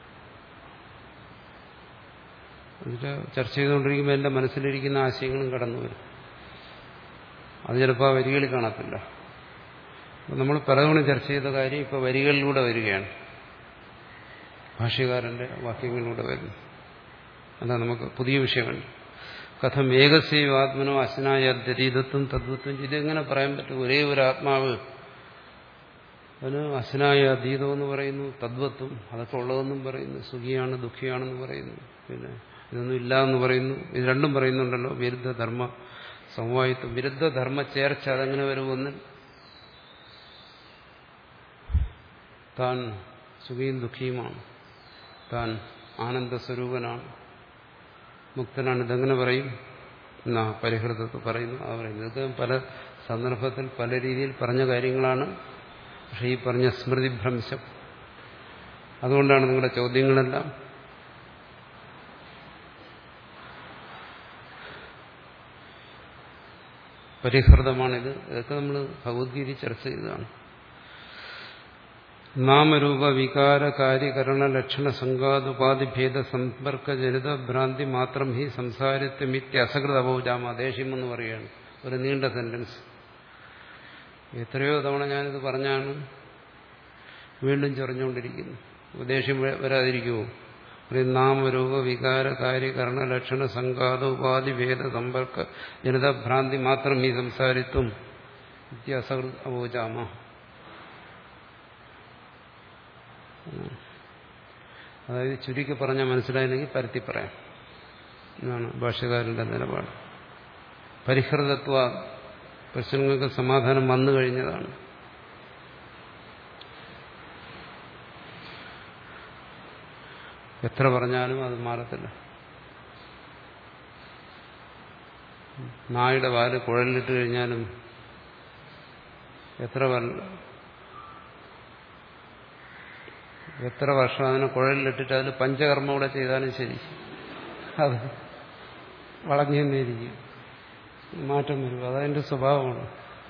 Speaker 1: എന്നിട്ട് ചർച്ച ചെയ്തുകൊണ്ടിരിക്കുമ്പോൾ എൻ്റെ മനസ്സിലിരിക്കുന്ന ആശയങ്ങളും കടന്നു വരും. അത് ചിലപ്പോൾ ആ വരികളിൽ കാണത്തില്ല. നമ്മൾ പലതവണ ചർച്ച ചെയ്ത കാര്യം ഇപ്പോൾ വരികളിലൂടെ വരികയാണ്, ഭാഷ്യകാരന്റെ വാക്യങ്ങളിലൂടെ വരുന്നു. അതാ നമുക്ക് പുതിയ വിഷയമാണ്. കഥം ഏകസൈവ ആത്മനോ അശനായ ദരീതത്വം തദ്വത്വം. ഇതെങ്ങനെ പറയാൻ പറ്റും? ഒരേ ഒരു ആത്മാവ്, അതിന് അശനായ അതീതം എന്ന് പറയുന്നു, തദ്വത്വം അതൊക്കെ ഉള്ളതെന്നും പറയുന്നു, സുഖിയാണ് ദുഃഖിയാണെന്ന് പറയുന്നു, പിന്നെ ഇതൊന്നും ഇല്ല എന്ന് പറയുന്നു. ഇത് രണ്ടും പറയുന്നുണ്ടല്ലോ. വിരുദ്ധ ധർമ്മ സമവായിത്വം, വിരുദ്ധ ധർമ്മ ചേർച്ച. അതെങ്ങനെ വരുമെന്ന് താൻ സുഖിയും ദുഃഖിയുമാണ്, താൻ ആനന്ദസ്വരൂപനാണ്, മുക്തനാണ്. ഇതെങ്ങനെ പറയും എന്നാ പരിഹൃതത്വം പറയുന്നു. അത് പറയുന്നത് ഇതൊക്കെ പല സന്ദർഭത്തിൽ പല രീതിയിൽ പറഞ്ഞ കാര്യങ്ങളാണ്. പക്ഷെ ഈ പറഞ്ഞ സ്മൃതിഭ്രംശം, അതുകൊണ്ടാണ് നിങ്ങളുടെ ചോദ്യങ്ങളെല്ലാം. പരിഹൃതമാണിത്. ഇതൊക്കെ നമ്മൾ ഭഗവത്ഗീത ചർച്ച ചെയ്തതാണ്. നാമരൂപ വികാര കാര്യകരണ ലക്ഷണ സംഘാതുപാധിഭേദ സമ്പർക്ക ജനിത ഭ്രാന്തി മാത്രം ഹി സംസാരിത്വമിത്യ അസകൃത അപൗജാമ ദേഷ്യം എന്ന് പറയുകയാണ്. ഒരു നീണ്ട സെന്റൻസ്. എത്രയോ തവണ ഞാനിത് പറഞ്ഞാണ് വീണ്ടും ചൊറിഞ്ഞുകൊണ്ടിരിക്കുന്നു. ദേഷ്യം വരാതിരിക്കുമോ? നാമരൂപ വികാര കാര്യകരണ ലക്ഷണ സംഘാത ഉപാധി ഭേദ സമ്പർക്ക ജനിത ഭ്രാന്തി മാത്രം ഈ സംസാരിത്വം ഇത്യ അസകൃത അപൗജാമ. അതായത് ചുരുക്കി പറഞ്ഞാൽ മനസ്സിലായില്ലെങ്കിൽ പരത്തി പറയാം എന്നാണ് ഭാഷ്യകാരന്റെ നിലപാട്. പരിഹൃതത്വ പ്രശ്നങ്ങൾക്ക് സമാധാനം വന്നു കഴിഞ്ഞതാണ്. എത്ര പറഞ്ഞാലും അത് മാറത്തില്ല. നായുടെ വാല് കുഴലിലിട്ട് കഴിഞ്ഞാലും എത്ര എത്ര വർഷം അതിനെ കുഴലിലിട്ടിട്ട് അതിൽ പഞ്ചകർമ്മ കൂടെ ചെയ്താലും ശരി, അത് വളഞ്ഞു തന്നെയിരിക്കും, മാറ്റം വരും. അതതിൻ്റെ സ്വഭാവമാണ്.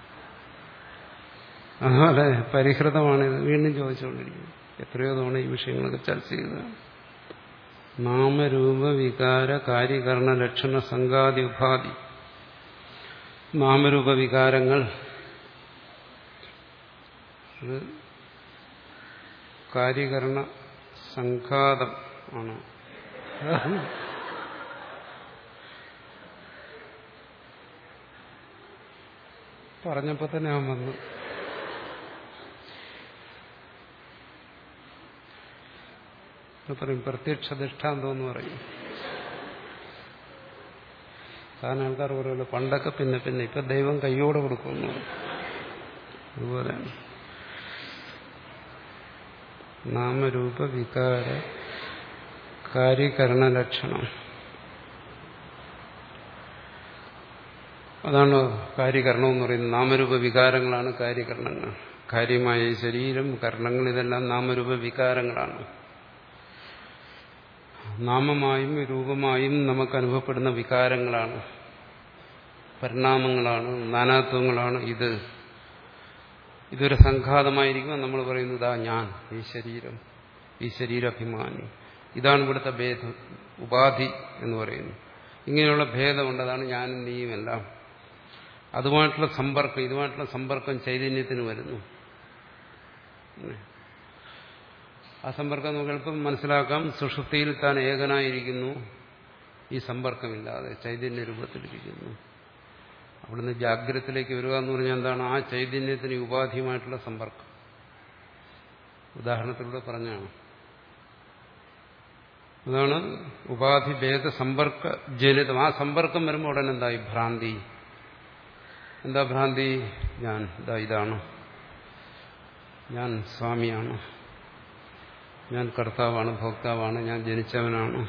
Speaker 1: അതുപോലെ പരിഹൃതമാണിത്. വീണ്ടും ചോദിച്ചുകൊണ്ടിരിക്കും. എത്രയോ തവണ ഈ വിഷയങ്ങളൊക്കെ ചർച്ച ചെയ്തതാണ്. നാമരൂപ വികാര കാര്യകരണ ലക്ഷണ സംഘാതി ഉപാധി. നാമരൂപ വികാരങ്ങൾ ഇത് കാര്യകരണ സംഘാതം ആണ്. പറഞ്ഞപ്പോ തന്നെ അവൻ വന്നു. പറയും പ്രത്യക്ഷ ദൃഷ്ടാന്തം എന്ന് പറയും. കാരണം ആൾക്കാർ പറയുമല്ലോ പണ്ടൊക്കെ പിന്നെ പിന്നെ ഇപ്പൊ ദൈവം കയ്യോടെ കൊടുക്കുന്നു. അതുപോലെയാണ് നാമരൂപ വികാര കാര്യകരണ ലക്ഷണം. അതാണ് കാര്യകരണം എന്ന് പറയുന്നത്. നാമരൂപ വികാരങ്ങളാണ് കാര്യകരണങ്ങൾ. കാര്യമായ ശരീരം, കർണങ്ങൾ, ഇതെല്ലാം നാമരൂപ വികാരങ്ങളാണ്. നാമമായും രൂപമായും നമുക്ക് അനുഭവപ്പെടുന്ന വികാരങ്ങളാണ്, പരിണാമങ്ങളാണ്, നാനാത്വങ്ങളാണ്. ഇത് ഇതൊരു സംഘാതമായിരിക്കും. നമ്മൾ പറയുന്നത് ആ ഞാൻ, ഈ ശരീരം, ഈ ശരീരാഭിമാനി, ഇതാണ് ഇവിടുത്തെ ഭേദം, ഉപാധി എന്ന് പറയുന്നു. ഇങ്ങനെയുള്ള ഭേദമുണ്ട്. അതാണ് ഞാനും നീയും എല്ലാം. അതുമായിട്ടുള്ള സമ്പർക്കം, ഇതുമായിട്ടുള്ള സമ്പർക്കം ചൈതന്യത്തിന് വരുന്നു. ആ സമ്പർക്കം നമുക്ക് എളുപ്പം മനസ്സിലാക്കാം. സുഷുപ്തിയിൽ താൻ ഏകനായിരിക്കുന്നു, ഈ സമ്പർക്കമില്ലാതെ ചൈതന്യ രൂപത്തിലിരിക്കുന്നു. അവിടുന്ന് ജാഗ്രതത്തിലേക്ക് വരിക എന്ന് പറഞ്ഞാൽ എന്താണ്? ആ ചൈതന്യത്തിന് ഉപാധിയുമായിട്ടുള്ള സമ്പർക്കം. ഉദാഹരണത്തിലൂടെ പറഞ്ഞാണ്. അതാണ് ഉപാധി ഭേദ സമ്പർക്ക ജനിതം. ആ സമ്പർക്കം വരുമ്പോൾ ഉടനെ എന്തായി? ഭ്രാന്തി. എന്താ ഭ്രാന്തി? ഞാൻ ഇതാ ഇതാണ്, ഞാൻ സ്വാമിയാണ്, ഞാൻ കർത്താവാണ്, ഭോക്താവാണ്, ഞാൻ ജനിച്ചവനാണ്,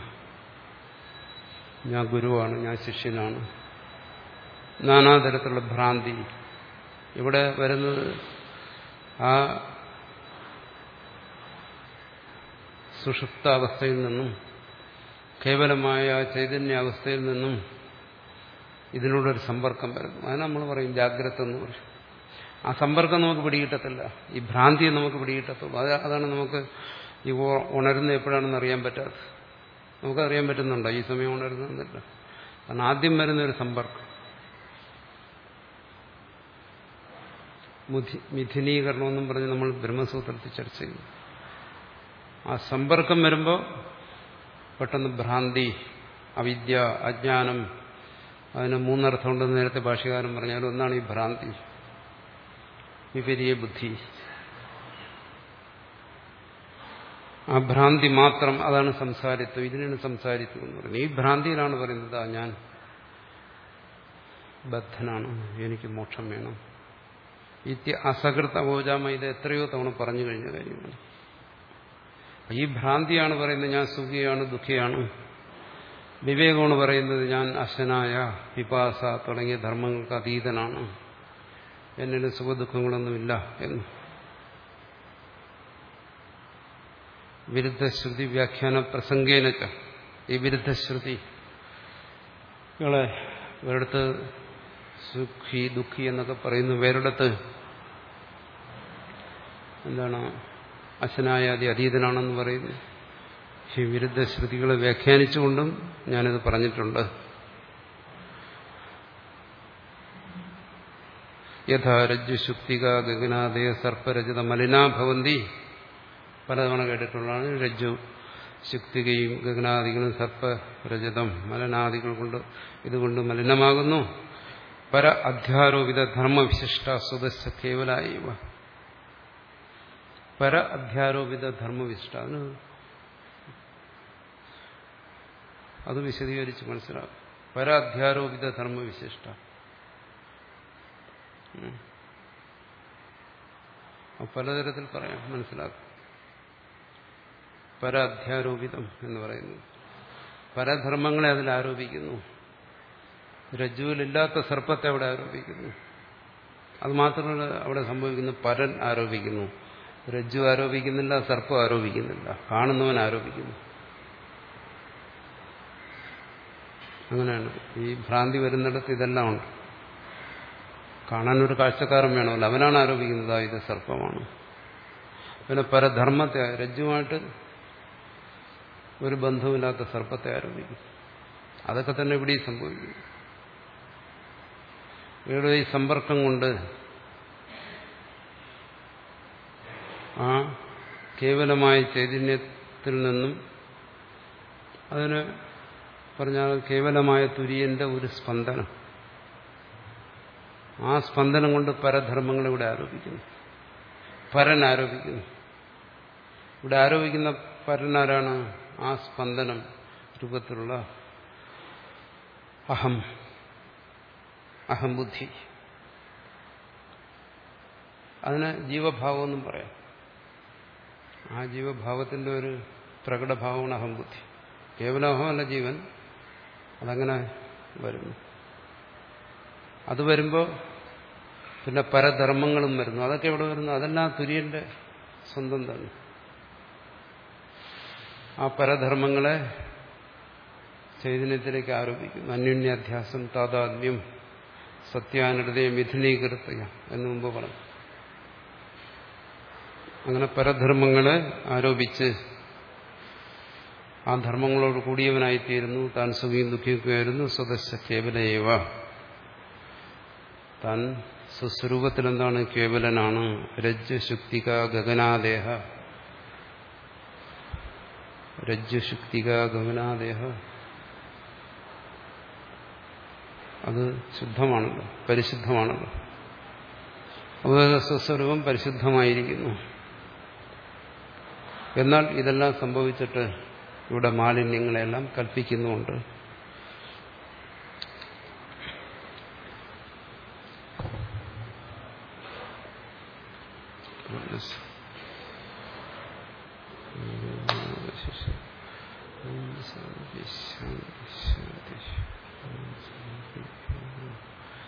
Speaker 1: ഞാൻ ഗുരുവാണ്, ഞാൻ ശിഷ്യനാണ്. നാനാതരത്തിലുള്ള ഭ്രാന്തി ഇവിടെ വരുന്നത് ആ സുഷുപ്താവസ്ഥയിൽ നിന്നും, കേവലമായ ചൈതന്യാവസ്ഥയിൽ നിന്നും ഇതിനോടൊരു സമ്പർക്കം വരുന്നു. അത് നമ്മൾ പറയും ജാഗ്രത എന്ന് പറയും. ആ സമ്പർക്കം നമുക്ക് പിടികിട്ടത്തില്ല. ഈ ഭ്രാന്തിയെ നമുക്ക് പിടികിട്ടത്തുള്ളൂ. അത് അതാണ് നമുക്ക് ഈ ഉണരുന്ന എപ്പോഴാണെന്ന് അറിയാൻ പറ്റാത്തത്. നമുക്കറിയാൻ പറ്റുന്നുണ്ടോ ഈ സമയം ഉണരുന്നില്ല? കാരണം ആദ്യം വരുന്നൊരു സമ്പർക്കം, മിഥുനീകരണമെന്നും പറഞ്ഞ് നമ്മൾ ബ്രഹ്മസൂത്രത്തിൽ ചർച്ച ചെയ്തു. ആ സമ്പർക്കം വരുമ്പോൾ പെട്ടെന്ന് ഭ്രാന്തി, അവിദ്യ, അജ്ഞാനം, അതിന് മൂന്നർത്ഥമുണ്ടെന്ന് നേരത്തെ ഭാഷ്യകാരൻ പറഞ്ഞാൽ ഒന്നാണ് ഈ ഭ്രാന്തി, വിപരീയ ബുദ്ധി. ആ ഭ്രാന്തി മാത്രം, അതാണ് സംസാരിത്വം. ഇതിനാണ് സംസാരിത്വം എന്ന് പറയുന്നത്. ഈ ഭ്രാന്തിയിലാണ് പറയുന്നത് ആ ഞാൻ ബദ്ധനാണ്, എനിക്ക് മോക്ഷം വേണം. ഇത്യ അസകൃത അപൗജാമ. ഇത് എത്രയോ തവണ പറഞ്ഞു കഴിഞ്ഞ കാര്യമാണ്. ഈ ഭ്രാന്തിയാണ് പറയുന്നത് ഞാൻ സുഖിയാണ് ദുഃഖിയാണ്. വിവേകമാണ് പറയുന്നത് ഞാൻ അശനായ പിപാസ തുടങ്ങിയ ധർമ്മങ്ങൾക്ക് അതീതനാണ്, എന്നിൽ സുഖദുഃഖങ്ങളൊന്നുമില്ല എന്ന്. വിരുദ്ധശ്രുതി വ്യാഖ്യാന പ്രസംഗേനച്ച ഈ വിരുദ്ധശ്രുതികളെ വേറെടുത്ത് സുഖി ദുഃഖി എന്നൊക്കെ പറയുന്നു, വേറെടുത്ത് എന്താണ് അശനായാതി അതീതനാണെന്ന് പറയുന്നു. ഈ വിരുദ്ധശ്രുതികളെ വ്യാഖ്യാനിച്ചുകൊണ്ടും ഞാനിത് പറഞ്ഞിട്ടുണ്ട്. യഥാ രജ്ജു ശുക്തിക ഗഗനാദയ സർപ്പരചിത മലിനാഭവന്തി, പലതവണ കേട്ടിട്ടുള്ളതാണ്. രജ്ജു ശുക്തികയും ഗഗനാദികളും സർപ്പരചിതം മലനാദികൾ കൊണ്ട് ഇതുകൊണ്ട് മലിനമാകുന്നു. പര അധ്യാരോപിത ധർമ്മവിശിഷ്ട സ്വതസ്ഥ കേവലായവ. പര അധ്യാരോപിത ധർമ്മവിശിഷ്ട, അതിന് അത് വിശദീകരിച്ച് മനസ്സിലാക്കും. പര അധ്യാരോപിത ധർമ്മവിശിഷ്ട പലതരത്തിൽ പറയാം, മനസ്സിലാക്കും. പര അധ്യാരോപിതം എന്ന് പറയുന്നത് പരധർമ്മങ്ങളെ അതിൽ ആരോപിക്കുന്നു. രജ്ജുവിലില്ലാത്ത സർപ്പത്തെ അവിടെ ആരോപിക്കുന്നു. അത് മാത്രമല്ല അവിടെ സംഭവിക്കുന്നു, പരൻ ആരോപിക്കുന്നു. രജ്ജു ആരോപിക്കുന്നില്ല, സർപ്പം ആരോപിക്കുന്നില്ല, കാണുന്നവൻ ആരോപിക്കുന്നു. അങ്ങനെയാണ് ഈ ഭ്രാന്തി വരുന്നിടത്ത് ഇതെല്ലാം ഉണ്ട്. കാണാനൊരു കാഴ്ചക്കാരൻ വേണമല്ലോ, അവനാണ് ആരോപിക്കുന്നത് ഇത് സർപ്പമാണ്. പിന്നെ പരധർമ്മത്തെ, രജ്ജുമായിട്ട് ഒരു ബന്ധവുമില്ലാത്ത സർപ്പത്തെ ആരോപിക്കും. അതൊക്കെ തന്നെ ഇവിടെ സംഭവിക്കും. ഇവിടെ ഈ സമ്പർക്കം കൊണ്ട് ആ കേവലമായ ചൈതന്യത്തിൽ നിന്നും, അതിന് പറഞ്ഞാൽ കേവലമായ തുര്യന്റെ ഒരു സ്പന്ദനം, ആ സ്പന്ദനം കൊണ്ട് പരധർമ്മങ്ങൾ ഇവിടെ ആരോപിക്കുന്നു, പരൻ ആരോപിക്കുന്നു. ഇവിടെ ആരോപിക്കുന്ന പരനാരാണ്? ആ സ്പന്ദനം രൂപത്തിലുള്ള അഹം, അഹംബുദ്ധി. അതിന് ജീവഭാവം എന്നും പറയാം. ആ ജീവഭാവത്തിന്റെ ഒരു പ്രകടഭാവമാണ് അഹംബുദ്ധി. കേവലമല്ല ജീവൻ, അതങ്ങനെ വരുന്നു. അത് വരുമ്പോൾ പിന്നെ പരധർമ്മങ്ങളും വരുന്നു. അതൊക്കെ എവിടെ വരുന്നു? അതെല്ലാം തുര്യന്റെ സ്വന്തം തന്നെ. ആ പരധർമ്മങ്ങളെ ചൈതന്യത്തിലേക്ക് ആരോപിക്കുന്നു. അന്യോന്യാധ്യാസം താതാത്മ്യം സത്യാനൃതയെ മിഥുനീകൃത്യ എന്ന് മുമ്പ് പറഞ്ഞു. അങ്ങനെ പരധർമ്മങ്ങളെ ആരോപിച്ച് ആ ധർമ്മങ്ങളോട് കൂടിയവനായിത്തീരുന്നു. താൻ സുഖിയും ദുഃഖിക്കുകയായിരുന്നു. സ്വതശ്ച കേവലയേവ, താൻ സ്വസ്വരൂപത്തിൽ എന്താണ്? കേവലനാണ്. രജ്ജു ശുക്തിക ഗഗനാദേഹ, രജ്ജു ശുക്തിക ഗഗനാദേഹ അത് ശുദ്ധമാണല്ലോ, പരിശുദ്ധമാണല്ലോ. അതുപോലെ സ്വസ്വരൂപം പരിശുദ്ധമായിരിക്കുന്നു. എന്നാൽ ഇതെല്ലാം സംഭവിച്ചിട്ട് ഇവിടെ മാലിന്യങ്ങളെല്ലാം കൽപ്പിക്കുന്നുമുണ്ട്. ശാന്തി ശാന്തി ശാന്തി.